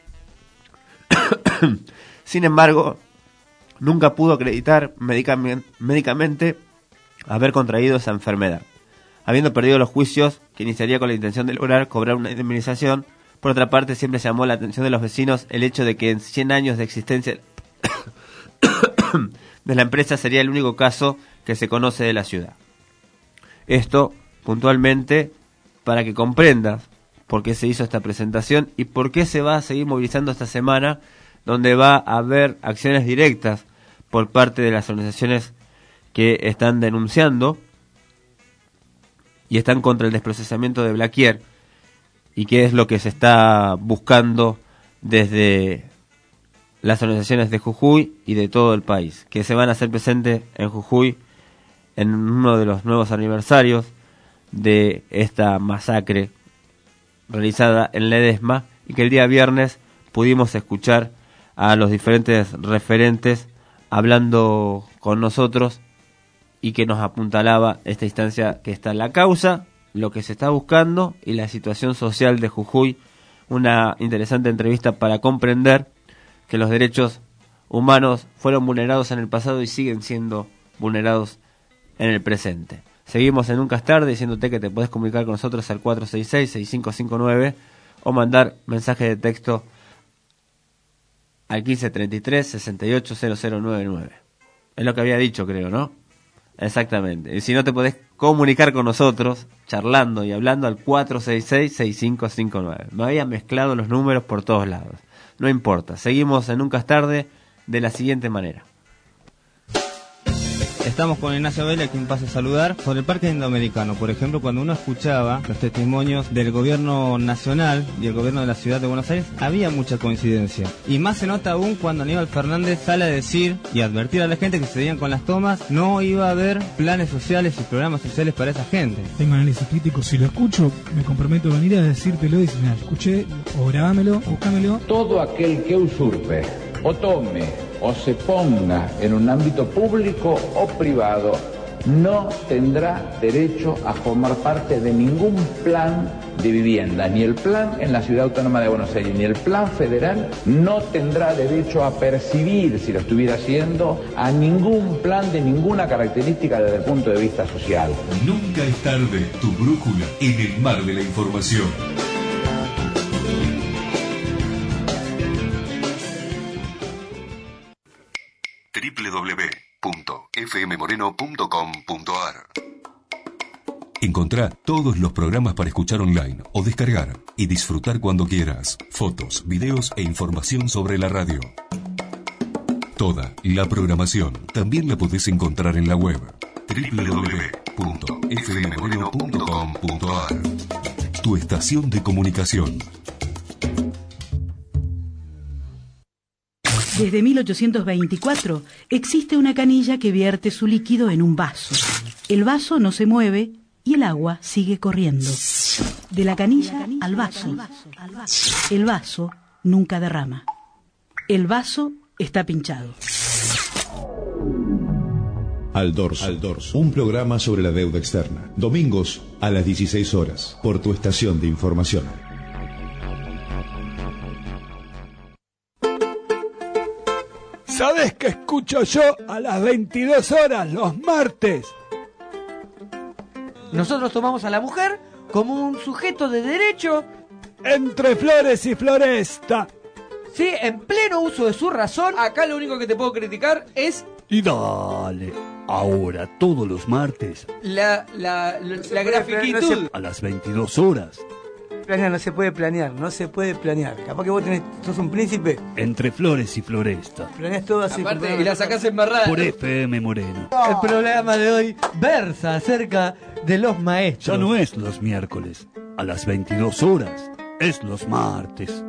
Sin embargo, nunca pudo acreditar médicamente haber contraído esa enfermedad, habiendo perdido los juicios que iniciaría con la intención de lograr cobrar una indemnización. Por otra parte, siempre llamó la atención de los vecinos el hecho de que en 100 años de existencia de la empresa sería el único caso que se conoce de la ciudad. Esto, puntualmente, para que comprendas por qué se hizo esta presentación y por qué se va a seguir movilizando esta semana, donde va a haber acciones directas por parte de las organizaciones que están denunciando y están contra el desprocesamiento de Blaquier, y qué es lo que se está buscando desde las organizaciones de Jujuy y de todo el país, que se van a hacer presentes en Jujuy en uno de los nuevos aniversarios de esta masacre realizada en Ledesma, y que el día viernes pudimos escuchar a los diferentes referentes hablando con nosotros y que nos apuntalaba esta instancia que está en la causa, lo que se está buscando y la situación social de Jujuy. Una interesante entrevista para comprender que los derechos humanos fueron vulnerados en el pasado y siguen siendo vulnerados en el presente. Seguimos en Nunca es Tarde, diciéndote que te podés comunicar con nosotros al 466-6559 o mandar mensaje de texto al 1533-680099. Es lo que había dicho, creo, ¿no? Exactamente. Y si no, te podés comunicar con nosotros, charlando y hablando, al 466-6559. Me había mezclado los números por todos lados. No importa. Seguimos en Nunca es Tarde de la siguiente manera. Estamos con Ignacio Vela, quien pasa a saludar, sobre el Parque Indoamericano. Por ejemplo, cuando uno escuchaba los testimonios del gobierno nacional y el gobierno de la ciudad de Buenos Aires, había mucha coincidencia. Y más se nota aún cuando Aníbal Fernández sale a decir y advertir a la gente que se veían con las tomas, no iba a haber planes sociales y programas sociales para esa gente. Tengo análisis crítico, si lo escucho, me comprometo a venir a decírtelo y decir, mira, escuché, o grabámelo, o búscamelo. Todo aquel que usurpe o tome o se ponga en un ámbito público o privado no tendrá derecho a formar parte de ningún plan de vivienda, ni el plan en la Ciudad Autónoma de Buenos Aires, ni el plan federal. No tendrá derecho a percibir, si lo estuviera haciendo, a ningún plan de ninguna característica desde el punto de vista social. Nunca es tarde, tu brújula en el mar de la información. fmmoreno.com.ar. Encontrá todos los programas para escuchar online o descargar y disfrutar cuando quieras. Fotos, videos e información sobre la radio. Toda la programación también la podés encontrar en la web www.fmmoreno.com.ar. Tu estación de comunicación. Desde 1824 existe una canilla que vierte su líquido en un vaso. El vaso no se mueve y el agua sigue corriendo. De la canilla al vaso. El vaso nunca derrama. El vaso está pinchado. Al Dorso, un programa sobre la deuda externa. Domingos a las 16 horas, por tu estación de información. ¿Sabés qué escucho yo a las 22 horas los martes? Nosotros tomamos a la mujer como un sujeto de derecho. Entre flores y floresta. Sí, en pleno uso de su razón. Acá lo único que te puedo criticar es... Y dale, ahora todos los martes. La grafiquitud. A las 22 horas. No se puede planear, Capaz que vos sos un príncipe. Entre flores y floresta. Planeás todo así. Aparte, y la sacás embarrada. Por FM Moreno. El programa de hoy versa acerca de los maestros. Ya no es los miércoles. A las 22 horas. Es los martes.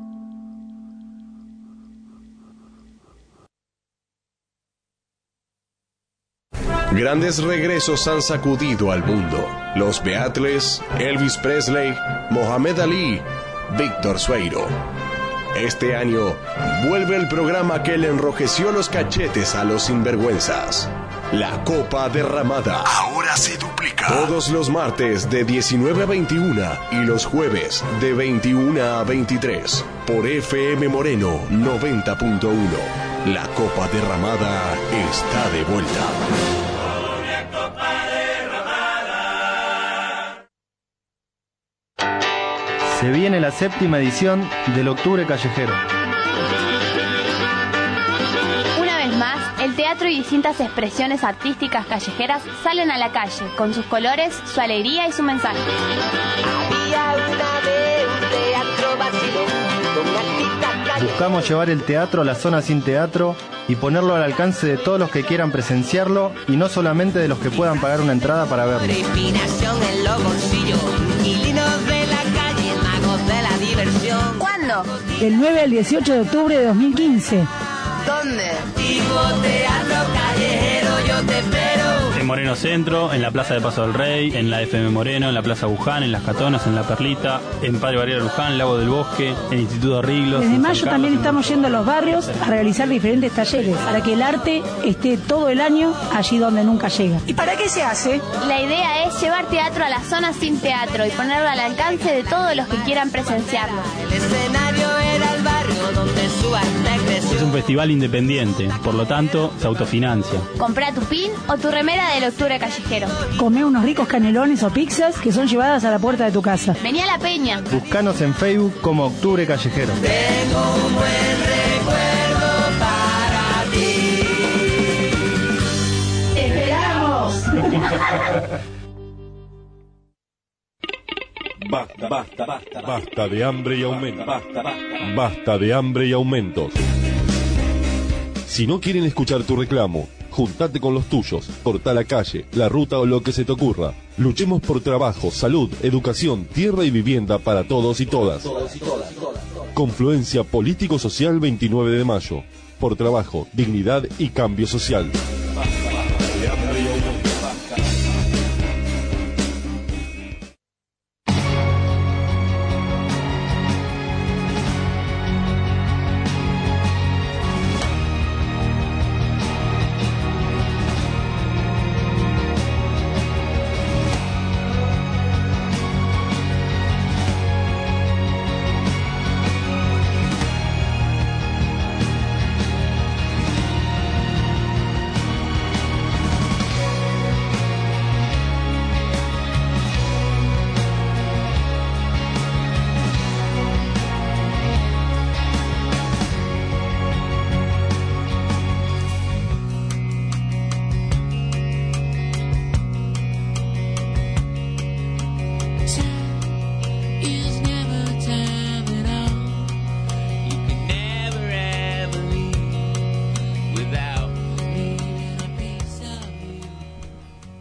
Grandes regresos han sacudido al mundo. Los Beatles, Elvis Presley, Mohamed Ali, Víctor Sueiro. Este año vuelve el programa que le enrojeció los cachetes a los sinvergüenzas. La Copa Derramada. Ahora se duplica. Todos los martes de 19 a 21 y los jueves de 21 a 23. Por FM Moreno 90.1. La Copa Derramada está de vuelta. Se viene la 7ª edición del Octubre Callejero. Una vez más, el teatro y distintas expresiones artísticas callejeras salen a la calle, con sus colores, su alegría y su mensaje. Había una vez un teatro vacío, con artistas callejeros. Buscamos llevar el teatro a la zona sin teatro y ponerlo al alcance de todos los que quieran presenciarlo y no solamente de los que puedan pagar una entrada para verlo. Inspiración en los bolsillos, inquilinos de la calle, magos de la diversión. ¿Cuándo? Del 9 al 18 de octubre de 2015. ¿Dónde? Tipo teatro callejero, yo te espero. En Moreno Centro, en la Plaza de Paso del Rey, en la FM Moreno, en la Plaza Buján, en Las Catonas, en La Perlita, en Padre Barriera Luján, Lago del Bosque, en Instituto Arreglos. Desde mayo también estamos yendo a los barrios a realizar diferentes talleres para que el arte esté todo el año allí donde nunca llega. ¿Y para qué se hace? La idea es llevar teatro a la zona sin teatro y ponerlo al alcance de todos los que quieran presenciarlo. El escenario era el barrio donde su arte creció. Es un festival independiente, por lo tanto, se autofinancia. Comprá tu pin o tu remera del Octubre Callejero. Comé unos ricos canelones o pizzas que son llevadas a la puerta de tu casa. Vení a la peña. Buscanos en Facebook como Octubre Callejero. Tengo un buen recuerdo para ti. ¡Esperamos! Basta de hambre y aumentos. Basta de hambre y aumentos. Si no quieren escuchar tu reclamo, juntate con los tuyos, cortá la calle, la ruta o lo que se te ocurra. Luchemos por trabajo, salud, educación, tierra y vivienda para todos y todas. Confluencia Político-Social 29 de mayo. Por trabajo, dignidad y cambio social.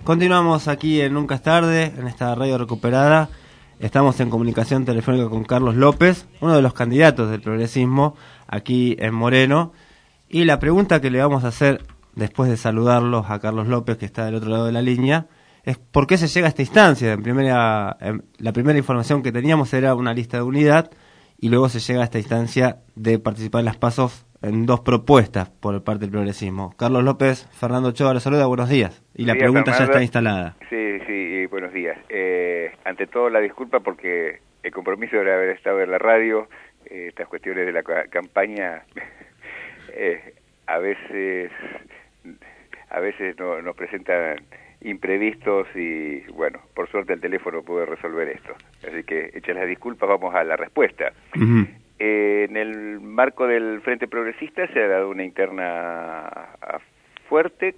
Continuamos aquí en Nunca es Tarde, en esta radio recuperada. Estamos en comunicación telefónica con Carlos López, uno de los candidatos del progresismo aquí en Moreno. Y la pregunta que le vamos a hacer, después de saludarlos a Carlos López, que está del otro lado de la línea, es por qué se llega a esta instancia. La primera información que teníamos era una lista de unidad, y luego se llega a esta instancia de participar en las PASO en 2 propuestas por parte del progresismo. Carlos López, Fernando Ochoa, los saluda, buenos días. Y la pregunta Fernando, ya está instalada. Sí, buenos días. Ante todo, la disculpa porque el compromiso de haber estado en la radio, estas cuestiones de la campaña, a veces nos presentan imprevistos y, bueno, por suerte el teléfono pudo resolver esto. Así que, hechas las disculpas, vamos a la respuesta. En el marco del Frente Progresista se ha dado una interna fuerte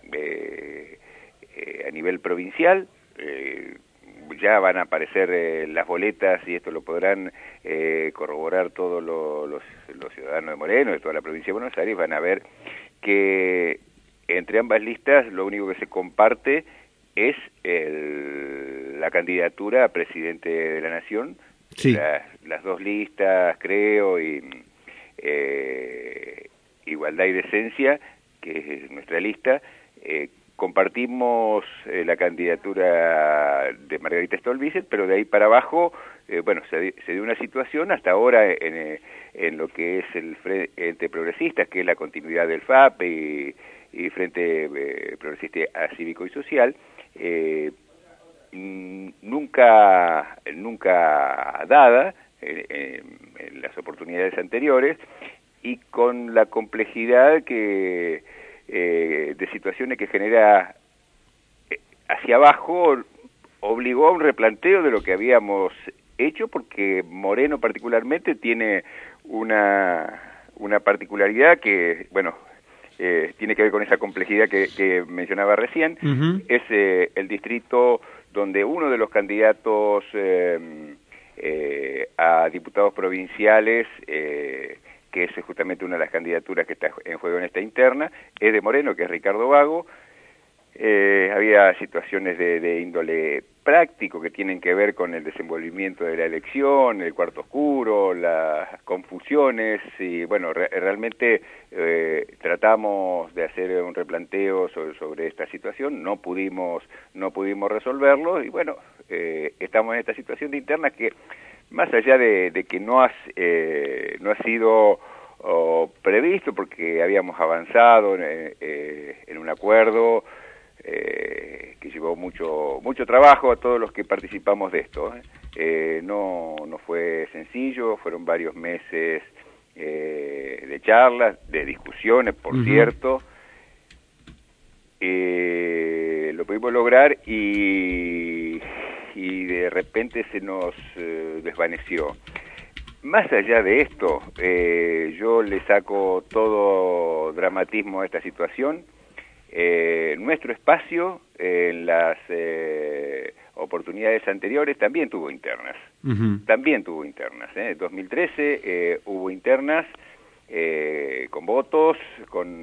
a nivel provincial. Ya van a aparecer las boletas, y esto lo podrán corroborar todos los ciudadanos de Moreno, de toda la provincia de Buenos Aires. Van a ver que entre ambas listas lo único que se comparte es la candidatura a presidente de la Nación. Sí. Las 2 listas, creo, y Igualdad y Decencia, que es nuestra lista, compartimos la candidatura de Margarita Stolbizer, pero de ahí para abajo, se dio una situación hasta ahora en lo que es el Frente Progresista, que es la continuidad del FAP y Frente Progresista Cívico y Social, nunca dada en las oportunidades anteriores, y con la complejidad de situaciones que genera hacia abajo, obligó a un replanteo de lo que habíamos hecho, porque Moreno particularmente tiene una particularidad que, tiene que ver con esa complejidad que mencionaba recién. Es el distrito donde uno de los candidatos a diputados provinciales, que es justamente una de las candidaturas que está en juego en esta interna, es de Moreno, que es Ricardo Vago. Había situaciones de índole práctico que tienen que ver con el desenvolvimiento de la elección, el cuarto oscuro, las confusiones, y realmente tratamos de hacer un replanteo sobre esta situación, no pudimos resolverlo, y estamos en esta situación de interna que, más allá de que no ha sido previsto, porque habíamos avanzado en un acuerdo que llevó mucho trabajo a todos los que participamos de esto. No fue sencillo, fueron varios meses de charlas, de discusiones, por cierto. Lo pudimos lograr y de repente se nos desvaneció. Más allá de esto, yo le saco todo dramatismo a esta situación. Nuestro espacio en las oportunidades anteriores también tuvo internas. También tuvo internas. En 2013 hubo internas con votos, con,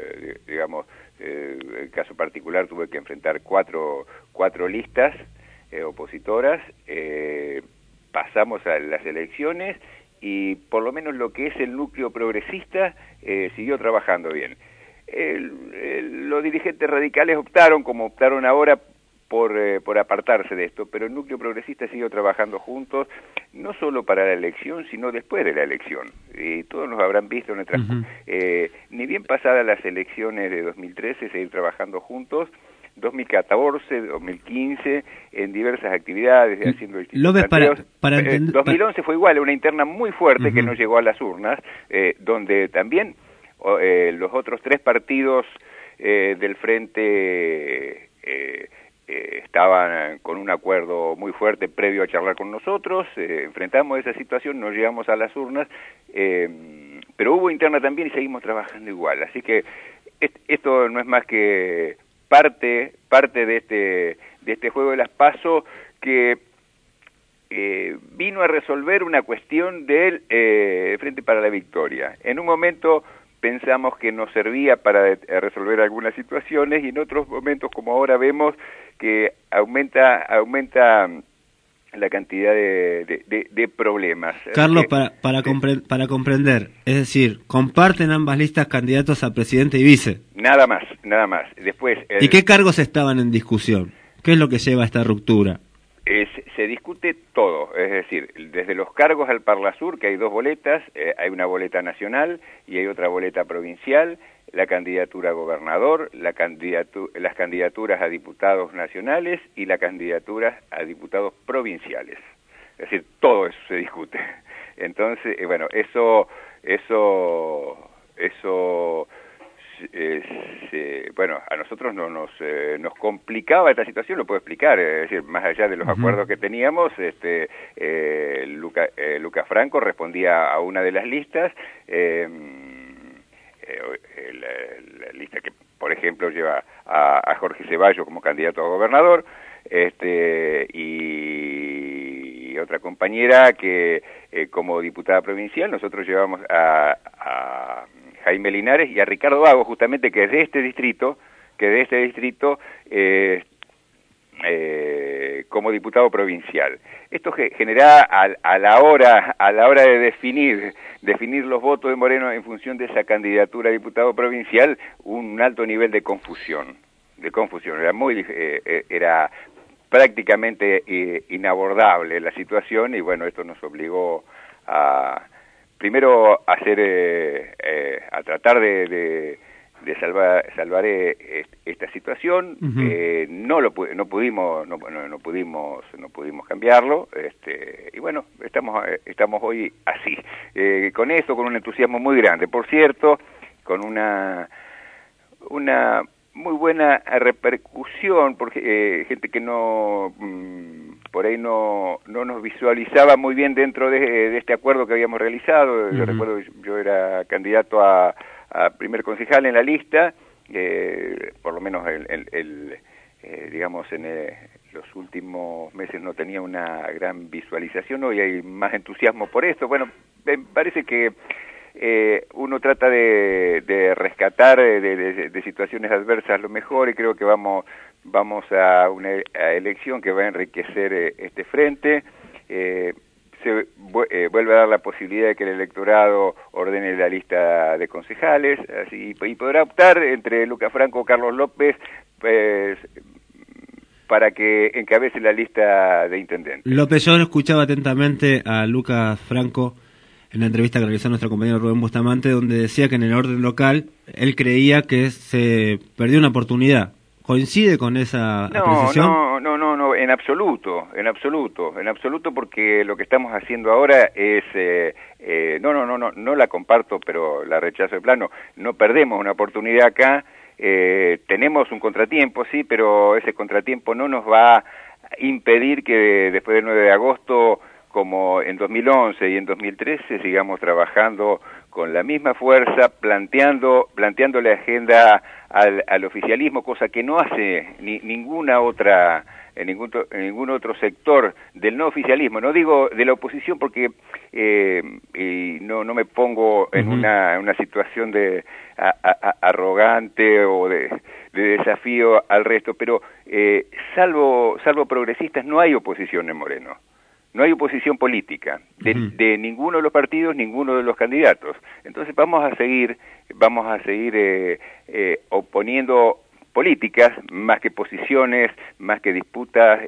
el caso particular tuve que enfrentar cuatro listas opositoras. Pasamos a las elecciones y por lo menos lo que es el núcleo progresista siguió trabajando bien. Los dirigentes radicales optaron, como optaron ahora, por apartarse de esto, pero el núcleo progresista siguió trabajando juntos, no solo para la elección, sino después de la elección. Y todos nos habrán visto en nuestras... ni bien pasadas las elecciones de 2013, seguir trabajando juntos, 2014, 2015, en diversas actividades, haciendo distintos planteos. Para entender, 2011 fue igual, una interna muy fuerte que no llegó a las urnas, donde también los otros 3 partidos del frente estaban con un acuerdo muy fuerte previo a charlar con nosotros. Enfrentamos esa situación, no llegamos a las urnas, pero hubo interna también y seguimos trabajando igual. Así que esto no es más que parte de este juego de las PASO, que vino a resolver una cuestión del Frente para la Victoria. En un momento pensamos que nos servía para resolver algunas situaciones, y en otros momentos, como ahora vemos, que aumenta la cantidad de problemas. Carlos, para comprender, es decir, comparten ambas listas candidatos a presidente y vice. Nada más. Después, ¿Y qué cargos estaban en discusión? ¿Qué es lo que lleva a esta ruptura? Se discute todo, es decir, desde los cargos al Parlasur, que hay 2 boletas, hay una boleta nacional y hay otra boleta provincial, la candidatura a gobernador, las candidaturas a diputados nacionales y las candidaturas a diputados provinciales. Es decir, todo eso se discute. Entonces, bueno, eso bueno, a nosotros nos complicaba esta situación, lo puedo explicar, es decir, más allá de los acuerdos que teníamos, Lucas Franco respondía a una de las listas, la lista que, por ejemplo, lleva a Jorge Ceballos como candidato a gobernador, y otra compañera que como diputada provincial. Nosotros llevamos a Jaime Linares y a Ricardo Vago, justamente, que es de este distrito, como diputado provincial. Esto genera a la hora de definir los votos de Moreno en función de esa candidatura a diputado provincial, un alto nivel de confusión. Era prácticamente inabordable la situación, y bueno, esto nos obligó a tratar de salvar esta situación. No pudimos cambiarlo, y bueno, estamos hoy así, con esto, con un entusiasmo muy grande, por cierto, con una muy buena repercusión, porque gente que por ahí no nos visualizaba muy bien dentro de este acuerdo que habíamos realizado. Yo recuerdo, yo era candidato a primer concejal en la lista, por lo menos digamos en los últimos meses no tenía una gran visualización. Hoy hay más entusiasmo por esto. Bueno, me parece que uno trata de rescatar de situaciones adversas lo mejor, y creo que vamos a una elección que va a enriquecer este frente. Se vuelve a dar la posibilidad de que el electorado ordene la lista de concejales, así, y podrá optar entre Lucas Franco o Carlos López, pues, para que encabece la lista de intendentes. López, yo escuchaba atentamente a Lucas Franco en la entrevista que realizó nuestro compañero Rubén Bustamante, donde decía que en el orden local él creía que se perdió una oportunidad. ¿Coincide con esa apreciación? No, en absoluto, porque lo que estamos haciendo ahora es, no la comparto, pero la rechazo de plano. No perdemos una oportunidad acá, tenemos un contratiempo, sí, pero ese contratiempo no nos va a impedir que después del 9 de agosto, como en 2011 y en 2013, sigamos trabajando con la misma fuerza, planteando la agenda al oficialismo, cosa que no hace ningún otro sector del no oficialismo. No digo de la oposición, porque no me pongo en una situación de arrogante o de desafío al resto, pero salvo progresistas no hay oposición en Moreno. No hay oposición política de ninguno de los partidos, ninguno de los candidatos. Entonces vamos a seguir oponiendo políticas, más que posiciones, más que disputas,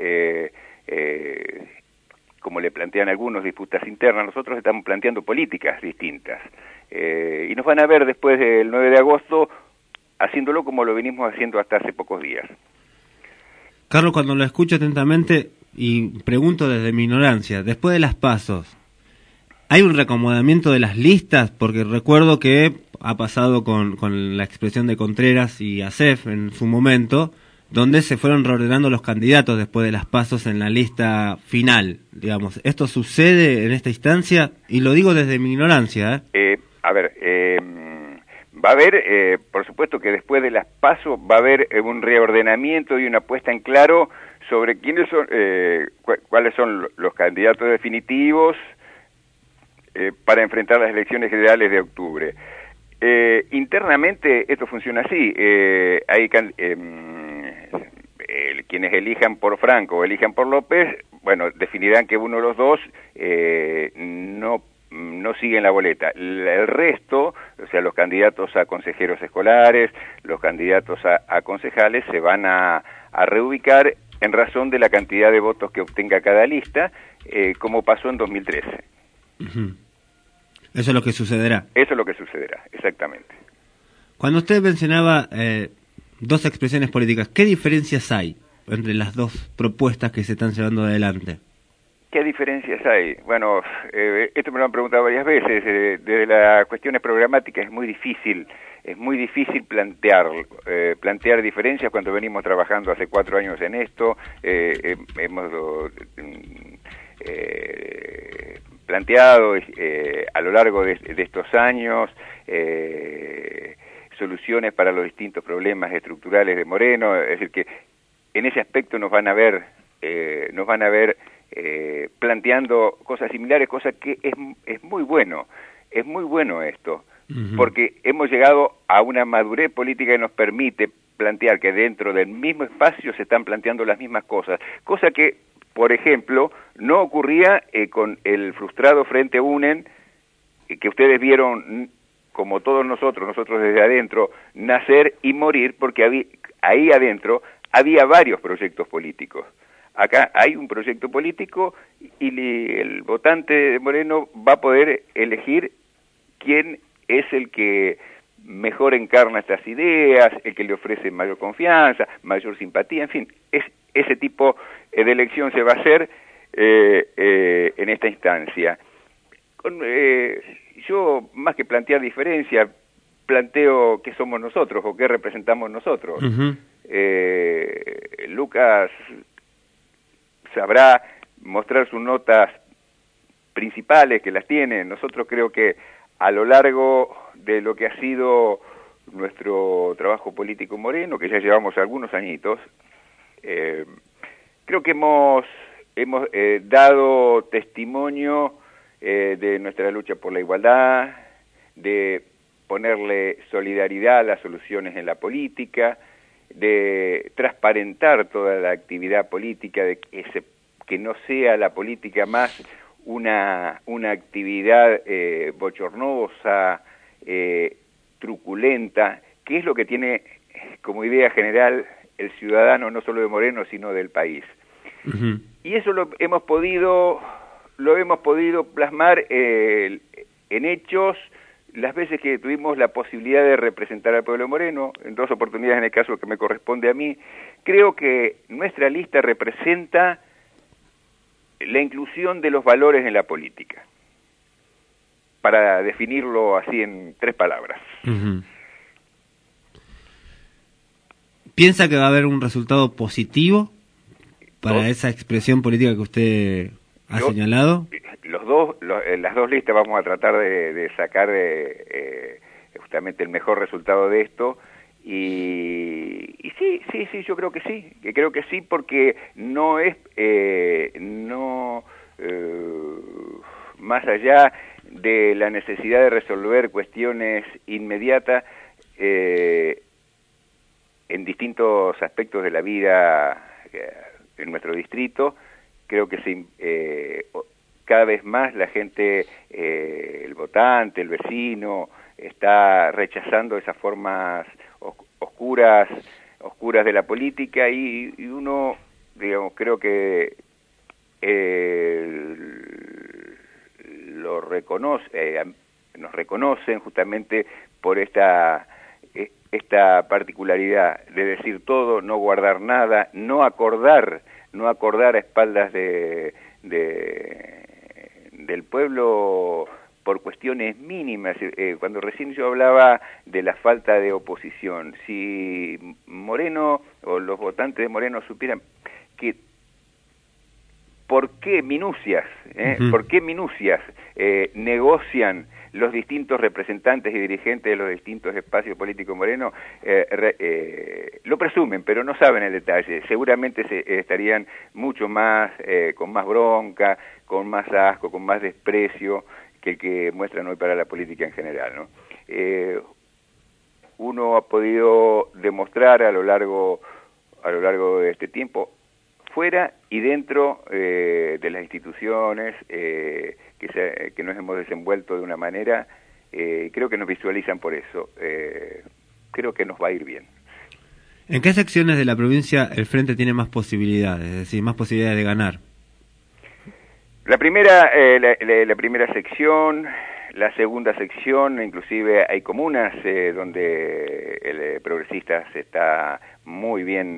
como le plantean algunos, disputas internas. Nosotros estamos planteando políticas distintas, y nos van a ver después del 9 de agosto haciéndolo como lo venimos haciendo hasta hace pocos días. Carlos, cuando lo escucho atentamente y pregunto desde mi ignorancia, después de las PASOs, ¿hay un reacomodamiento de las listas? Porque recuerdo que ha pasado con la expresión de Contreras y Acef en su momento, donde se fueron reordenando los candidatos después de las PASOs en la lista final, digamos. ¿Esto sucede en esta instancia? Y lo digo desde mi ignorancia. Va a haber, por supuesto que después de las PASO va a haber un reordenamiento y una puesta en claro sobre quiénes son, cuáles son los candidatos definitivos para enfrentar las elecciones generales de octubre. Internamente esto funciona así. Hay quienes elijan por Franco o elijan por López, bueno, definirán que uno de los dos no siguen la boleta. El resto, o sea, los candidatos a consejeros escolares, los candidatos a concejales, se van a reubicar en razón de la cantidad de votos que obtenga cada lista, como pasó en 2013. Uh-huh. Eso es lo que sucederá. Eso es lo que sucederá, exactamente. Cuando usted mencionaba dos expresiones políticas, ¿qué diferencias hay entre las dos propuestas que se están llevando adelante? ¿Qué diferencias hay? Bueno, esto me lo han preguntado varias veces. Desde las cuestiones programáticas es muy difícil plantear diferencias cuando venimos trabajando hace 4 años en esto. Hemos planteado a lo largo de estos años soluciones para los distintos problemas estructurales de Moreno. Es decir, que en ese aspecto nos van a ver planteando cosas similares, cosa que es muy bueno esto, uh-huh, porque hemos llegado a una madurez política que nos permite plantear que dentro del mismo espacio se están planteando las mismas cosas, cosa que, por ejemplo, no ocurría con el frustrado Frente UNEN, que ustedes vieron, como todos nosotros desde adentro, nacer y morir, porque ahí adentro había varios proyectos políticos. Acá hay un proyecto político y el votante de Moreno va a poder elegir quién es el que mejor encarna estas ideas, el que le ofrece mayor confianza, mayor simpatía, en fin, ese tipo de elección se va a hacer en esta instancia. Yo, más que plantear diferencia, planteo qué somos nosotros o qué representamos nosotros. Uh-huh. Lucas sabrá mostrar sus notas principales, que las tiene. Nosotros creo que a lo largo de lo que ha sido nuestro trabajo político Moreno, que ya llevamos algunos añitos, creo que hemos dado testimonio de nuestra lucha por la igualdad, de ponerle solidaridad a las soluciones en la política, de transparentar toda la actividad política, de que no sea la política más una actividad bochornosa, truculenta, que es lo que tiene como idea general el ciudadano, no solo de Moreno, sino del país. Uh-huh. Y eso lo hemos podido plasmar en hechos las veces que tuvimos la posibilidad de representar al pueblo moreno, en 2 oportunidades en el caso que me corresponde a mí. Creo que nuestra lista representa la inclusión de los valores en la política, para definirlo así en 3 palabras. Uh-huh. ¿Piensa que va a haber un resultado positivo para esa expresión política que usted ha señalado? Las dos listas vamos a tratar de sacar justamente el mejor resultado de esto, y sí, yo creo que sí, porque no es más allá de la necesidad de resolver cuestiones inmediatas en distintos aspectos de la vida en nuestro distrito. Creo que cada vez más la gente, el votante, el vecino, está rechazando esas formas oscuras de la política, y uno, digamos, creo que lo reconoce, nos reconocen justamente por esta particularidad de decir todo, no guardar nada, no acordar a espaldas del pueblo por cuestiones mínimas. Cuando recién yo hablaba de la falta de oposición, si Moreno o los votantes de Moreno supieran que por qué minucias negocian los distintos representantes y dirigentes de los distintos espacios políticos morenos, lo presumen, pero no saben el detalle. Seguramente estarían mucho más, con más bronca, con más asco, con más desprecio que el que muestran hoy para la política en general, ¿no? uno ha podido demostrar a lo largo de este tiempo, fuera y dentro de las instituciones, que nos hemos desenvuelto de una manera, creo que nos visualizan por eso. Creo que nos va a ir bien. ¿En qué secciones de la provincia el Frente tiene más posibilidades, es decir, más posibilidades de ganar? La primera sección, la segunda sección, inclusive hay comunas donde el progresista está muy bien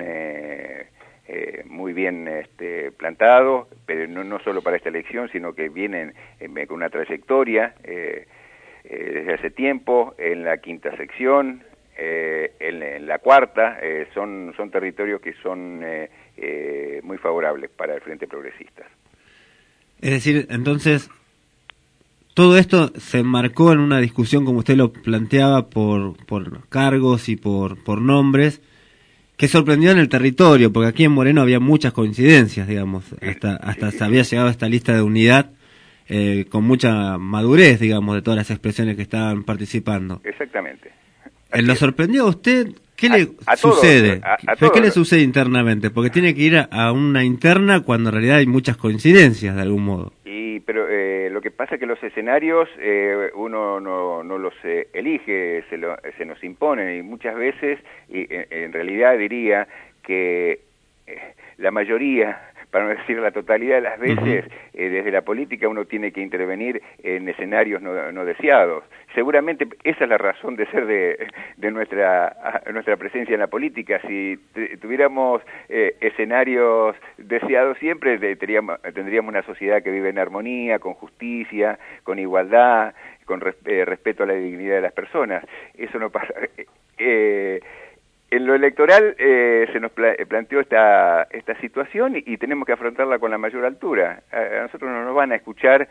plantado, pero no solo para esta elección, sino que vienen con una trayectoria desde hace tiempo. En la quinta sección, en la cuarta, son territorios que son muy favorables para el Frente Progresista. Es decir, entonces, todo esto se enmarcó en una discusión, como usted lo planteaba, por cargos y por nombres, que sorprendió en el territorio, porque aquí en Moreno había muchas coincidencias, digamos, hasta se había llegado a esta lista de unidad con mucha madurez, digamos, de todas las expresiones que estaban participando. Exactamente. ¿Lo sorprendió a usted? ¿Qué le sucede? ¿Qué le sucede internamente? Porque tiene que ir a una interna cuando en realidad hay muchas coincidencias de algún modo. Pero lo que pasa es que los escenarios uno no los elige, se nos imponen, y muchas veces, y en realidad diría que la mayoría, para no decir la totalidad de las veces, desde la política uno tiene que intervenir en escenarios no deseados. Seguramente esa es la razón de ser de nuestra presencia en la política. Si tuviéramos escenarios deseados siempre, tendríamos una sociedad que vive en armonía, con justicia, con igualdad, con respeto a la dignidad de las personas. Eso no pasa. En lo electoral se nos planteó esta situación y tenemos que afrontarla con la mayor altura. A nosotros no nos van a escuchar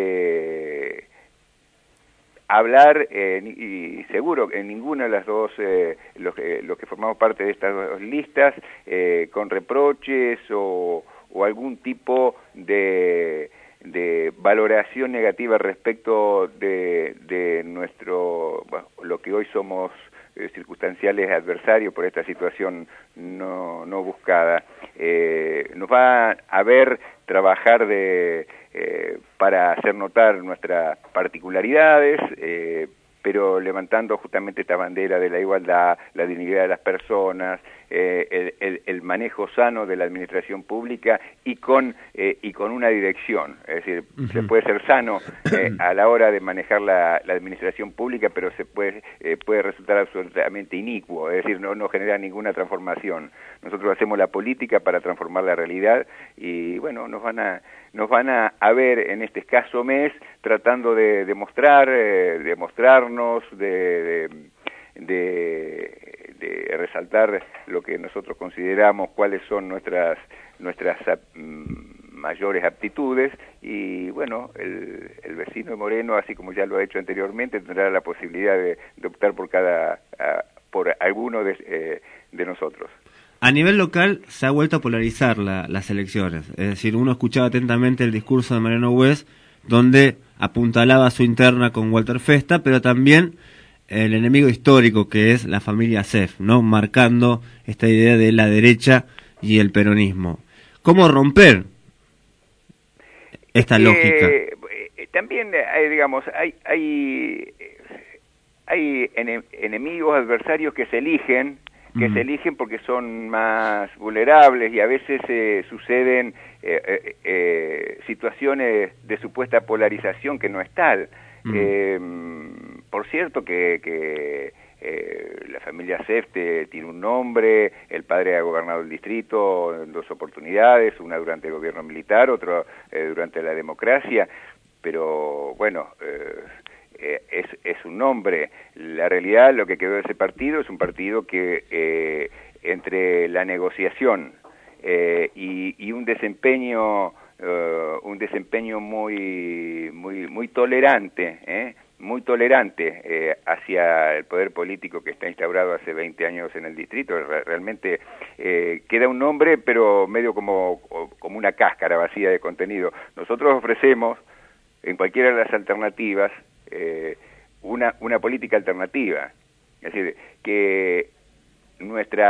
hablar, y seguro en ninguna de las dos, los que formamos parte de estas dos listas, con reproches o algún tipo de valoración negativa respecto de nuestro, lo que hoy somos circunstanciales adversarios por esta situación no buscada. Nos va a ver trabajar para hacer notar nuestras particularidades, pero levantando justamente esta bandera de la igualdad, la dignidad de las personas, el manejo sano de la administración pública y con una dirección. Es decir, se puede ser sano a la hora de manejar la administración pública, pero se puede resultar absolutamente inicuo, es decir, no genera ninguna transformación. Nosotros hacemos la política para transformar la realidad y bueno, nos van a ver en este escaso mes tratando de demostrarnos, de resaltar lo que nosotros consideramos cuáles son nuestras mayores aptitudes y bueno, el vecino de Moreno, así como ya lo ha hecho anteriormente, tendrá la posibilidad de optar por alguno de nosotros. A nivel local se ha vuelto a polarizar las elecciones, es decir, uno escuchaba atentamente el discurso de Mariano West, donde apuntalaba su interna con Walter Festa, pero también el enemigo histórico que es la familia Seff, ¿no? Marcando esta idea de la derecha y el peronismo. ¿Cómo romper esta lógica? También, digamos, hay enemigos, adversarios que se eligen porque son más vulnerables y a veces suceden situaciones de supuesta polarización que no es tal. Por cierto que la familia Seff tiene un nombre, el padre ha gobernado el distrito en 2 oportunidades, una durante el gobierno militar, otra durante la democracia, pero bueno, es un nombre. La realidad, lo que quedó de ese partido es un partido que entre la negociación y un desempeño muy tolerante, hacia el poder político que está instaurado hace 20 años en el distrito. Realmente queda un nombre, pero medio como una cáscara vacía de contenido. Nosotros ofrecemos, en cualquiera de las alternativas, una política alternativa. Es decir, que nuestro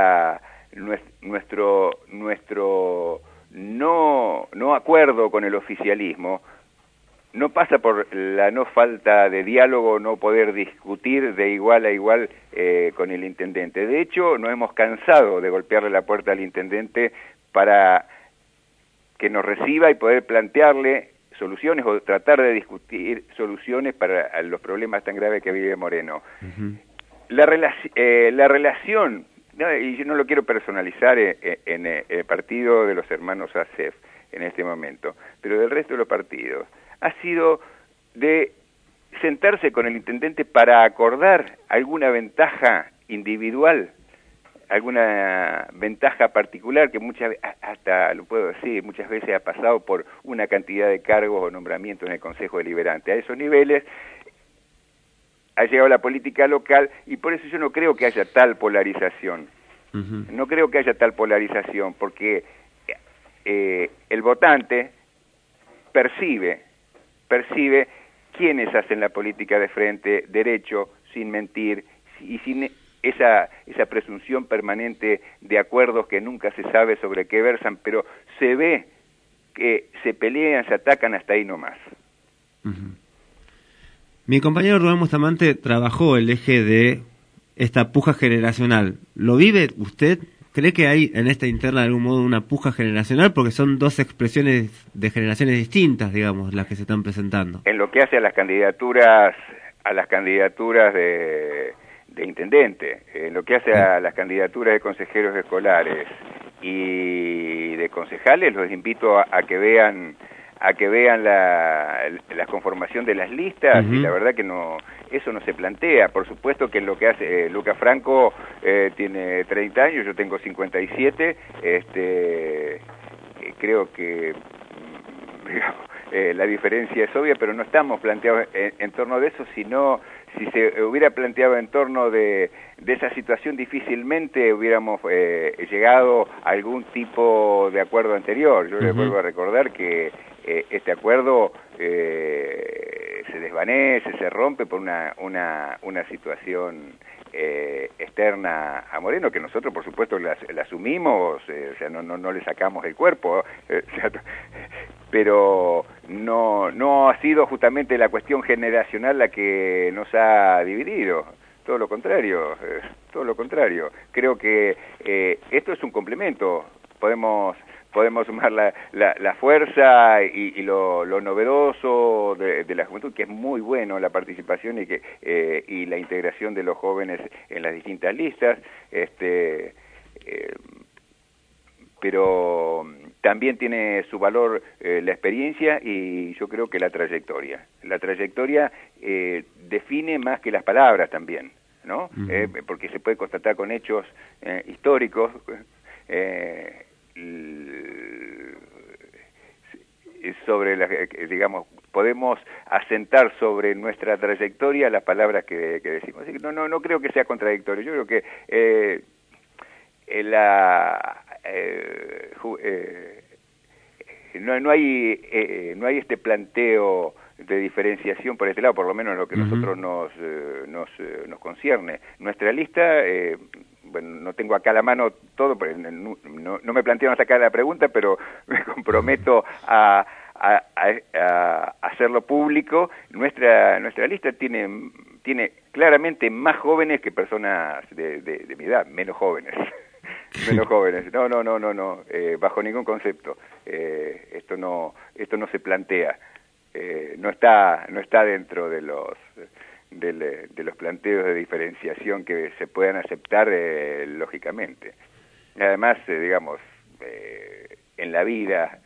no acuerdo con el oficialismo no pasa por la no falta de diálogo, no poder discutir de igual a igual con el intendente. De hecho, nos hemos cansado de golpearle la puerta al intendente para que nos reciba y poder plantearle soluciones o tratar de discutir soluciones para los problemas tan graves que vive Moreno. Uh-huh. La relación, y yo no lo quiero personalizar en el partido de los hermanos ASEF en este momento, pero del resto de los partidos, ha sido de sentarse con el intendente para acordar alguna ventaja individual, alguna ventaja particular que hasta lo puedo decir, muchas veces ha pasado por una cantidad de cargos o nombramientos en el Consejo Deliberante. A esos niveles ha llegado la política local y por eso yo no creo que haya tal polarización. Uh-huh. No creo que haya tal polarización porque el votante percibe quiénes hacen la política de frente, derecho, sin mentir y sin esa presunción permanente de acuerdos que nunca se sabe sobre qué versan, pero se ve que se pelean, se atacan hasta ahí nomás. Uh-huh. Mi compañero Rubén Bustamante trabajó el eje de esta puja generacional. ¿Lo vive usted? ¿Cree que hay en esta interna de algún modo una puja generacional? Porque son dos expresiones de generaciones distintas, digamos, las que se están presentando. En lo que hace a las candidaturas de intendente, en lo que hace a las candidaturas de consejeros escolares y de concejales, los invito a que vean la conformación de las listas. Uh-huh. Y la verdad que eso no se plantea. Por supuesto que lo que hace Luca Franco tiene 30 años, yo tengo 57, creo que la diferencia es obvia, pero no estamos planteados en torno de eso, sino si se hubiera planteado en torno de esa situación, difícilmente hubiéramos llegado a algún tipo de acuerdo anterior. Yo les vuelvo a recordar que este acuerdo se desvanece, se rompe por una situación externa a Moreno, que nosotros por supuesto la asumimos, o sea, no le sacamos el cuerpo, pero no ha sido justamente la cuestión generacional la que nos ha dividido. Todo lo contrario. Creo que esto es un complemento. Podemos sumar la fuerza y lo novedoso de la juventud, que es muy bueno la participación y la integración de los jóvenes en las distintas listas, pero también tiene su valor la experiencia y yo creo que la trayectoria. La trayectoria define más que las palabras también, ¿no? Uh-huh. Porque se puede constatar con hechos históricos, sobre digamos, podemos asentar sobre nuestra trayectoria las palabras que decimos. Así que no creo que sea contradictorio. Yo creo que no hay este planteo de diferenciación por este lado, por lo menos lo que uh-huh. nosotros nos concierne. Nuestra lista, bueno, no tengo acá a la mano todo, porque no me plantearon hasta acá la pregunta, pero me comprometo a hacerlo público. Nuestra lista tiene claramente más jóvenes que personas de mi edad, menos jóvenes. Menos jóvenes. No, bajo ningún concepto. Esto no se plantea. No está dentro de los planteos de diferenciación que se puedan aceptar lógicamente. Además, digamos, en la vida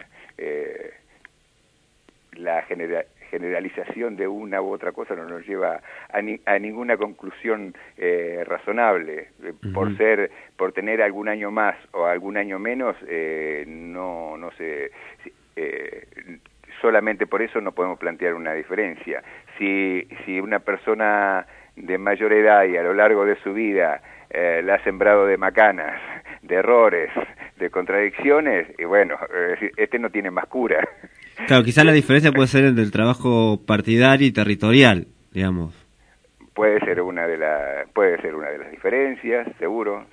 la generalización de una u otra cosa no nos lleva a ninguna conclusión razonable. Uh-huh. Por tener algún año más o algún año menos, no se solamente por eso no podemos plantear una diferencia. Si una persona de mayor edad y a lo largo de su vida la ha sembrado de macanas, de errores, de contradicciones, y bueno, no tiene más cura. Claro, quizás la diferencia puede ser entre el trabajo partidario y territorial, digamos. puede ser una de las diferencias, seguro.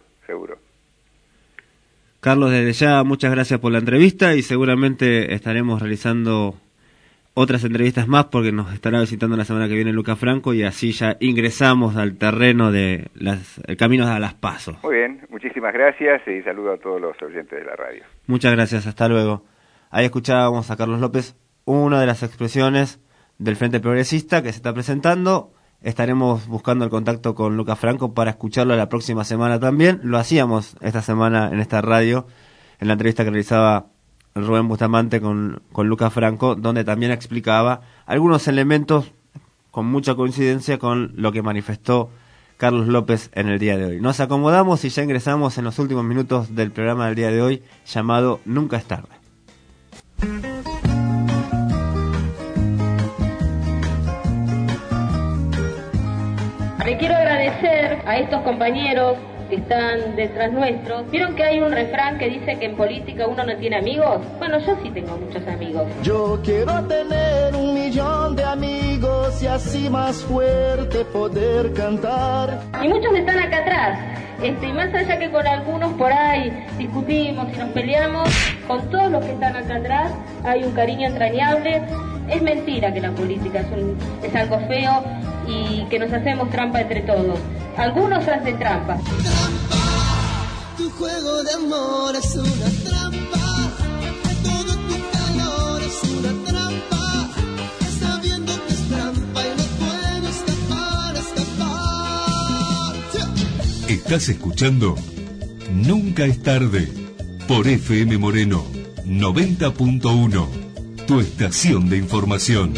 Carlos, desde ya muchas gracias por la entrevista y seguramente estaremos realizando otras entrevistas más porque nos estará visitando la semana que viene Lucas Franco y así ya ingresamos al terreno de el camino a las PASO. Muy bien, muchísimas gracias y saludo a todos los oyentes de la radio. Muchas gracias, hasta luego. Ahí escuchábamos a Carlos López, una de las expresiones del Frente Progresista que se está presentando. Estaremos buscando el contacto con Lucas Franco para escucharlo la próxima semana también. Lo hacíamos esta semana en esta radio, en la entrevista que realizaba Rubén Bustamante con Lucas Franco, donde también explicaba algunos elementos con mucha coincidencia con lo que manifestó Carlos López en el día de hoy. Nos acomodamos y ya ingresamos en los últimos minutos del programa del día de hoy, llamado Nunca es tarde. Le quiero agradecer a estos compañeros que están detrás nuestros. ¿Vieron que hay un refrán que dice que en política uno no tiene amigos? Bueno, yo sí tengo muchos amigos. Yo quiero tener 1.000.000 de amigos y así más fuerte poder cantar. Y muchos están acá atrás. Y más allá que con algunos por ahí discutimos y nos peleamos, con todos los que están acá atrás hay un cariño entrañable. Es mentira que la política es algo feo y que nos hacemos trampa entre todos. Algunos hacen trampa. Tu juego de amor es una trampa. Todo tu calor es una trampa. Sabiendo que es trampa y no puedo escapar. Estás escuchando Nunca es tarde por FM Moreno 90.1, tu estación de información.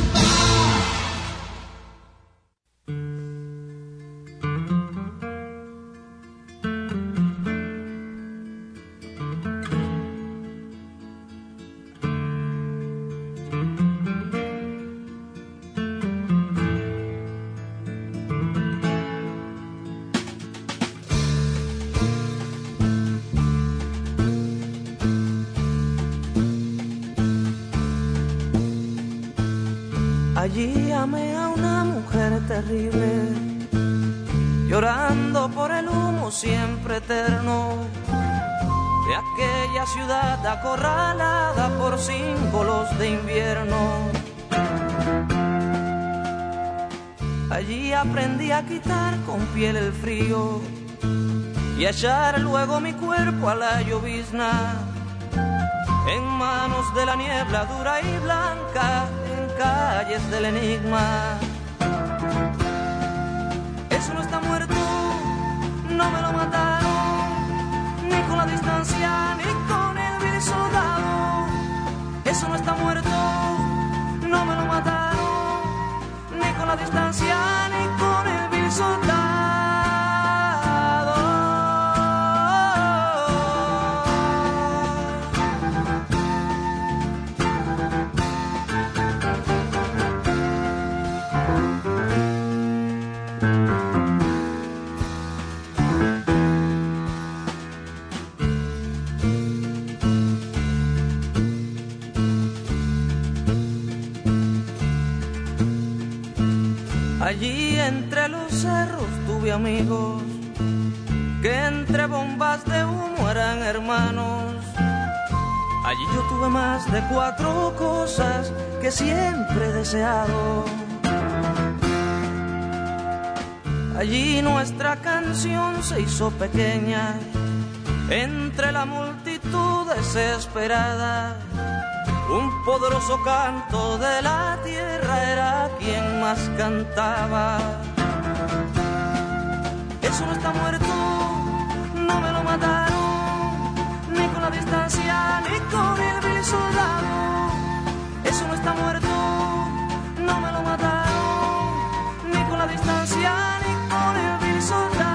Allí amé a una mujer terrible, llorando por el humo siempre eterno de aquella ciudad acorralada por símbolos de invierno. Allí aprendí a quitar con piel el frío y a echar luego mi cuerpo a la llovizna, en manos de la niebla dura y blanca, en calles del enigma. Eso no está muerto, no me lo mataron, ni con la distancia, ni con el vil soldado. Eso no está muerto, no me lo mataron, ni con la distancia, ni con el vil soldado. Allí entre los cerros tuve amigos que entre bombas de humo eran hermanos. Allí yo tuve más de 4 cosas que siempre he deseado. Allí nuestra canción se hizo pequeña entre la multitud desesperada. Un poderoso canto de la tierra era quien más cantaba. Eso no está muerto, no me lo mataron, ni con la distancia, ni con el vil soldado. Eso no está muerto, no me lo mataron, ni con la distancia, ni con el vil soldado.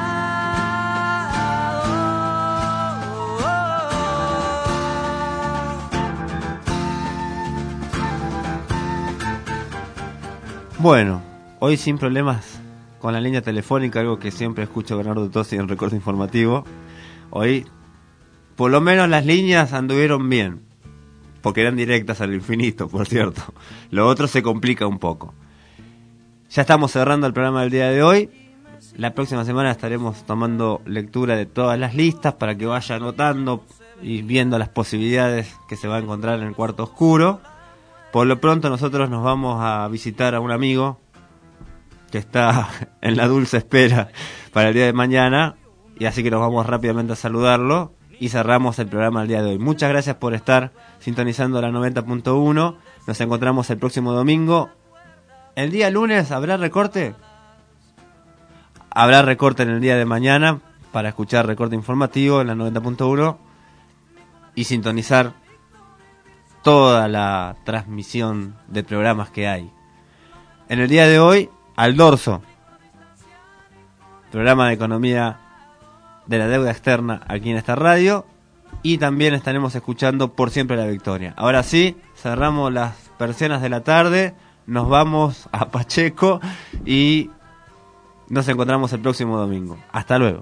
Bueno, hoy sin problemas con la línea telefónica, algo que siempre escucho a Bernardo Tosi en Recorte Informativo. Hoy, por lo menos las líneas anduvieron bien, porque eran directas al infinito, por cierto. Lo otro se complica un poco. ya estamos cerrando el programa del día de hoy. La próxima semana estaremos tomando lectura de todas las listas para que vaya anotando y viendo las posibilidades que se va a encontrar en el cuarto oscuro. Por lo pronto nosotros nos vamos a visitar a un amigo que está en la dulce espera para el día de mañana, y así que nos vamos rápidamente a saludarlo y cerramos el programa del día de hoy. Muchas gracias por estar sintonizando la 90.1. Nos encontramos el próximo domingo. El día lunes, ¿habrá recorte? Habrá recorte en el día de mañana para escuchar recorte informativo en la 90.1 y sintonizar toda la transmisión de programas que hay. En el día de hoy, Al Dorso, programa de economía de la deuda externa aquí en esta radio, y también estaremos escuchando Por Siempre la Victoria. Ahora sí, cerramos las persianas de la tarde, nos vamos a Pacheco y nos encontramos el próximo domingo. Hasta luego.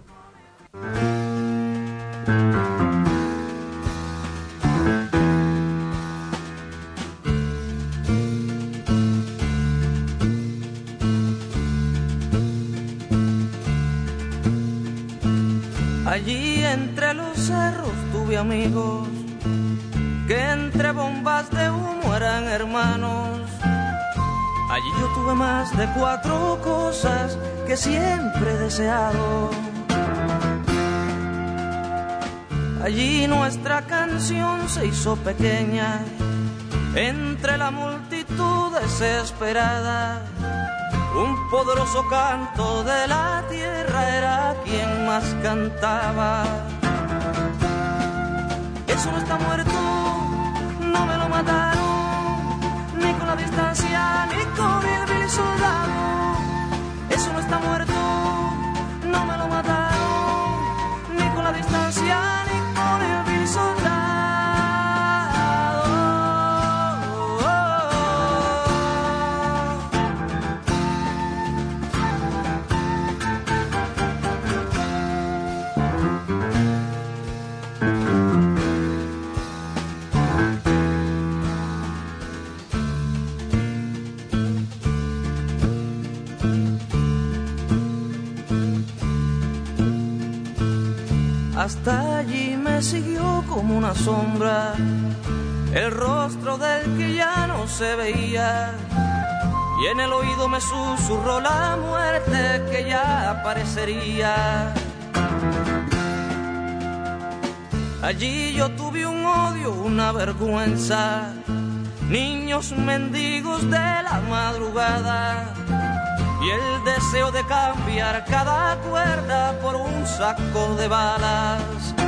Allí entre los cerros tuve amigos que entre bombas de humo eran hermanos. Allí yo tuve más de 4 cosas que siempre he deseado. Allí nuestra canción se hizo pequeña entre la multitud desesperada. Un poderoso canto de la tierra era quien más cantaba. Eso no está muerto, no me lo mataron, ni con la distancia, ni con el vil soldado. Eso no está muerto, no me lo mataron, ni con la distancia, ni con el vil soldado. Hasta allí me siguió como una sombra el rostro del que ya no se veía, y en el oído me susurró la muerte que ya aparecería. Allí yo tuve un odio, una vergüenza, niños mendigos de la madrugada, y el deseo de cambiar cada cuerda por un saco de balas.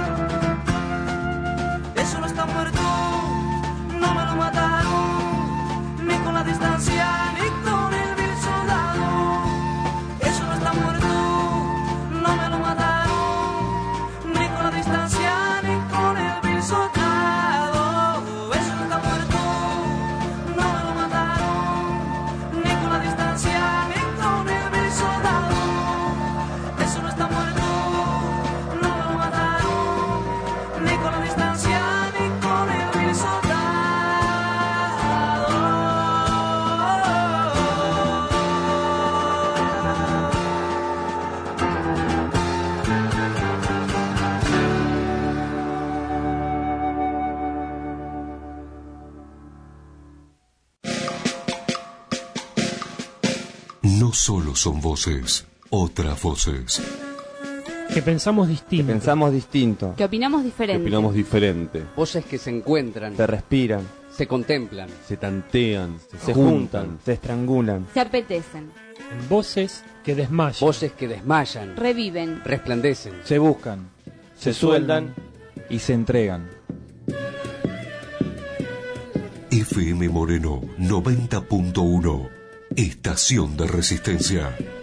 Eso no está muerto, no me lo mataron, ni con la distancia, ni con el vil soldado. Eso no está muerto, no me lo mataron, ni con la distancia, ni con el vil soldado. Eso no está muerto, no me lo mataron, ni con la distancia, ni con el vil soldado. Eso no está muerto, no me lo mataron, ni con la distancia, ni con el vil soldado. No solo son voces, otras voces. Que pensamos distinto. Que opinamos diferente. Voces que se encuentran, Se respiran, se contemplan, se tantean, se juntan, se estrangulan. se apetecen, Voces que desmayan, voces que desmayan, reviven, resplandecen, se buscan, se sueldan y se entregan. FM Moreno 90.1, Estación de Resistencia.